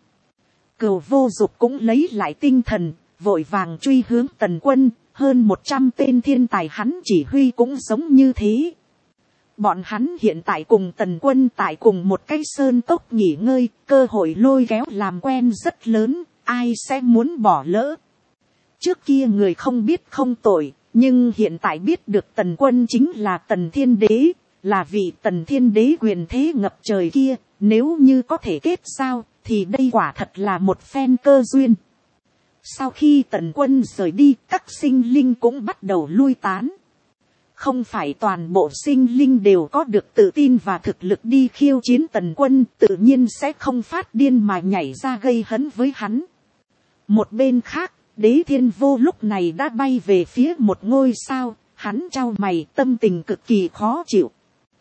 Cửu Vô Dục cũng lấy lại tinh thần, vội vàng truy hướng Tần quân, hơn 100 tên thiên tài hắn chỉ huy cũng giống như thế. Bọn hắn hiện tại cùng Tần quân tại cùng một cái sơn cốc nghỉ ngơi, cơ hội lôi kéo làm quen rất lớn, ai sẽ muốn bỏ lỡ. Trước kia người không biết không tội, nhưng hiện tại biết được Tần quân chính là Tần Thiên Đế, là vị Tần Thiên Đế quyền thế ngập trời kia, nếu như có thể kết giao, thì đây quả thật là một phen cơ duyên. Sau khi Tần quân rời đi, các sinh linh cũng bắt đầu lui tán. Không phải toàn bộ sinh linh đều có được tự tin và thực lực đi khiêu chiến Tần quân, tự nhiên sẽ không phát điên mà nhảy ra gây hấn với hắn. Một bên khác, Đế Thiên Vô lúc này đã bay về phía một ngôi sao, hắn chau mày, tâm tình cực kỳ khó chịu.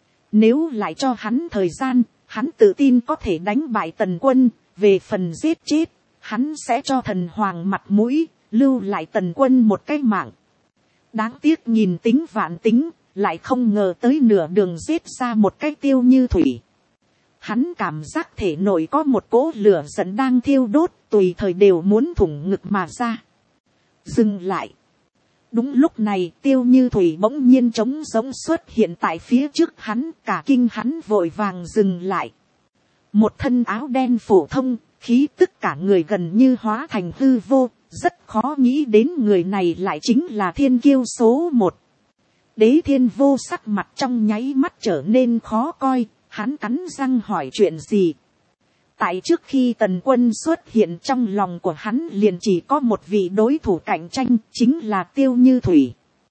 Nếu lại cho hắn thời gian, hắn tự tin có thể đánh bại Tần quân, về phần giết chết, hắn sẽ cho thần hoàng mặt mũi, lưu lại Tần quân một cái mạng. Đáng tiếc nhìn tính vạn tính, lại không ngờ tới nửa đường giết ra một cái Tiêu Như Thủy. Hắn cảm giác thể nội có một cỗ lửa giận đang thiêu đốt, tùy thời đều muốn thủng ngực mà ra. Dừng lại. Đúng lúc này Tiêu Như Thủy bỗng nhiên trống rỗng xuất hiện tại phía trước hắn, cả kinh hắn vội vàng dừng lại. Một thân áo đen phổ thông, khí tức cả người gần như hóa thành hư vô, rất khó nghĩ đến người này lại chính là thiên kiêu số 1. Đế Thiên Vô sắc mặt trong nháy mắt trở nên khó coi, hắn cắn răng hỏi chuyện gì. Tại trước khi Tần quân xuất hiện, trong lòng của hắn liền chỉ có một vị đối thủ cạnh tranh, chính là Tiêu Như Thủy.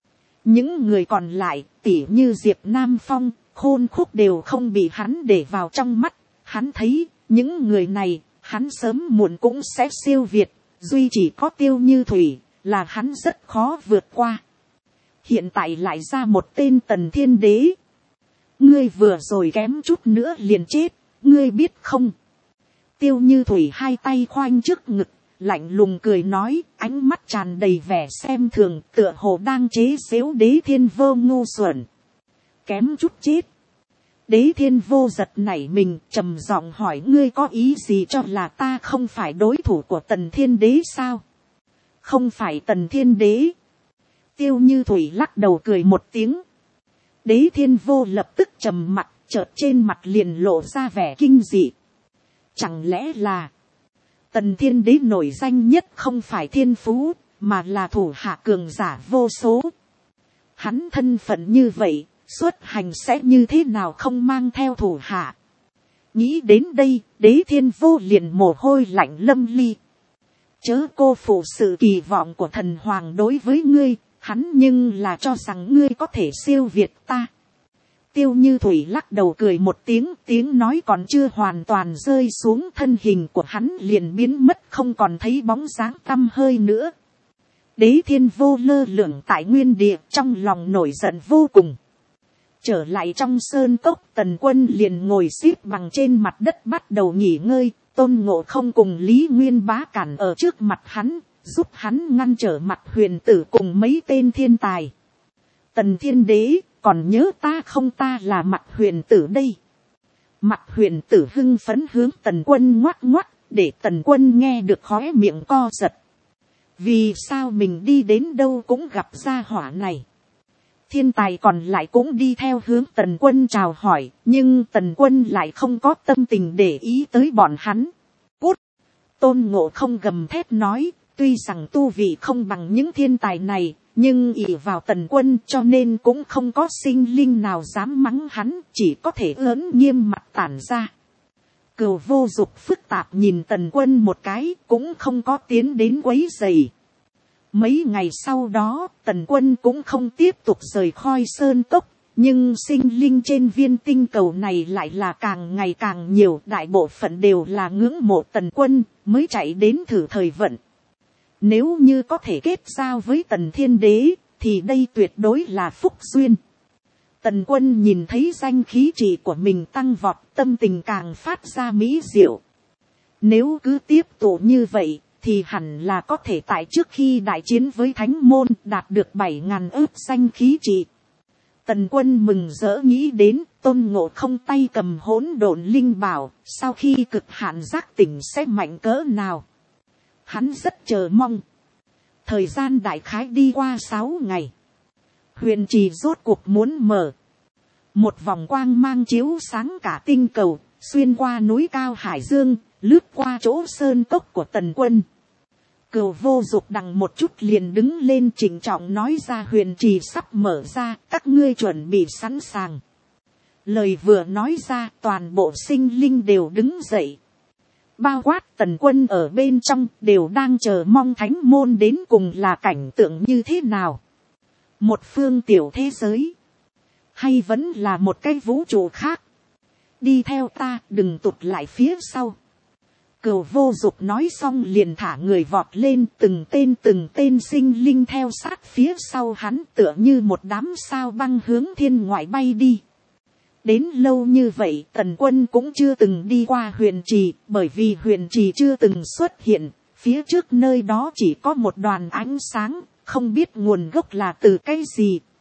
Những người còn lại, tỉ như Diệp Nam Phong, Khôn Khúc đều không bị hắn để vào trong mắt. Hắn thấy, những người này, hắn sớm muộn cũng sẽ siêu việt, duy chỉ có Tiêu Như Thủy, là hắn rất khó vượt qua. Hiện tại lại ra một tên Tần Thiên Đế. Ngươi vừa rồi kém chút nữa liền chết, ngươi biết không? Tiêu Như Thủy hai tay khoanh trước ngực, lạnh lùng cười nói, ánh mắt tràn đầy vẻ xem thường, tựa hồ đang chế giễu Đế Thiên Vô ngu xuẩn. Kém chút chết. Đế Thiên Vô giật nảy mình, trầm giọng hỏi, ngươi có ý gì cho là ta không phải đối thủ của Tần Thiên Đế sao? Không phải Tần Thiên Đế. Tiêu Như Thủy lắc đầu cười một tiếng. Đế Thiên Vô lập tức trầm mặt, chợt trên mặt liền lộ ra vẻ kinh dị. Chẳng lẽ là Tần Thiên Đế nổi danh nhất không phải thiên phú, mà là thủ hạ cường giả vô số. Hắn thân phận như vậy, xuất hành sẽ như thế nào không mang theo thủ hạ. Nghĩ đến đây, Đế Thiên Vô liền mồ hôi lạnh lâm ly. Chớ cô phụ sự kỳ vọng của thần hoàng đối với ngươi, hắn nhưng là cho rằng ngươi có thể siêu việt ta. Tiêu Như Thủy lắc đầu cười một tiếng, tiếng nói còn chưa hoàn toàn rơi xuống, thân hình của hắn liền biến mất không còn thấy bóng dáng tăm hơi nữa. Đế Thiên Vô lơ lửng tại nguyên địa, trong lòng nổi giận vô cùng. Trở lại trong sơn cốc, Tần quân liền ngồi xếp bằng trên mặt đất bắt đầu nghỉ ngơi. Tôn Ngộ Không cùng Lý Nguyên Bá cản ở trước mặt hắn, giúp hắn ngăn trở Mặt Huyền Tử cùng mấy tên thiên tài. Tần Thiên Đế, còn nhớ ta không? Ta là Mặt Huyền Tử đây. Mặt Huyền Tử hưng phấn hướng Tần quân ngoắc ngoắc, để Tần Quân nghe được khóe miệng co giật. Vì sao mình đi đến đâu cũng gặp gia hỏa này. Thiên tài còn lại cũng đi theo hướng Tần Quân chào hỏi, nhưng Tần Quân lại không có tâm tình để ý tới bọn hắn. Cút! Tôn Ngộ Không gầm thét nói, tuy rằng tu vị không bằng những thiên tài này, nhưng ỷ vào Tần Quân cho nên cũng không có sinh linh nào dám mắng hắn, chỉ có thể ớn nghiêm mặt tản ra. Cừu Vô Dục phức tạp nhìn Tần Quân một cái, cũng không có tiến đến quấy rầy. Mấy ngày sau đó, Tần Quân cũng không tiếp tục rời khỏi sơn cốc, nhưng sinh linh trên viên tinh cầu này lại là càng ngày càng nhiều, đại bộ phận đều là ngưỡng mộ Tần Quân, mới chạy đến thử thời vận. Nếu như có thể kết giao với Tần Thiên Đế, thì đây tuyệt đối là phúc duyên. Tần Quân nhìn thấy danh khí trị của mình tăng vọt, tâm tình càng phát ra mỹ diệu. Nếu cứ tiếp tục như vậy, thì hẳn là có thể tại trước khi đại chiến với Thánh Môn đạt được 7.000 ức danh khí trị. Tần Quân mừng rỡ nghĩ đến, Tôn Ngộ Không tay cầm hỗn độn linh bảo, sau khi cực hạn giác tỉnh sẽ mạnh cỡ nào. Hắn rất chờ mong. Thời gian đại khái đi qua 6 ngày. Huyền trì rốt cuộc muốn mở. Một vòng quang mang chiếu sáng cả tinh cầu, xuyên qua núi cao hải dương, lướt qua chỗ sơn cốc của Tần Quân. Cừu Vô Dục đằng một chút liền đứng lên trịnh trọng nói ra, huyền trì sắp mở ra, các ngươi chuẩn bị sẵn sàng. Lời vừa nói ra, toàn bộ sinh linh đều đứng dậy. Bao quát Tần Quân ở bên trong đều đang chờ mong Thánh Môn đến cùng là cảnh tượng như thế nào. Một phương tiểu thế giới, hay vẫn là một cái vũ trụ khác. Đi theo ta, đừng tụt lại phía sau. Cừu Vô Dục nói xong liền thả người vọt lên, từng tên sinh linh theo sát phía sau hắn, tựa như một đám sao băng hướng thiên ngoại bay đi. Đến lâu như vậy, Tần Quân cũng chưa từng đi qua huyền trì, bởi vì huyền trì chưa từng xuất hiện, phía trước nơi đó chỉ có một đoàn ánh sáng, không biết nguồn gốc là từ cái gì.